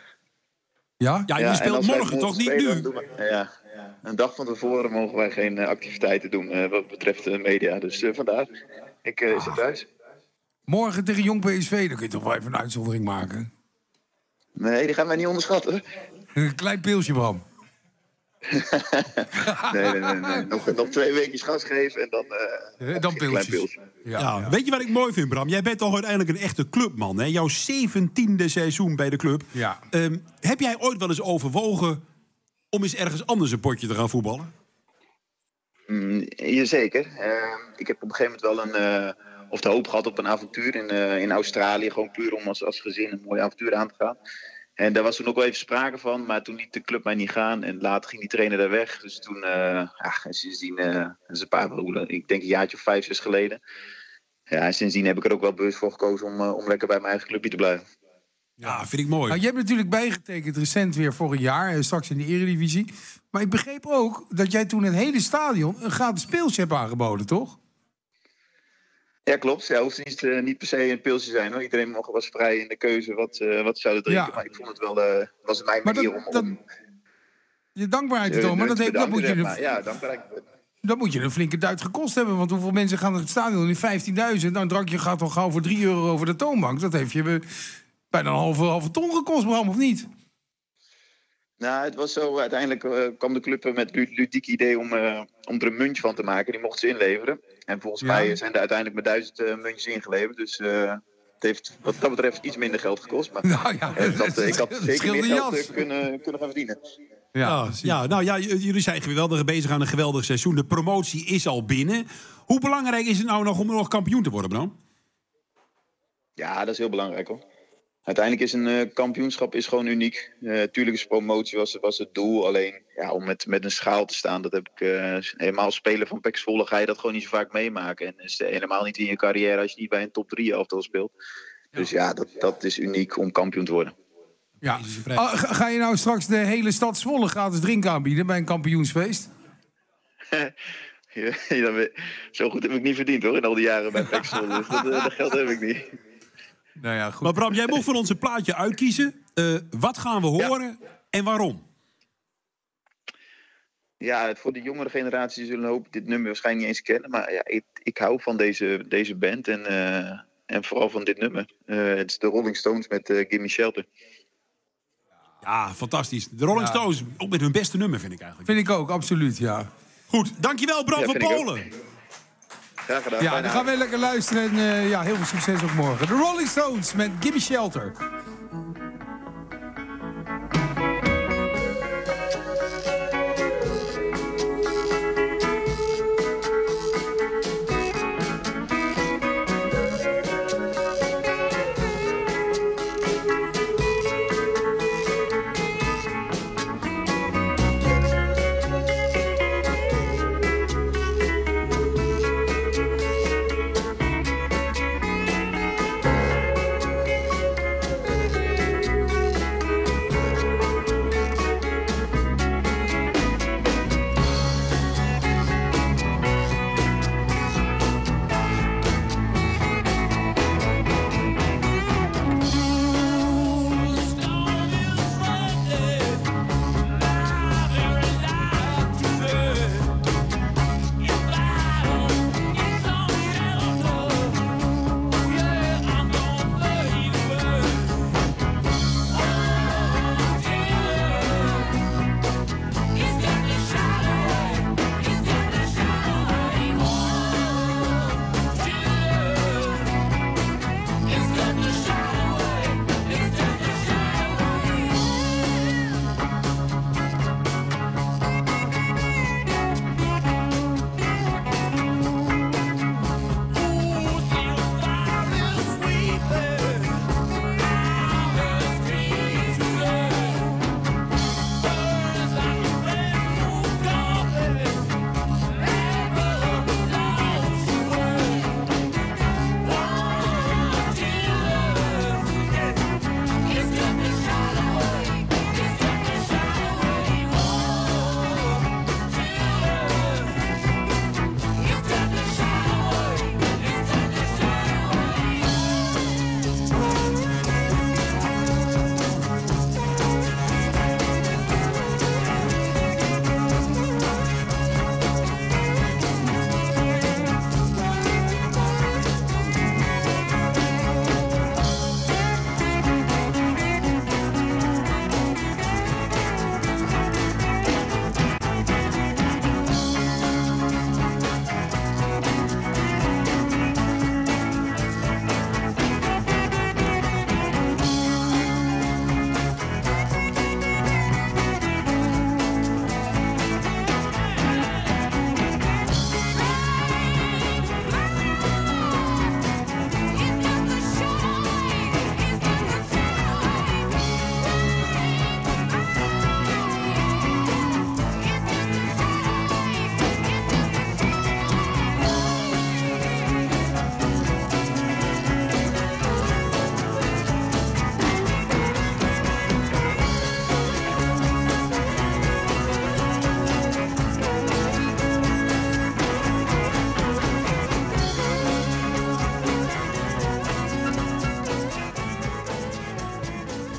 Speaker 10: Ja?
Speaker 9: Ja, je
Speaker 4: ja,
Speaker 9: speelt morgen, toch niet
Speaker 4: spelen,
Speaker 9: nu?
Speaker 4: doen we, ja, een dag van tevoren mogen wij geen uh, activiteiten doen uh, wat betreft de media. Dus uh, vandaar. Ik uh, zit thuis.
Speaker 10: Morgen tegen Jong P S V, dan kun je toch wel even een uitzondering maken?
Speaker 4: Nee, die gaan wij niet onderschatten.
Speaker 10: Een klein pilsje, Bram.
Speaker 4: nee, nee, nee. nee. Nog, nog twee weken gas geven en dan, uh,
Speaker 10: dan
Speaker 4: een klein pilsje.
Speaker 9: Ja. Ja, weet je wat ik mooi vind, Bram? Jij bent toch uiteindelijk een echte clubman, hè? Jouw zeventiende seizoen bij de club.
Speaker 10: Ja.
Speaker 9: Um, heb jij ooit wel eens overwogen om eens ergens anders een potje te gaan voetballen?
Speaker 4: Mm, jazeker. Uh, ik heb op een gegeven moment wel een... Uh, of de hoop gehad op een avontuur in, uh, in Australië. Gewoon puur om als, als gezin een mooi avontuur aan te gaan. En daar was toen ook wel even sprake van. Maar toen liet de club mij niet gaan. En later ging die trainer daar weg. Dus toen... Uh, ja, sindsdien... Uh, dat is een paar... Ik denk een jaartje of vijf, zes geleden. Ja, en sindsdien heb ik er ook wel bewust voor gekozen om, uh, om lekker bij mijn eigen clubje te blijven.
Speaker 9: Ja, vind ik mooi.
Speaker 10: Nou, je hebt natuurlijk bijgetekend recent weer voor een jaar, straks in de Eredivisie. Maar ik begreep ook dat jij toen het hele stadion een gratis pilsje hebt aangeboden, toch?
Speaker 4: Ja, klopt. Ja, hoeft niet, uh, niet per se een pilsje te zijn, hoor. Iedereen mocht, was vrij in de keuze wat, uh, wat ze zouden drinken. Ja. Maar ik vond het wel, uh, was mijn manier dat, om,
Speaker 10: dat,
Speaker 4: om...
Speaker 10: Je dankbaarheid te tonen, maar dat, heeft, dat moet je...
Speaker 4: Maar, ja, dankbaarheid.
Speaker 10: Dat moet je een flinke duit gekost hebben. Want hoeveel mensen gaan naar het stadion? In vijftienduizend. Nou, een drankje gaat toch gauw voor drie euro over de toonbank. Dat heeft je bijna een halve, halve ton gekost, Bram, of niet?
Speaker 4: Nou, het was zo. Uiteindelijk uh, kwam de club met het ludiek idee om, uh, om er een muntje van te maken. Die mochten ze inleveren. En volgens ja. mij zijn er uiteindelijk met duizend uh, muntjes ingeleverd. Dus uh, het heeft wat dat betreft iets minder geld gekost. Maar nou ja, uh, dat, uh, ik had zeker meer geld uh, kunnen, kunnen gaan verdienen.
Speaker 9: Ja, ja, nou ja, jullie zijn geweldig bezig aan een geweldig seizoen. De promotie is al binnen. Hoe belangrijk is het nou nog om nog kampioen te worden, Bram?
Speaker 4: Ja, dat is heel belangrijk, hoor. Uiteindelijk is een uh, kampioenschap is gewoon uniek. Uh, tuurlijk is promotie was, was het doel. Alleen ja, om met, met een schaal te staan, dat heb ik uh, helemaal spelen van P E C Zwolle ga je dat gewoon niet zo vaak meemaken. En is helemaal niet in je carrière als je niet bij een top drie elftal speelt. Ja. Dus ja, dat, dat is uniek om kampioen te worden.
Speaker 10: Ja. Oh, ga je nou straks de hele stad Zwolle gratis drinken aanbieden bij een kampioensfeest?
Speaker 4: ja, ja, zo goed heb ik niet verdiend, hoor, in al die jaren bij P E C Zwolle. Dus dat, uh, dat geld heb ik niet.
Speaker 9: Nou ja, goed. Maar Bram, jij mocht voor ons een plaatje uitkiezen. Uh, wat gaan we horen ja. en waarom?
Speaker 4: Ja, voor de jongere generatie zullen hoop dit nummer waarschijnlijk niet eens kennen. Maar ja, ik, ik hou van deze, deze band en, uh, en vooral van dit nummer. Uh, het is de Rolling Stones met uh, Gimme Shelter.
Speaker 9: Ja, fantastisch. De Rolling ja. Stones, ook met hun beste nummer, vind ik eigenlijk.
Speaker 10: Vind ik ook, absoluut, ja.
Speaker 9: Goed, dankjewel Bram ja, van Polen.
Speaker 4: Graag gedaan.
Speaker 10: Ja, dan gaan we lekker luisteren en uh, ja, heel veel succes ook morgen. De Rolling Stones met Gimme Shelter.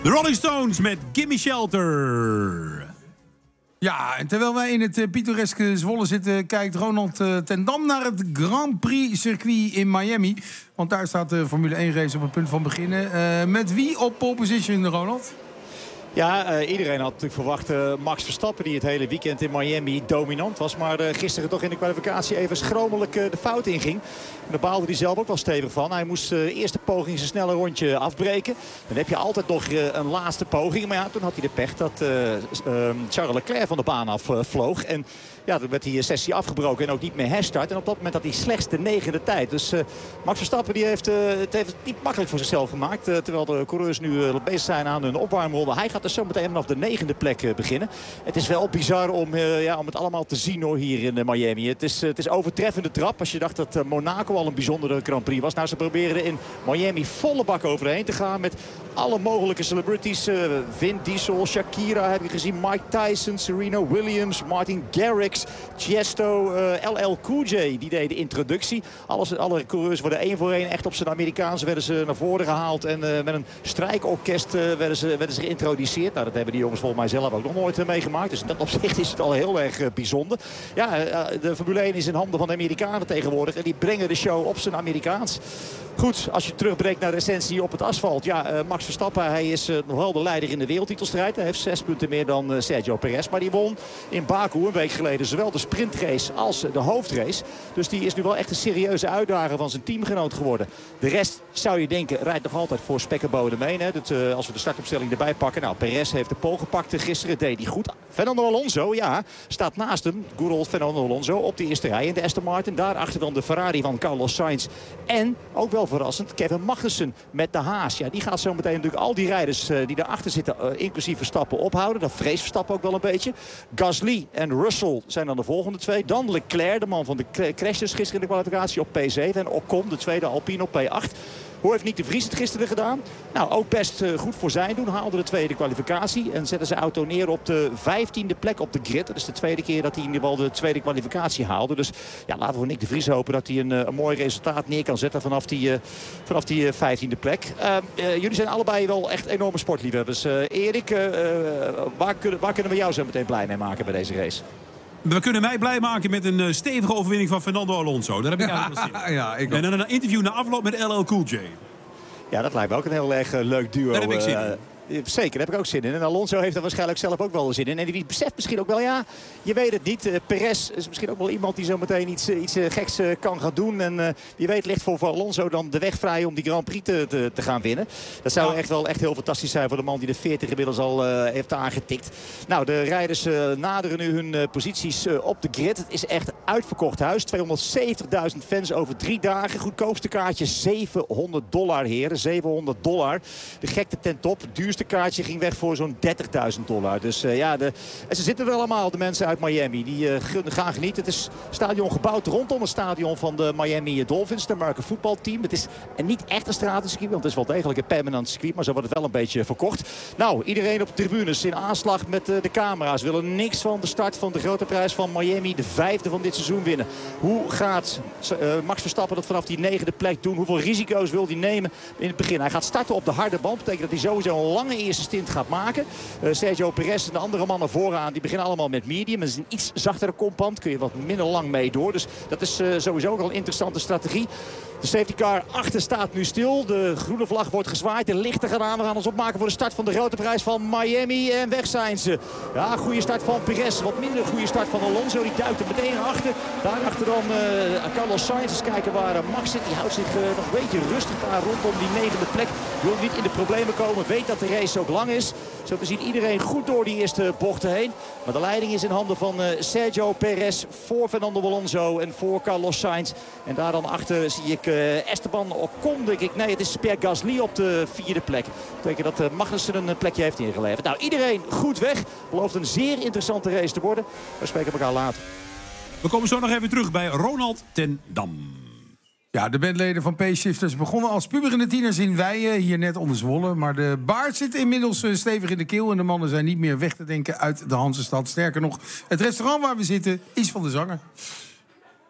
Speaker 9: De Rolling Stones met Gimme Shelter.
Speaker 10: Ja, en terwijl wij in het uh, pittoreske Zwolle zitten, kijkt Ronald uh, ten Dam naar het Grand Prix circuit in Miami. Want daar staat de Formule één race op het punt van beginnen. Uh, met wie op pole position, Ronald?
Speaker 5: Ja, uh, iedereen had natuurlijk verwacht uh, Max Verstappen... die het hele weekend in Miami dominant was. Maar uh, gisteren toch in de kwalificatie even schromelijk uh, de fout inging. En daar baalde hij zelf ook wel stevig van. Hij moest uh, de eerste poging zijn snelle rondje afbreken. Dan heb je altijd nog uh, een laatste poging. Maar ja, toen had hij de pech dat uh, uh, Charles Leclerc van de baan af uh, vloog. En ja, toen werd die sessie afgebroken en ook niet meer herstart. En op dat moment had hij slechts de negende tijd. Dus uh, Max Verstappen die heeft, uh, het heeft het niet makkelijk voor zichzelf gemaakt. Uh, terwijl de coureurs nu uh, bezig zijn aan hun opwarmronde. Hij gaat dus zo meteen vanaf de negende plek uh, beginnen. Het is wel bizar om, uh, ja, om het allemaal te zien hoor, hier in uh, Miami. Het is, uh, het is overtreffende trap. Als je dacht dat uh, Monaco al een bijzondere Grand Prix was. Nou, ze proberen er in Miami volle bak overheen te gaan. Met alle mogelijke celebrities. Uh, Vin Diesel, Shakira heb je gezien. Mike Tyson, Serena Williams, Martin Garrix, Tiesto, uh, L L Cool J. Die deed de introductie. Alles, alle coureurs worden één voor één echt op zijn Amerikaans werden ze naar voren gehaald. En uh, met een strijkorkest uh, werden, ze, werden ze geïntroduceerd. Nou, dat hebben die jongens volgens mij zelf ook nog nooit uh, meegemaakt. Dus in dat opzicht is het al heel erg uh, bijzonder. Ja, uh, de Formule één is in handen van de Amerikanen tegenwoordig. En die brengen de show op zijn Amerikaans. Goed, als je terugbreekt naar de essentie op het asfalt. Ja, uh, Max Verstappen, hij is uh, nog wel de leider in de wereldtitelstrijd. Hij heeft zes punten meer dan uh, Sergio Perez. Maar die won in Baku een week geleden zowel de sprintrace als de hoofdrace. Dus die is nu wel echt een serieuze uitdager van zijn teamgenoot geworden. De rest, zou je denken, rijdt nog altijd voor spek en bonen mee. Hè? Dat, uh, als we de startopstelling erbij pakken. Nou, Perez heeft de pole gepakt gisteren. Deed hij goed. Fernando Alonso, ja, staat naast hem. Good old Fernando Alonso op de eerste rij in de Aston Martin. Daarachter dan de Ferrari van Carlos Sainz. En, ook wel verrassend, Kevin Magnussen met de Haas. Ja, die gaat zo meteen natuurlijk al die rijders uh, die daarachter zitten, uh, inclusief Verstappen, ophouden. Dat vreest Verstappen ook wel een beetje. Gasly en Russell zijn dan de volgende twee. Dan Leclerc, de man van de crash dus gisteren in de kwalificatie op P zeven. En Ocon, de tweede Alpine op P acht. Hoe heeft Nick de Vries het gisteren gedaan? Nou, ook best uh, goed voor zijn doen. Haalde de tweede kwalificatie en zetten zijn auto neer op de vijftiende plek op de grid. Dat is de tweede keer dat hij in ieder geval de tweede kwalificatie haalde. Dus ja, laten we voor Nick de Vries hopen dat hij een, een mooi resultaat neer kan zetten vanaf die, uh, vanaf die uh, vijftiende plek. Uh, uh, jullie zijn allebei wel echt enorme sportliefhebbers. Uh, Erik, uh, uh, waar, kunnen, waar kunnen we jou zo meteen blij mee maken bij deze race?
Speaker 9: We kunnen mij blij maken met een uh, stevige overwinning van Fernando Alonso. Daar heb ik eigenlijk wel zin in.
Speaker 10: Ja, ik
Speaker 9: en dan een interview na afloop met L L Cool J.
Speaker 5: Ja, dat lijkt me ook een heel erg uh, leuk duo.
Speaker 9: Daar heb ik zin in.
Speaker 5: Uh, Zeker, daar heb ik ook zin in. En Alonso heeft er waarschijnlijk zelf ook wel zin in. En die beseft misschien ook wel, ja, je weet het niet. Uh, Perez is misschien ook wel iemand die zo meteen iets, iets uh, geks uh, kan gaan doen. En uh, wie weet ligt voor, voor Alonso dan de weg vrij om die Grand Prix te, te, te gaan winnen. Dat zou ja. echt wel echt heel fantastisch zijn voor de man die de veertig inmiddels al uh, heeft aangetikt. Nou, de rijders uh, naderen nu hun uh, posities uh, op de grid. Het is echt uitverkocht huis. tweehonderdzeventigduizend fans over drie dagen. Goedkoopste kaartje zevenhonderd dollar, heren. zevenhonderd dollar. De gekte ten top. Duurste kaartje ging weg voor zo'n dertigduizend dollar. Dus uh, ja, de, en ze zitten er allemaal, de mensen uit Miami. Die uh, gaan genieten. Het is een stadion gebouwd rondom het stadion van de Miami Dolphins. Het American voetbalteam. Het is een niet echt een stratencircuit, want het is wel degelijk een permanent circuit. Maar zo wordt het wel een beetje verkocht. Nou, iedereen op de tribunes in aanslag met uh, de camera's. Willen niks van de start van de grote prijs van Miami. De vijfde van dit seizoen winnen. Hoe gaat uh, Max Verstappen dat vanaf die negende plek doen? Hoeveel risico's wil hij nemen in het begin? Hij gaat starten op de harde band. Dat betekent dat hij sowieso een lange eerste stint gaat maken. Uh, Sergio Perez en de andere mannen vooraan, die beginnen allemaal met medium. Dat is een iets zachtere kompand. Kun je wat minder lang mee door. Dus dat is uh, sowieso ook al een interessante strategie. De safety car achter staat nu stil. De groene vlag wordt gezwaaid. De lichten gaan We gaan ons opmaken voor de start van de grote prijs van Miami. En weg zijn ze. Ja, goede start van Perez. Wat minder goede start van Alonso. Die duikt er meteen achter. Daarachter dan uh, Carlos Sainz. Eens kijken waar uh, Max zit. Die houdt zich uh, nog een beetje rustig daar rondom die negende plek. Wil niet in de problemen komen. Weet dat de race ook lang is. Zo te zien iedereen goed door die eerste bochten heen. Maar de leiding is in handen van uh, Sergio Perez. Voor Fernando Alonso en voor Carlos Sainz. En daar dan achter zie ik uh, Esteban Ocon, denk ik. Nee, het is Pierre Gasly op de vierde plek. Dat betekent dat uh, Magnussen een plekje heeft ingeleverd. Nou, iedereen goed weg. Belooft een zeer interessante race te worden. We spreken elkaar later.
Speaker 9: We komen zo nog even terug bij Ronald ten Dam.
Speaker 10: Ja, de bandleden van Payshifters begonnen als puberende tieners in Weijen, hier net onder Zwolle. Maar de baard zit inmiddels stevig in de keel en de mannen zijn niet meer weg te denken uit de Hansestad. Sterker nog, het restaurant waar we zitten is van de zanger.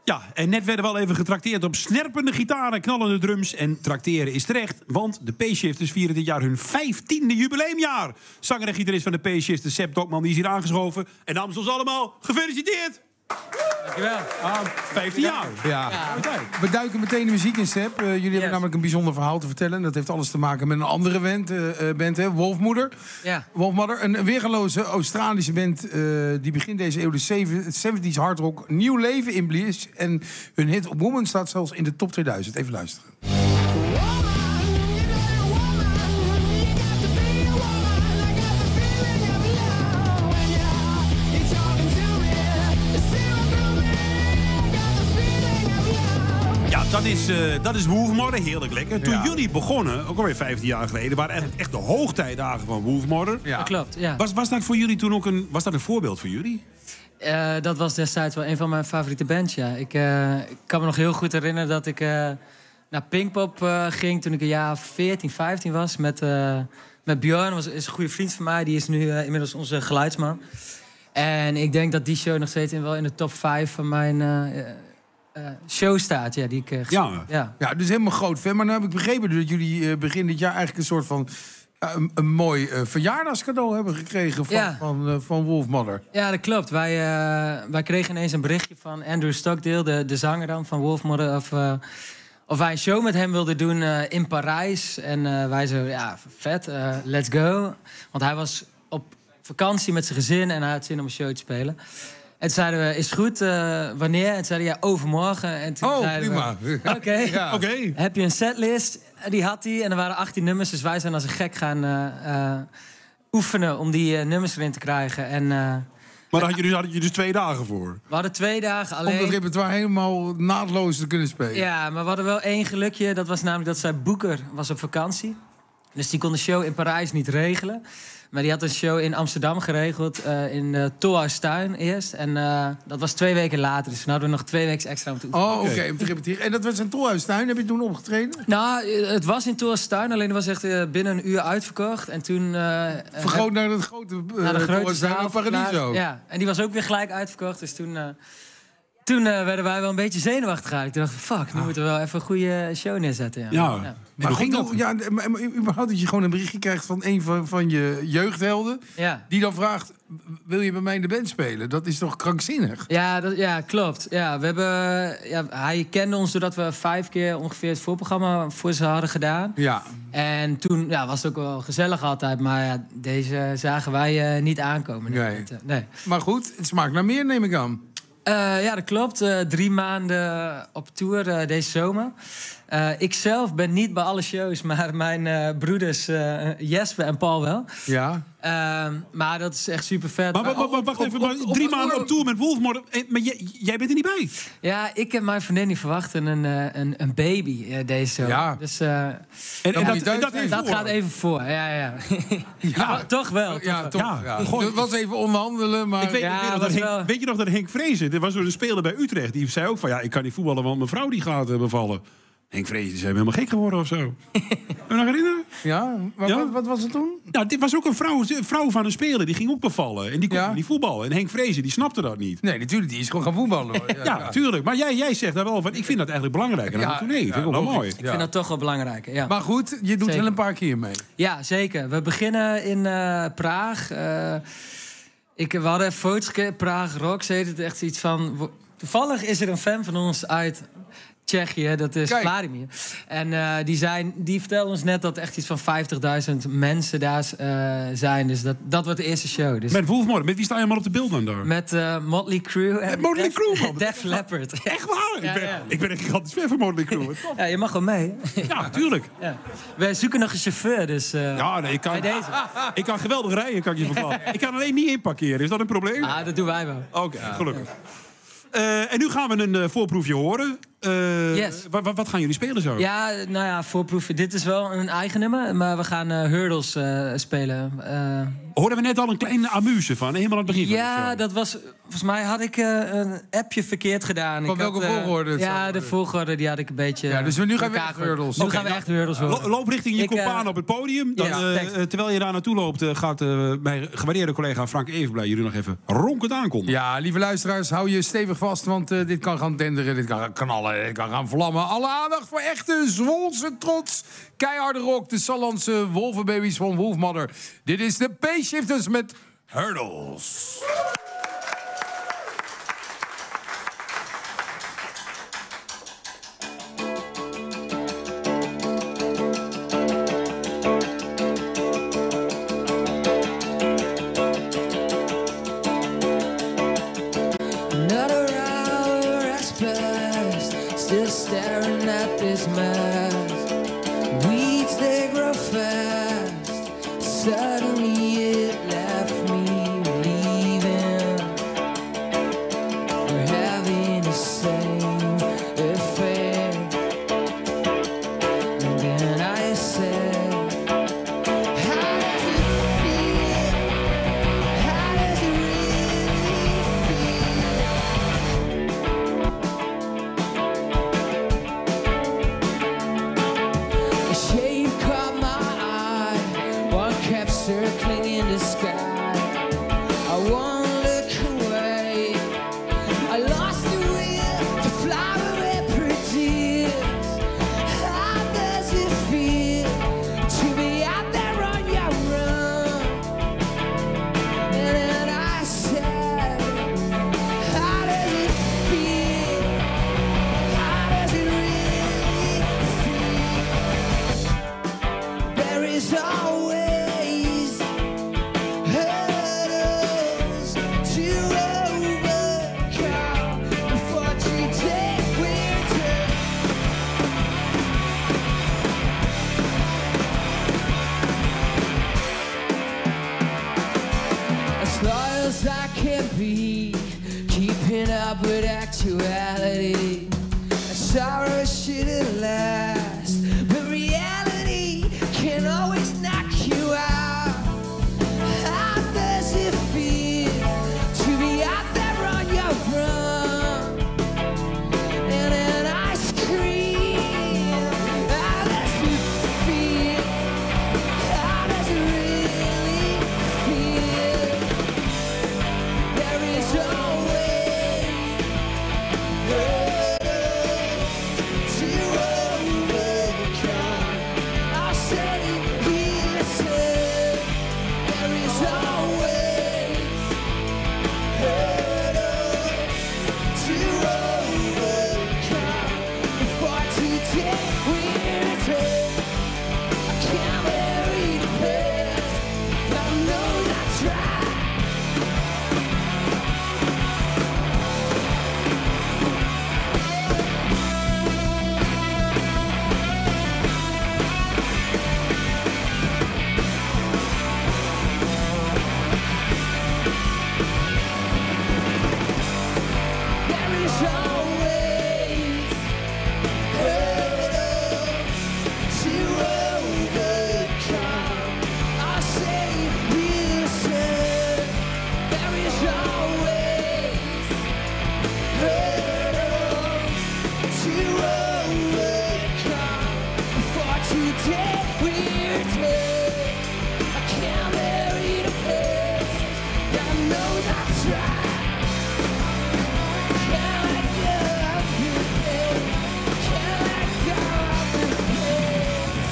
Speaker 9: Ja, en net werden we al even getrakteerd op snerpende gitaren, knallende drums. En trakteren is terecht, want de P-Shifters vieren dit jaar hun vijftiende jubileumjaar. Zanger en gitarist van de P-Shifters, Sepp Dokman, die is hier aangeschoven. En namens ons allemaal, gefeliciteerd!
Speaker 6: Dankjewel.
Speaker 9: Ah, vijftien jaar.
Speaker 10: Ja. Ja. We duiken meteen de muziek in, Sepp. Uh, jullie yes. hebben namelijk een bijzonder verhaal te vertellen. Dat heeft alles te maken met een andere band, uh, band hè? Wolfmother.
Speaker 6: Ja.
Speaker 10: Wolfmother, een weergaloze Australische band... Uh, die begin deze eeuw de zeventig's hardrock nieuw leven inblies. En hun hit Woman staat zelfs in de top tweeduizend. Even luisteren.
Speaker 9: Dat is, uh, dat is Wolfmother, heerlijk lekker. Toen ja. jullie begonnen, ook alweer vijftien jaar geleden... waren echt, echt de hoogtijdagen van Wolfmother.
Speaker 6: Ja. Dat klopt, ja.
Speaker 9: Was, was dat voor jullie toen ook een, was dat een voorbeeld voor jullie?
Speaker 6: Uh, dat was destijds wel een van mijn favoriete bands, ja. Ik, uh, ik kan me nog heel goed herinneren dat ik uh, naar Pinkpop uh, ging... toen ik een jaar veertien, vijftien was met, uh, met Björn. Dat was, is een goede vriend van mij, die is nu uh, inmiddels onze geluidsman. En ik denk dat die show nog steeds in, wel in de top vijf van mijn... Uh, Uh, show staat, ja, die ik... Uh,
Speaker 10: ja. Ja. ja, dus helemaal groot fan. Maar nu heb ik begrepen dat jullie uh, begin dit jaar eigenlijk een soort van... Uh, een, een mooi uh, verjaardagscadeau hebben gekregen van, ja. van, uh, van Wolfmother.
Speaker 6: Ja, dat klopt. Wij, uh, wij kregen ineens een berichtje van Andrew Stockdale, de, de zanger dan van Wolfmother... Of, uh, of wij een show met hem wilden doen uh, in Parijs. En uh, wij zo, ja, vet, uh, let's go. Want hij was op vakantie met zijn gezin en hij had zin om een show te spelen. En toen zeiden we, is het goed, uh, wanneer? En toen zeiden we, ja, overmorgen. En toen
Speaker 10: oh,
Speaker 6: zeiden
Speaker 10: prima.
Speaker 6: Oké, okay.
Speaker 10: ja.
Speaker 6: okay. Heb je een setlist? Die had hij en er waren achttien nummers. Dus wij zijn als een gek gaan uh, uh, oefenen om die uh, nummers erin te krijgen. En, uh,
Speaker 9: maar daar had je, dus, had je dus twee dagen voor?
Speaker 6: We hadden twee dagen alleen...
Speaker 10: Om het repertoire helemaal naadloos te kunnen spelen.
Speaker 6: Ja, maar we hadden wel één gelukje. Dat was namelijk dat zij Boeker was op vakantie. Dus die kon de show in Parijs niet regelen. Maar die had een show in Amsterdam geregeld, uh, in de Tolhuistuin eerst. En uh, dat was twee weken later, dus toen hadden we nog twee weken extra om te oefenen.
Speaker 10: Oh, oké, okay, om te repeteren. En dat was in Tolhuistuin, heb je toen opgetreden?
Speaker 6: Nou, het was in Tolhuistuin, alleen het was echt uh, binnen een uur uitverkocht. En toen... Uh,
Speaker 10: Vergroot naar het grote uh,
Speaker 6: naar de grote zaal,
Speaker 10: Paradiso.
Speaker 6: Ja, en die was ook weer gelijk uitverkocht, dus toen... Uh, Toen uh, werden wij wel een beetje zenuwachtig eigenlijk. Toen dacht ik, fuck, nu ah. moeten we wel even een goede show neerzetten. Ja,
Speaker 10: ja. ja. Maar ging dat? Ja, maar überhaupt dat je gewoon een berichtje krijgt van een van, van je jeugdhelden...
Speaker 6: Ja.
Speaker 10: Die dan vraagt, wil je bij mij in de band spelen? Dat is toch krankzinnig?
Speaker 6: Ja, dat, ja klopt. Ja, we hebben, ja, hij kende ons doordat we vijf keer ongeveer het voorprogramma voor ze hadden gedaan.
Speaker 10: Ja.
Speaker 6: En toen ja, was het ook wel gezellig altijd. Maar ja, deze zagen wij uh, niet aankomen.
Speaker 10: Nee. nee. Maar goed, het smaakt naar meer, neem ik aan.
Speaker 6: Uh, ja, dat klopt. Uh, drie maanden op tour uh, deze zomer. Uh, ik zelf ben niet bij alle shows, maar mijn uh, broeders uh, Jesper en Paul wel.
Speaker 10: Ja.
Speaker 6: Uh, maar dat is echt super vet.
Speaker 9: Maar, maar, maar, maar wacht even, maar drie maanden op tour met Wolfmother. Maar jij, jij bent er niet bij?
Speaker 6: Ja, ik heb mijn vriendin die verwachten een, een, een baby uh, deze zomer.
Speaker 10: Ja.
Speaker 6: Dus, uh,
Speaker 10: en, en
Speaker 6: ja,
Speaker 10: dat, dat, dat,
Speaker 6: dat gaat even voor. Ja, ja. ja. ja toch wel.
Speaker 10: Ja,
Speaker 6: toch
Speaker 10: toch.
Speaker 6: wel.
Speaker 10: Ja. Ja. Het was even onderhandelen, maar...
Speaker 9: Ik weet,
Speaker 6: ja,
Speaker 9: ik weet, dat Henk,
Speaker 6: wel...
Speaker 9: weet je nog dat Henk Vrezen, dit was een speler bij Utrecht... die zei ook van, ja, ik kan niet voetballen, want mijn vrouw die gaat uh, bevallen. Henk Vrezen is helemaal gek geworden of zo. Kun je nog herinneren?
Speaker 10: Ja, wat, ja? Wat, wat was het toen?
Speaker 9: Nou, dit was ook een vrouw, een vrouw van een speler, die ging ook bevallen. En die kon ja? niet voetballen. En Henk Vrezen, die snapte dat niet.
Speaker 10: Nee, natuurlijk, die is gewoon gaan voetballen.
Speaker 9: ja, ja, natuurlijk. Maar jij, jij zegt daar wel van, ik vind dat eigenlijk belangrijk. En ja, nee, vind ik ook wel mooi.
Speaker 6: Ik vind dat toch wel belangrijk, ja.
Speaker 10: Maar goed, je doet zeker. wel een paar keer mee.
Speaker 6: Ja, zeker. We beginnen in uh, Praag. Uh, ik, we hadden foto's gekeken, Praag Rocks heet het echt iets van... Toevallig is er een fan van ons uit... Tsjechië, dat is Vladimir. En uh, die, zijn, die vertelde ons net dat echt iets van vijftigduizend mensen daar uh, zijn. Dus dat, dat wordt de eerste show. Dus
Speaker 9: met Wolfmother, met wie sta je maar op de beeld dan daar?
Speaker 6: Met uh, Motley Crue en
Speaker 9: Motley
Speaker 6: Def,
Speaker 9: Crue, man.
Speaker 6: Def Leppard.
Speaker 9: Echt waar?
Speaker 6: Ja,
Speaker 9: ik, ben,
Speaker 6: ja.
Speaker 9: ik ben een gigantisch fan van Motley Crue.
Speaker 6: Ja, je mag wel mee.
Speaker 9: Ja, natuurlijk.
Speaker 6: Ja. Wij zoeken nog een chauffeur, dus... Uh,
Speaker 9: ja, nee, ik kan,
Speaker 6: deze.
Speaker 9: ik kan geweldig rijden, kan ik je vertellen. Ik kan alleen niet inparkeren. Is dat een probleem?
Speaker 6: Ah, dat doen wij wel.
Speaker 9: Oké, okay, ja. gelukkig. Uh, en nu gaan we een uh, voorproefje horen. Uh,
Speaker 6: Yes.
Speaker 9: wat, wat gaan jullie spelen zo?
Speaker 6: Ja, nou ja, voorproeven. Dit is wel een eigen nummer, maar we gaan uh, Hurdles uh, spelen. Uh,
Speaker 9: Hoorden we net al een kleine amuse van, helemaal aan het begin van de
Speaker 6: ja,
Speaker 9: show.
Speaker 6: dat was... Volgens mij had ik uh, een appje verkeerd gedaan.
Speaker 10: Van
Speaker 6: ik
Speaker 10: welke
Speaker 6: had, uh,
Speaker 10: volgorde? het
Speaker 6: Ja,
Speaker 10: zou-
Speaker 6: de volgorde die had ik een beetje...
Speaker 10: Ja, dus we nu gaan we
Speaker 6: elkaar
Speaker 10: echt
Speaker 6: ge-
Speaker 10: Hurdles.
Speaker 6: Nu
Speaker 9: Oké,
Speaker 6: gaan we
Speaker 9: nou,
Speaker 6: echt Hurdles horen.
Speaker 9: Lo- loop richting je
Speaker 6: Ik, uh,
Speaker 9: compaan op het podium. Dan,
Speaker 6: ja,
Speaker 9: uh,
Speaker 6: thanks.
Speaker 9: uh, terwijl je daar naartoe loopt, uh, gaat uh, mijn gewaardeerde collega Frank Evenblij jullie nog even ronkend aankondigen.
Speaker 10: Ja, lieve luisteraars, hou je stevig vast, want uh, dit kan gaan denderen, dit kan gaan knallen, dit kan gaan vlammen. Alle aandacht voor echte Zwolse trots. Keiharde rock, de Sallandse wolvenbabies van Wolfmother. Dit is de P-Shifters met Hurdles.
Speaker 7: Another hour has passed, still staring at this mask. Weeds, they grow fast. Suddenly it left me leaving. We're having the same affair. And then I said, how does it feel? How does it really A shade caught my eye, one kept circling in the sky. I won't look away. I lost the will to fly away pretty. How does it feel to be out there on your own? And then I said, how does it feel? How does it really feel? There is always hurdles to overcome before today we're done. As loyal as I can be, keeping up with actuality. And sorrow shouldn't last, but reality can always knock you out. How does it feel to be out there on your own? And then I scream, how does it feel? How does it really feel? There is always hurdles to overcome. I'll say here, sir, there is always hurdles to overcome. Before today we're done, I can't bury the past, but I know I tried. There is always hurdles to overcome. I say, listen, there is always hurdles to overcome. Before today we're done, I can't bury the past. I know that's right. Can't let go of the past. Can't let go of the past.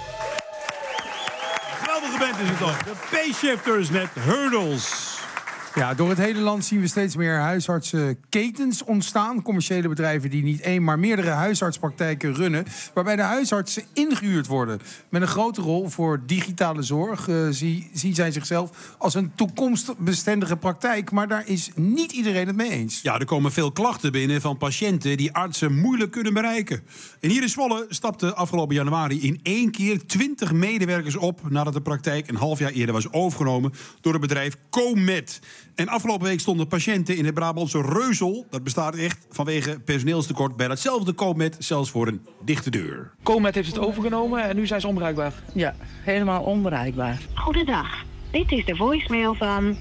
Speaker 9: Geweldige band is het toch. De P-Shifters met Hurdles.
Speaker 10: Ja, door het hele land zien we steeds meer huisartsenketens ontstaan. Commerciële bedrijven die niet één, maar meerdere huisartspraktijken runnen. Waarbij de huisartsen ingehuurd worden. Met een grote rol voor digitale zorg uh, zie, zien zij zichzelf als een toekomstbestendige praktijk. Maar daar is niet iedereen het mee eens.
Speaker 9: Ja, er komen veel klachten binnen van patiënten die artsen moeilijk kunnen bereiken. En hier in Zwolle stapte afgelopen januari in één keer twintig medewerkers op nadat de praktijk een half jaar eerder was overgenomen door het bedrijf Comet. En afgelopen week stonden patiënten in het Brabantse Reuzel, dat bestaat echt vanwege personeelstekort, bij datzelfde Comet zelfs voor een dichte deur.
Speaker 12: Comet heeft het overgenomen en nu zijn ze onbereikbaar.
Speaker 15: Ja, helemaal onbereikbaar.
Speaker 20: Goedendag, dit is de voicemail van...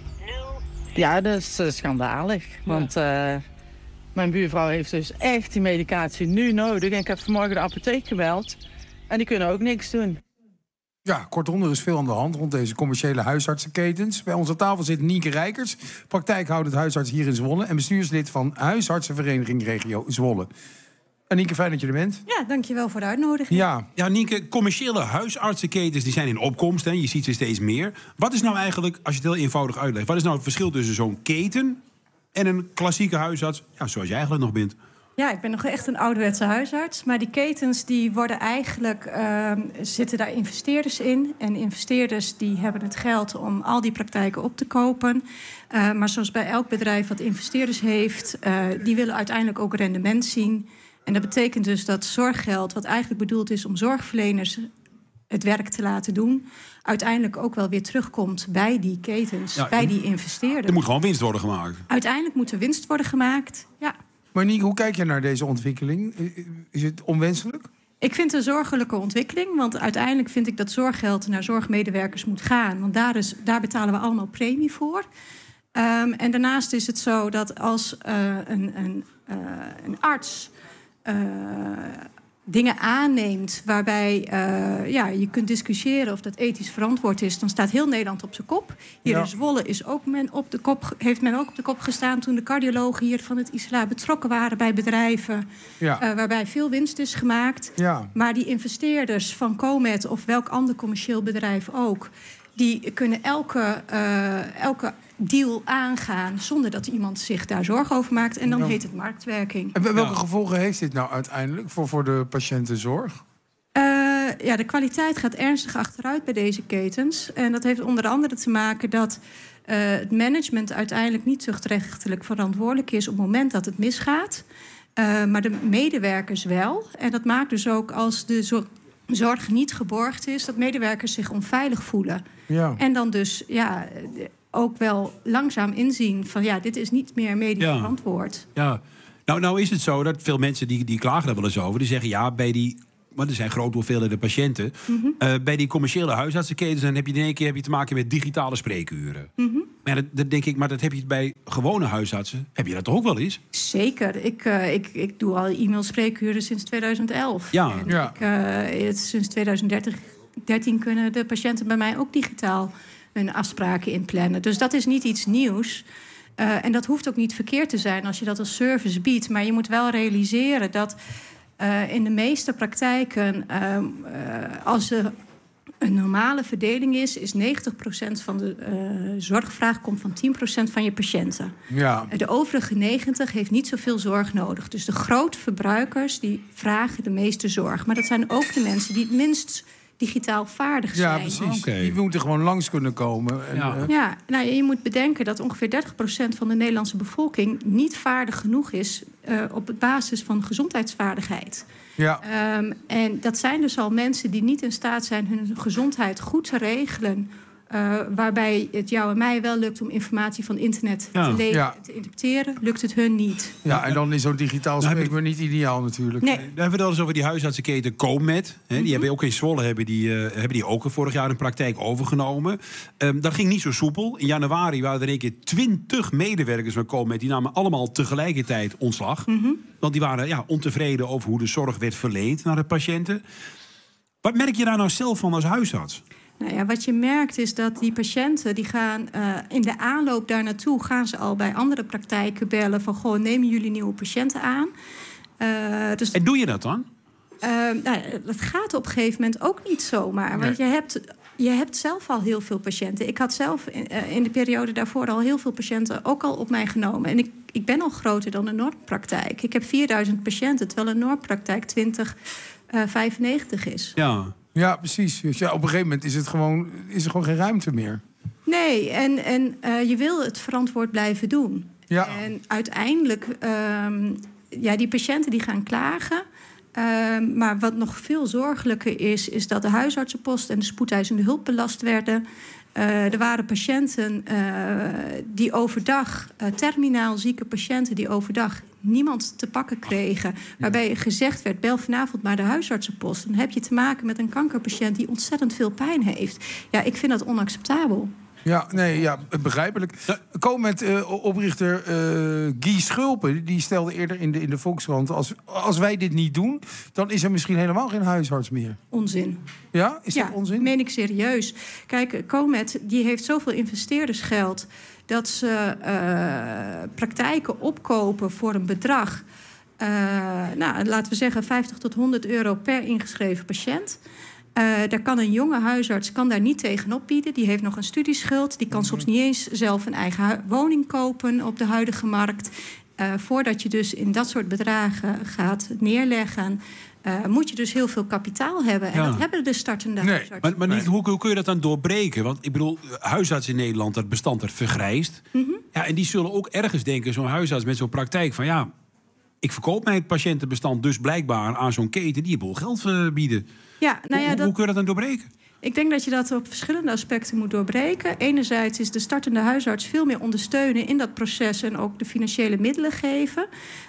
Speaker 15: Ja, dat is uh, schandalig, want uh, mijn buurvrouw heeft dus echt die medicatie nu nodig. En ik heb vanmorgen de apotheek gebeld en die kunnen ook niks doen.
Speaker 10: Ja, kortom, er is veel aan de hand rond deze commerciële huisartsenketens. Bij onze tafel zit Nienke Rijkers, praktijkhoudend huisarts hier in Zwolle en bestuurslid van Huisartsenvereniging Regio Zwolle. En Nienke, fijn dat je er bent.
Speaker 21: Ja, dankjewel voor de uitnodiging.
Speaker 10: Ja,
Speaker 9: ja Nienke, commerciële huisartsenketens die zijn in opkomst. Hè. Je ziet ze steeds meer. Wat is nou eigenlijk, als je het heel eenvoudig uitlegt, wat is nou het verschil tussen zo'n keten en een klassieke huisarts, ja, zoals je eigenlijk nog bent?
Speaker 21: Ja, ik ben nog echt een ouderwetse huisarts. Maar die ketens die worden eigenlijk, uh, zitten daar investeerders in. En investeerders die hebben het geld om al die praktijken op te kopen. Uh, maar zoals bij elk bedrijf wat investeerders heeft, uh, die willen uiteindelijk ook rendement zien. En dat betekent dus dat zorggeld, wat eigenlijk bedoeld is om zorgverleners het werk te laten doen, uiteindelijk ook wel weer terugkomt bij die ketens, ja, bij die investeerders.
Speaker 9: Er moet gewoon winst worden gemaakt.
Speaker 21: Uiteindelijk moet er winst worden gemaakt, ja.
Speaker 10: Maar Nienke, hoe kijk je naar deze ontwikkeling? Is het onwenselijk?
Speaker 21: Ik vind het een zorgelijke ontwikkeling. Want uiteindelijk vind ik dat zorggeld naar zorgmedewerkers moet gaan. Want daar, is, daar betalen we allemaal premie voor. Um, en daarnaast is het zo dat als uh, een, een, uh, een arts Uh, dingen aanneemt waarbij uh, ja, je kunt discussiëren of dat ethisch verantwoord is, dan staat heel Nederland op zijn kop. Hier ja. in Zwolle is ook men op de kop, heeft men ook op de kop gestaan toen de cardiologen hier van het I S L A betrokken waren bij bedrijven ja. uh, waarbij veel winst is gemaakt. Ja. Maar die investeerders van Comet of welk ander commercieel bedrijf ook, die kunnen elke, uh, elke deal aangaan zonder dat iemand zich daar zorgen over maakt. En dan ja. heet het marktwerking.
Speaker 10: En welke
Speaker 21: ja.
Speaker 10: gevolgen heeft dit nou uiteindelijk voor, voor de patiëntenzorg?
Speaker 21: Uh, ja, de kwaliteit gaat ernstig achteruit bij deze ketens. En dat heeft onder andere te maken dat uh, het management uiteindelijk niet tuchtrechtelijk verantwoordelijk is op het moment dat het misgaat. Uh, maar de medewerkers wel. En dat maakt dus ook als de zorg, zorg niet geborgd is, dat medewerkers zich onveilig voelen. Ja. En dan dus ja, ook wel langzaam inzien van ja, dit is niet meer medisch ja. verantwoord.
Speaker 9: Ja, nou, nou is het zo dat veel mensen die, die klagen er wel eens over, die zeggen ja, bij die, maar er zijn grote hoeveelheden patiënten. Mm-hmm. Uh, bij die commerciële huisartsenketens dan heb je in één keer heb je te maken met digitale spreekuren. Mm-hmm. Maar dat, dat denk ik, maar dat heb je bij gewone huisartsen. Heb je dat toch ook wel eens?
Speaker 21: Zeker. Ik, uh, ik, ik doe al e-mail-spreekuren sinds tweeduizend elf.
Speaker 9: Ja.
Speaker 21: En
Speaker 9: ja.
Speaker 21: Ik, uh, het, sinds tweeduizend dertien kunnen de patiënten bij mij ook digitaal hun afspraken inplannen. Dus dat is niet iets nieuws. Uh, en dat hoeft ook niet verkeerd te zijn als je dat als service biedt. Maar je moet wel realiseren dat uh, in de meeste praktijken, uh, uh, als er een normale verdeling is, is negentig procent van de uh, zorgvraag komt van tien procent van je patiënten. Ja. De overige negentig procent heeft niet zoveel zorg nodig. Dus de grote verbruikers die vragen de meeste zorg. Maar dat zijn ook de mensen die het minst digitaal vaardig zijn.
Speaker 10: Ja, precies. Okay. Die moeten gewoon langs kunnen komen. En,
Speaker 21: ja, uh... ja nou, je moet bedenken dat ongeveer dertig procent van de Nederlandse bevolking niet vaardig genoeg is uh, op basis van gezondheidsvaardigheid. Ja. Um, en dat zijn dus al mensen die niet in staat zijn hun gezondheid goed te regelen. Uh, waarbij het jou en mij wel lukt om informatie van internet ja. te lezen ja. en te interpreteren, lukt het hun niet.
Speaker 10: Ja, en dan is zo'n digitaal spreekuur niet ideaal natuurlijk.
Speaker 21: Nee.
Speaker 9: Dan hebben we het al eens over die huisartsenketen Comet. Hè, die mm-hmm. hebben ook in Zwolle hebben die, uh, hebben die ook vorig jaar een praktijk overgenomen. Um, dat ging niet zo soepel. In januari waren er een keer twintig medewerkers van Comet. Die namen allemaal tegelijkertijd ontslag. Mm-hmm. Want die waren ja, ontevreden over hoe de zorg werd verleend naar de patiënten. Wat merk je daar nou zelf van als huisarts?
Speaker 21: Nou ja, wat je merkt is dat die patiënten die gaan uh, in de aanloop daar naartoe gaan ze al bij andere praktijken bellen van goh, nemen jullie nieuwe patiënten aan? Uh, dus,
Speaker 9: en doe je dat dan?
Speaker 21: Uh, nou, dat gaat op een gegeven moment ook niet zomaar. Nee. Want je hebt, je hebt zelf al heel veel patiënten. Ik had zelf in, uh, in de periode daarvoor al heel veel patiënten ook al op mij genomen. En ik, ik ben al groter dan een normpraktijk. Ik heb vierduizend patiënten, terwijl een normpraktijk twintig vijfennegentig is.
Speaker 9: Ja,
Speaker 10: ja precies. Dus ja, op een gegeven moment is, het gewoon, is er gewoon geen ruimte meer.
Speaker 21: Nee, en, en uh, je wil het verantwoord blijven doen.
Speaker 10: Ja.
Speaker 21: En uiteindelijk, um, ja, die patiënten die gaan klagen. Um, maar wat nog veel zorgelijker is, is dat de huisartsenpost en de spoedeisende hulp belast werden. Uh, er waren patiënten uh, die overdag, uh, terminaal zieke patiënten die overdag niemand te pakken kregen. Waarbij gezegd werd, bel vanavond maar de huisartsenpost. Dan heb je te maken met een kankerpatiënt die ontzettend veel pijn heeft. Ja, ik vind dat onacceptabel.
Speaker 10: Ja, nee, ja, begrijpelijk. Comment-oprichter uh, Guy Schulpen, die stelde eerder in de, in de Volkskrant... Als, als wij dit niet doen, dan is er misschien helemaal geen huisarts meer.
Speaker 21: Onzin.
Speaker 10: Ja, is
Speaker 21: ja,
Speaker 10: dat onzin?
Speaker 21: Meen ik serieus. Kijk, Comet die heeft zoveel investeerdersgeld dat ze uh, praktijken opkopen voor een bedrag... Uh, nou, laten we zeggen vijftig tot honderd euro per ingeschreven patiënt... Uh, daar kan een jonge huisarts kan daar niet tegenop bieden. Die heeft nog een studieschuld. Die kan mm-hmm. soms niet eens zelf een eigen hu- woning kopen op de huidige markt. Uh, voordat je dus in dat soort bedragen gaat neerleggen... Uh, moet je dus heel veel kapitaal hebben. En
Speaker 9: ja.
Speaker 21: dat hebben de startende
Speaker 9: nee,
Speaker 21: huisartsen.
Speaker 9: Maar, maar niet, hoe, hoe kun je dat dan doorbreken? Want ik bedoel, huisartsen in Nederland, dat bestand dat vergrijst.
Speaker 21: Mm-hmm.
Speaker 9: Ja, en die zullen ook ergens denken, zo'n huisarts met zo'n praktijk... van ja, ik verkoop mijn patiëntenbestand dus blijkbaar aan zo'n keten... die je bol geld uh, bieden.
Speaker 21: Ja, nou ja,
Speaker 9: hoe,
Speaker 21: dat,
Speaker 9: hoe kun je dat dan doorbreken?
Speaker 21: Ik denk dat je dat op verschillende aspecten moet doorbreken. Enerzijds is de startende huisarts veel meer ondersteunen in dat proces... en ook de financiële middelen geven.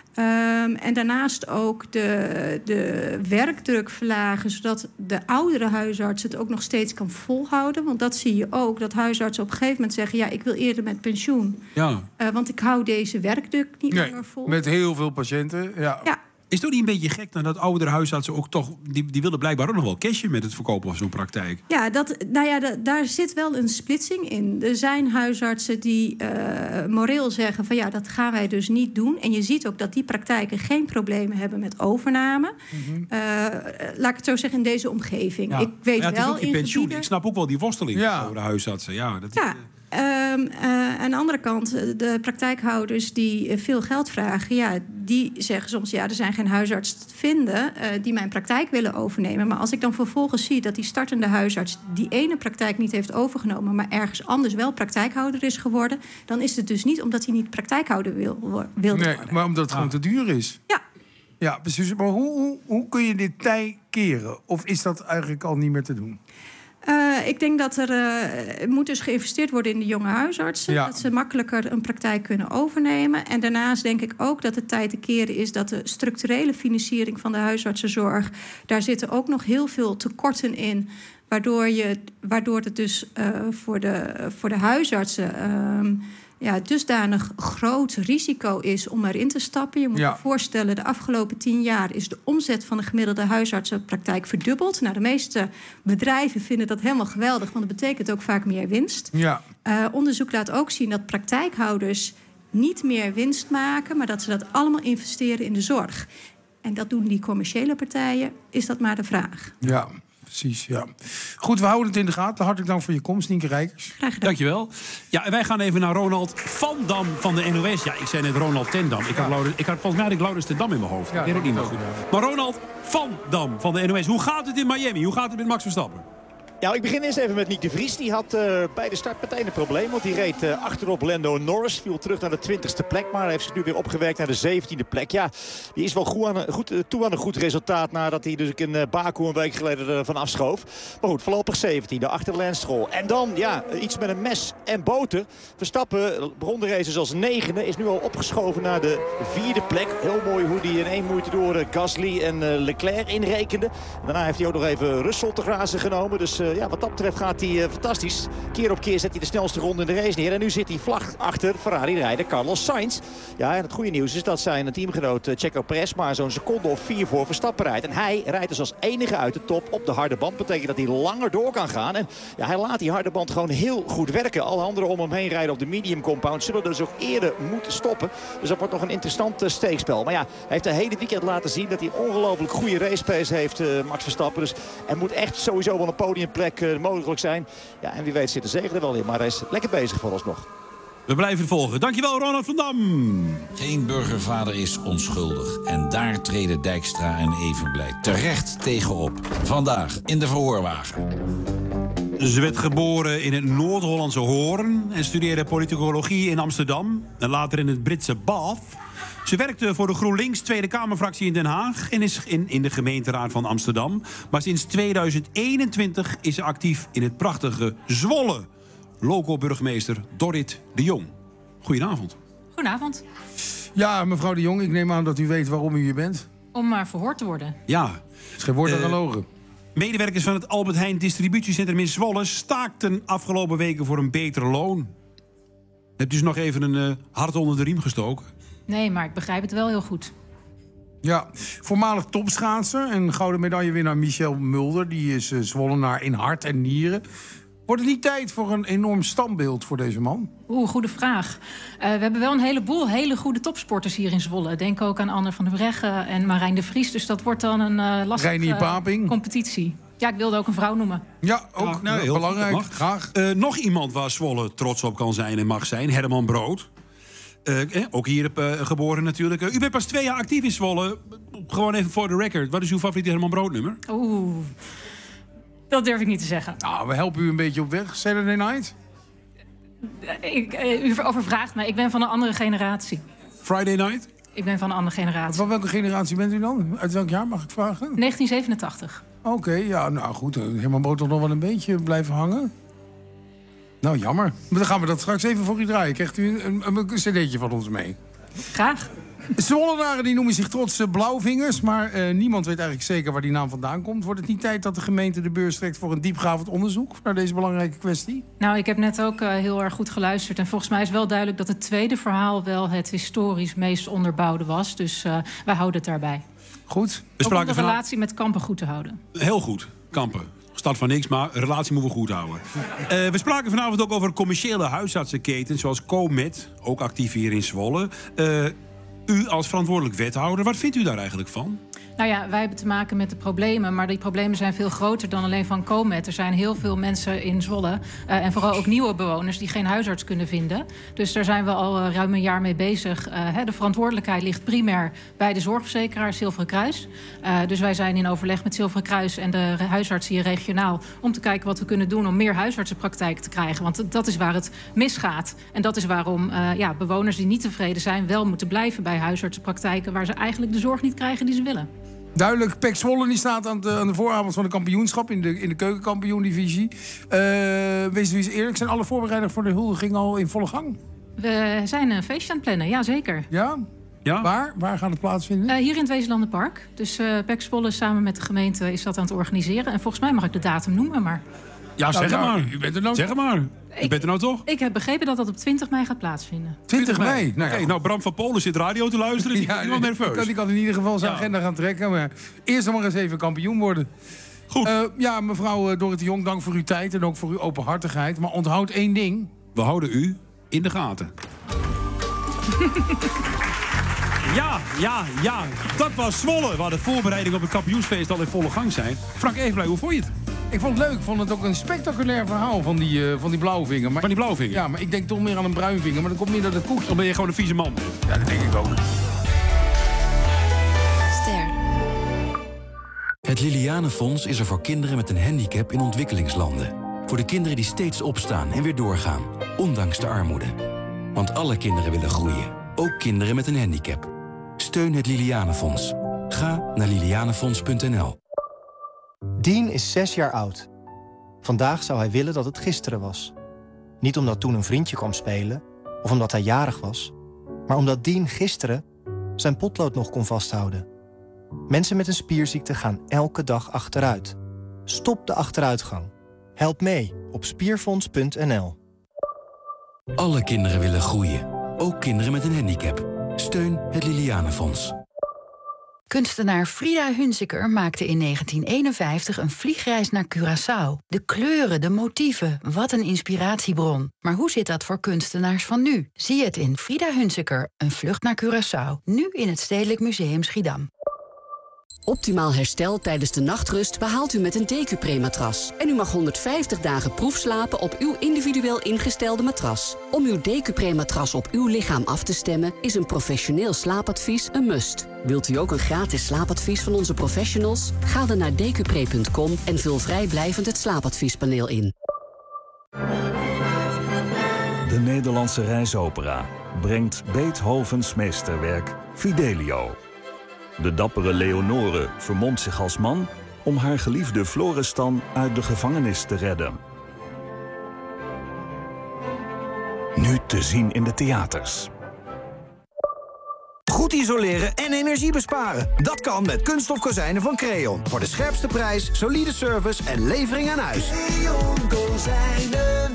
Speaker 21: Um, en daarnaast ook de, de werkdruk verlagen... zodat de oudere huisarts het ook nog steeds kan volhouden. Want dat zie je ook, dat huisartsen op een gegeven moment zeggen... ja, ik wil eerder met pensioen.
Speaker 10: Ja.
Speaker 21: Uh, want ik hou deze werkdruk niet
Speaker 10: nee,
Speaker 21: meer vol.
Speaker 10: Met heel veel patiënten, ja.
Speaker 21: Ja.
Speaker 9: Is het ook niet een beetje gek dan dat oudere huisartsen ook toch... die, die willen blijkbaar ook nog wel cashen met het verkopen van zo'n praktijk?
Speaker 21: Ja, dat, nou ja, da, daar zit wel een splitsing in. Er zijn huisartsen die uh, moreel zeggen van ja, dat gaan wij dus niet doen. En je ziet ook dat die praktijken geen problemen hebben met overname. Mm-hmm. Uh, laat ik het zo zeggen, in deze omgeving.
Speaker 9: Ja.
Speaker 21: Ik weet
Speaker 9: ja, het
Speaker 21: wel
Speaker 9: is ook je
Speaker 21: in
Speaker 9: pensioen.
Speaker 21: gebieden...
Speaker 9: Ik snap ook wel die worsteling
Speaker 10: ja.
Speaker 9: over de huisartsen. Ja, dat
Speaker 21: ja. Um, uh, aan de andere kant, de praktijkhouders die veel geld vragen... ja, die zeggen soms, ja, er zijn geen huisarts te vinden... Uh, die mijn praktijk willen overnemen. Maar als ik dan vervolgens zie dat die startende huisarts... die ene praktijk niet heeft overgenomen... maar ergens anders wel praktijkhouder is geworden... dan is het dus niet omdat hij niet praktijkhouder wil, wil
Speaker 10: nee,
Speaker 21: worden.
Speaker 10: maar omdat het gewoon te duur is.
Speaker 21: Ja.
Speaker 10: Ja, precies. Maar hoe, hoe, hoe kun je dit tij keren? Of is dat eigenlijk al niet meer te doen?
Speaker 21: Uh, ik denk dat er uh, moet dus geïnvesteerd worden in de jonge huisartsen.
Speaker 10: Ja.
Speaker 21: Dat ze makkelijker een praktijk kunnen overnemen. En daarnaast denk ik ook dat het tijd te keren is... dat de structurele financiering van de huisartsenzorg... daar zitten ook nog heel veel tekorten in... waardoor, je, waardoor het dus uh, voor, de, voor de huisartsen... Uh, ja, dusdanig groot risico is om erin te stappen. Je moet
Speaker 10: ja.
Speaker 21: je voorstellen, de afgelopen tien jaar... is de omzet van de gemiddelde huisartsenpraktijk verdubbeld. Nou, de meeste bedrijven vinden dat helemaal geweldig... want dat betekent ook vaak meer winst.
Speaker 10: Ja.
Speaker 21: Uh, onderzoek laat ook zien dat praktijkhouders niet meer winst maken... maar dat ze dat allemaal investeren in de zorg. En dat doen die commerciële partijen, is dat maar de vraag.
Speaker 10: Ja. Precies, ja. Goed, we houden het in de gaten. Hartelijk dank voor je komst, Nienke Rijkers.
Speaker 21: Graag gedaan.
Speaker 9: Dankjewel. Ja, en wij gaan even naar Ronald van Dam van de N O S. Ja, ik zei net Ronald ten Dam. Ik had, ja. Laurens, ik had volgens mij had ik Laurens ten Dam in mijn hoofd. Ja, ik weet het niet meer goed. Ja. Maar Ronald van Dam van de N O S. Hoe gaat het in Miami? Hoe gaat het met Max Verstappen?
Speaker 5: Ja, ik begin eerst even met Nick de Vries. Die had uh, bij de start meteen een probleem. Want die reed uh, achterop Lando Norris. Viel terug naar de twintigste plek. Maar heeft zich nu weer opgewerkt naar de zeventiende plek. Ja, die is wel goed aan een, goed, uh, toe aan een goed resultaat. Nadat hij dus in uh, Baku een week geleden ervan afschoof. Maar goed, voorlopig zeventiende achter Lance Stroll. En dan, ja, iets met een mes en boter. Verstappen begon de race als negende. Is nu al opgeschoven naar de vierde plek. Heel mooi hoe hij in één moeite door uh, Gasly en uh, Leclerc inrekende. En daarna heeft hij ook nog even Russell te grazen genomen. Dus... Uh, Ja, wat dat betreft gaat hij uh, fantastisch. Keer op keer zet hij de snelste ronde in de race neer. En nu zit hij vlak achter Ferrari-rijder Carlos Sainz. Ja, en het goede nieuws is dat zijn teamgenoot uh, Checo Perez maar zo'n seconde of vier voor Verstappen rijdt. En hij rijdt dus als enige uit de top op de harde band. Betekent dat hij langer door kan gaan. En ja, hij laat die harde band gewoon heel goed werken. Alle anderen om hem heen rijden op de medium compound zullen dus ook eerder moeten stoppen. Dus dat wordt nog een interessant uh, steekspel. Maar ja, hij heeft de hele weekend laten zien dat hij een ongelooflijk goede racepace heeft, uh, Max Verstappen. Dus er moet echt sowieso wel een podiumplek plek uh, mogelijk zijn. Ja, en wie weet zit de zegen er wel in. Maar hij is lekker bezig vooralsnog.
Speaker 9: We blijven het volgen. Dankjewel, Ronald van Dam.
Speaker 13: Geen burgervader is onschuldig. En daar treden Dijkstra en Evenblij terecht tegenop. Vandaag in de verhoorwagen.
Speaker 9: Ze werd geboren in het Noord-Hollandse Hoorn en studeerde politicologie in Amsterdam en later in het Britse Bath. Ze werkte voor de GroenLinks Tweede Kamerfractie in Den Haag en is in, in de gemeenteraad van Amsterdam. Maar sinds tweeduizend eenentwintig is ze actief in het prachtige Zwolle. Loco-burgemeester Dorrit de Jong. Goedenavond.
Speaker 14: Goedenavond.
Speaker 10: Ja, mevrouw de Jong, ik neem aan dat u weet waarom u hier bent.
Speaker 14: Om maar verhoord te worden.
Speaker 9: Ja.
Speaker 10: Het is geen woord aan
Speaker 9: Uh,
Speaker 10: gelogen.
Speaker 9: Medewerkers van het Albert Heijn distributiecentrum in Zwolle staakten afgelopen weken voor een beter loon. Hebt u dus nog even een uh, hart onder de riem gestoken?
Speaker 14: Nee, maar ik begrijp het wel heel goed.
Speaker 10: Ja, voormalig topschaatser en gouden medaillewinnaar Michel Mulder. Die is uh, Zwollenaar in hart en nieren. Wordt het niet tijd voor een enorm standbeeld voor deze man?
Speaker 14: Oeh, goede vraag. Uh, we hebben wel een heleboel hele goede topsporters hier in Zwolle. Denk ook aan Anne van der Breggen en Marijn de Vries. Dus dat wordt dan een uh, lastige uh, competitie. Ja, ik wilde ook een vrouw noemen.
Speaker 10: Ja, ook
Speaker 9: ja, nou, heel
Speaker 10: belangrijk.
Speaker 9: Goed,
Speaker 10: graag.
Speaker 9: Uh, nog iemand waar Zwolle trots op kan zijn en mag zijn. Herman Brood. Uh, eh, ook hier uh, geboren natuurlijk. Uh, u bent pas twee jaar actief in Zwolle. Gewoon even voor de record. Wat is uw favoriete Herman Brood nummer?
Speaker 14: Oeh, dat durf ik niet te zeggen.
Speaker 10: Nou, we helpen u een beetje op weg. Saturday Night?
Speaker 14: Ik, uh, u overvraagt mij. Ik ben van een andere generatie.
Speaker 9: Friday Night?
Speaker 14: Ik ben van een andere generatie.
Speaker 10: Van welke generatie bent u dan? Uit welk jaar mag ik vragen?
Speaker 14: negentien zevenentachtig.
Speaker 10: Oké, okay, ja, nou goed. Herman Brood toch nog wel een beetje blijven hangen? Nou, jammer. Maar dan gaan we dat straks even voor u draaien. Krijgt u een, een, een cd'tje van ons mee?
Speaker 14: Graag.
Speaker 10: Zwollenaren die noemen zich trots uh, Blauwvingers, maar uh, niemand weet eigenlijk zeker waar die naam vandaan komt. Wordt het niet tijd dat de gemeente de beurs trekt voor een diepgravend onderzoek naar deze belangrijke kwestie?
Speaker 14: Nou, ik heb net ook uh, heel erg goed geluisterd. En volgens mij is wel duidelijk dat het tweede verhaal wel het historisch meest onderbouwde was. Dus uh, wij houden het daarbij.
Speaker 10: Goed.
Speaker 9: We
Speaker 14: ook om de relatie met Kampen goed te houden.
Speaker 9: Heel goed, Kampen. Stad van niks, maar een relatie moeten we goed houden. Uh, we spraken vanavond ook over commerciële huisartsenketens zoals Comet, ook actief hier in Zwolle. Uh, u als verantwoordelijk wethouder, wat vindt u daar eigenlijk van?
Speaker 14: Nou ja, wij hebben te maken met de problemen, maar die problemen zijn veel groter dan alleen van Comet. Er zijn heel veel mensen in Zwolle uh, en vooral ook nieuwe bewoners die geen huisarts kunnen vinden. Dus daar zijn we al uh, ruim een jaar mee bezig. Uh, hè, de verantwoordelijkheid ligt primair bij de zorgverzekeraar Zilveren Kruis. Uh, dus wij zijn in overleg met Zilveren Kruis en de huisartsen hier regionaal om te kijken wat we kunnen doen om meer huisartsenpraktijken te krijgen. Want dat is waar het misgaat. En dat is waarom uh, ja, bewoners die niet tevreden zijn wel moeten blijven bij huisartsenpraktijken waar ze eigenlijk de zorg niet krijgen die ze willen.
Speaker 10: Duidelijk, P E C Zwolle die staat aan de, aan de vooravond van de kampioenschap in de, in de keukenkampioen-divisie. Uh, wees u eens eerlijk, zijn alle voorbereidingen voor de huldiging al in volle gang?
Speaker 14: We zijn een feestje aan het plannen, ja zeker.
Speaker 10: Ja?
Speaker 9: Ja?
Speaker 10: Waar? Waar gaat het plaatsvinden?
Speaker 14: Uh, hier in het Weeslandenpark. Dus uh, P E C Zwolle samen met de gemeente is dat aan het organiseren. En volgens mij mag ik de datum noemen, maar...
Speaker 9: Ja, zeg
Speaker 10: nou,
Speaker 9: maar.
Speaker 10: Nou, u bent er nou
Speaker 9: zeg maar. U
Speaker 14: ik,
Speaker 9: bent er nou toch?
Speaker 14: Ik heb begrepen dat dat op twintig mei gaat plaatsvinden.
Speaker 10: twintig mei?
Speaker 9: Nou, ja, okay, nou, Bram van Polen zit radio te luisteren. Die ja, is wel nerveus.
Speaker 10: Kan, die kan in ieder geval zijn ja. agenda gaan trekken. Maar eerst nog maar eens even kampioen worden.
Speaker 9: Goed.
Speaker 10: Uh, ja, mevrouw Dorrit de Jong, dank voor uw tijd en ook voor uw openhartigheid. Maar onthoud één ding.
Speaker 9: We houden u in de gaten. Ja, ja, ja. Dat was Zwolle, waar de voorbereidingen op het kampioensfeest al in volle gang zijn. Frank Evenblij, hoe vond je het?
Speaker 10: Ik vond het leuk. Ik vond het ook een spectaculair verhaal van die, uh, van die blauwvinger. Maar
Speaker 9: van die blauwvinger?
Speaker 10: Ja, maar ik denk toch meer aan een bruinvinger. Maar dat komt meer door het koekje.
Speaker 9: Dan ben je gewoon een vieze man.
Speaker 10: Ja, dat denk ik ook.
Speaker 16: Ster. Het Lilianenfonds is er voor kinderen met een handicap in ontwikkelingslanden. Voor de kinderen die steeds opstaan en weer doorgaan, ondanks de armoede. Want alle kinderen willen groeien, ook kinderen met een handicap. Steun het Lilianenfonds. Ga naar lilianenfonds punt n l.
Speaker 17: Dean is zes jaar oud. Vandaag zou hij willen dat het gisteren was. Niet omdat toen een vriendje kwam spelen, of omdat hij jarig was, maar omdat Dean gisteren zijn potlood nog kon vasthouden. Mensen met een spierziekte gaan elke dag achteruit. Stop de achteruitgang. Help mee op spierfonds punt n l.
Speaker 16: Alle kinderen willen groeien, ook kinderen met een handicap. Steun het Lilianenfonds.
Speaker 11: Kunstenaar Frida Hunziker maakte in negentien eenenvijftig een vliegreis naar Curaçao. De kleuren, de motieven, wat een inspiratiebron. Maar hoe zit dat voor kunstenaars van nu? Zie het in Frida Hunziker, een vlucht naar Curaçao. Nu in het Stedelijk Museum Schiedam.
Speaker 18: Optimaal herstel tijdens de nachtrust behaalt u met een Decupré-matras. En u mag honderdvijftig dagen proefslapen op uw individueel ingestelde matras. Om uw Decupré-matras op uw lichaam af te stemmen is een professioneel slaapadvies een must. Wilt u ook een gratis slaapadvies van onze professionals? Ga dan naar decupré punt com en vul vrijblijvend het slaapadviespaneel in.
Speaker 19: De Nederlandse Reisopera brengt Beethovens meesterwerk Fidelio. De dappere Leonore vermomt zich als man om haar geliefde Florestan uit de gevangenis te redden. Nu te zien in de theaters.
Speaker 22: Goed isoleren en energie besparen. Dat kan met kunststof kozijnen van Creon. Voor de scherpste prijs, solide service en levering aan huis. Creon Kozijnen.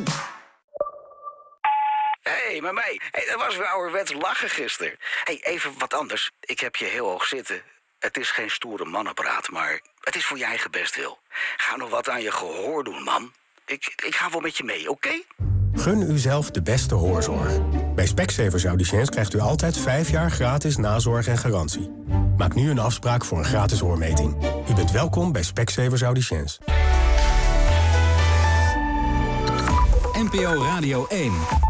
Speaker 23: Hé, hey, maar mij. Hey, dat was weer ouderwets lachen gisteren. Hey, even wat anders. Ik heb je heel hoog zitten. Het is geen stoere mannenpraat, maar het is voor je eigen bestwil. Ga nog wat aan je gehoor doen, man. Ik, ik ga wel met je mee, oké? Okay?
Speaker 24: Gun uzelf de beste hoorzorg. Bij Specsavers Audiciëns krijgt u altijd vijf jaar gratis nazorg en garantie. Maak nu een afspraak voor een gratis hoormeting. U bent welkom bij Specsavers Audiciëns.
Speaker 16: N P O Radio één.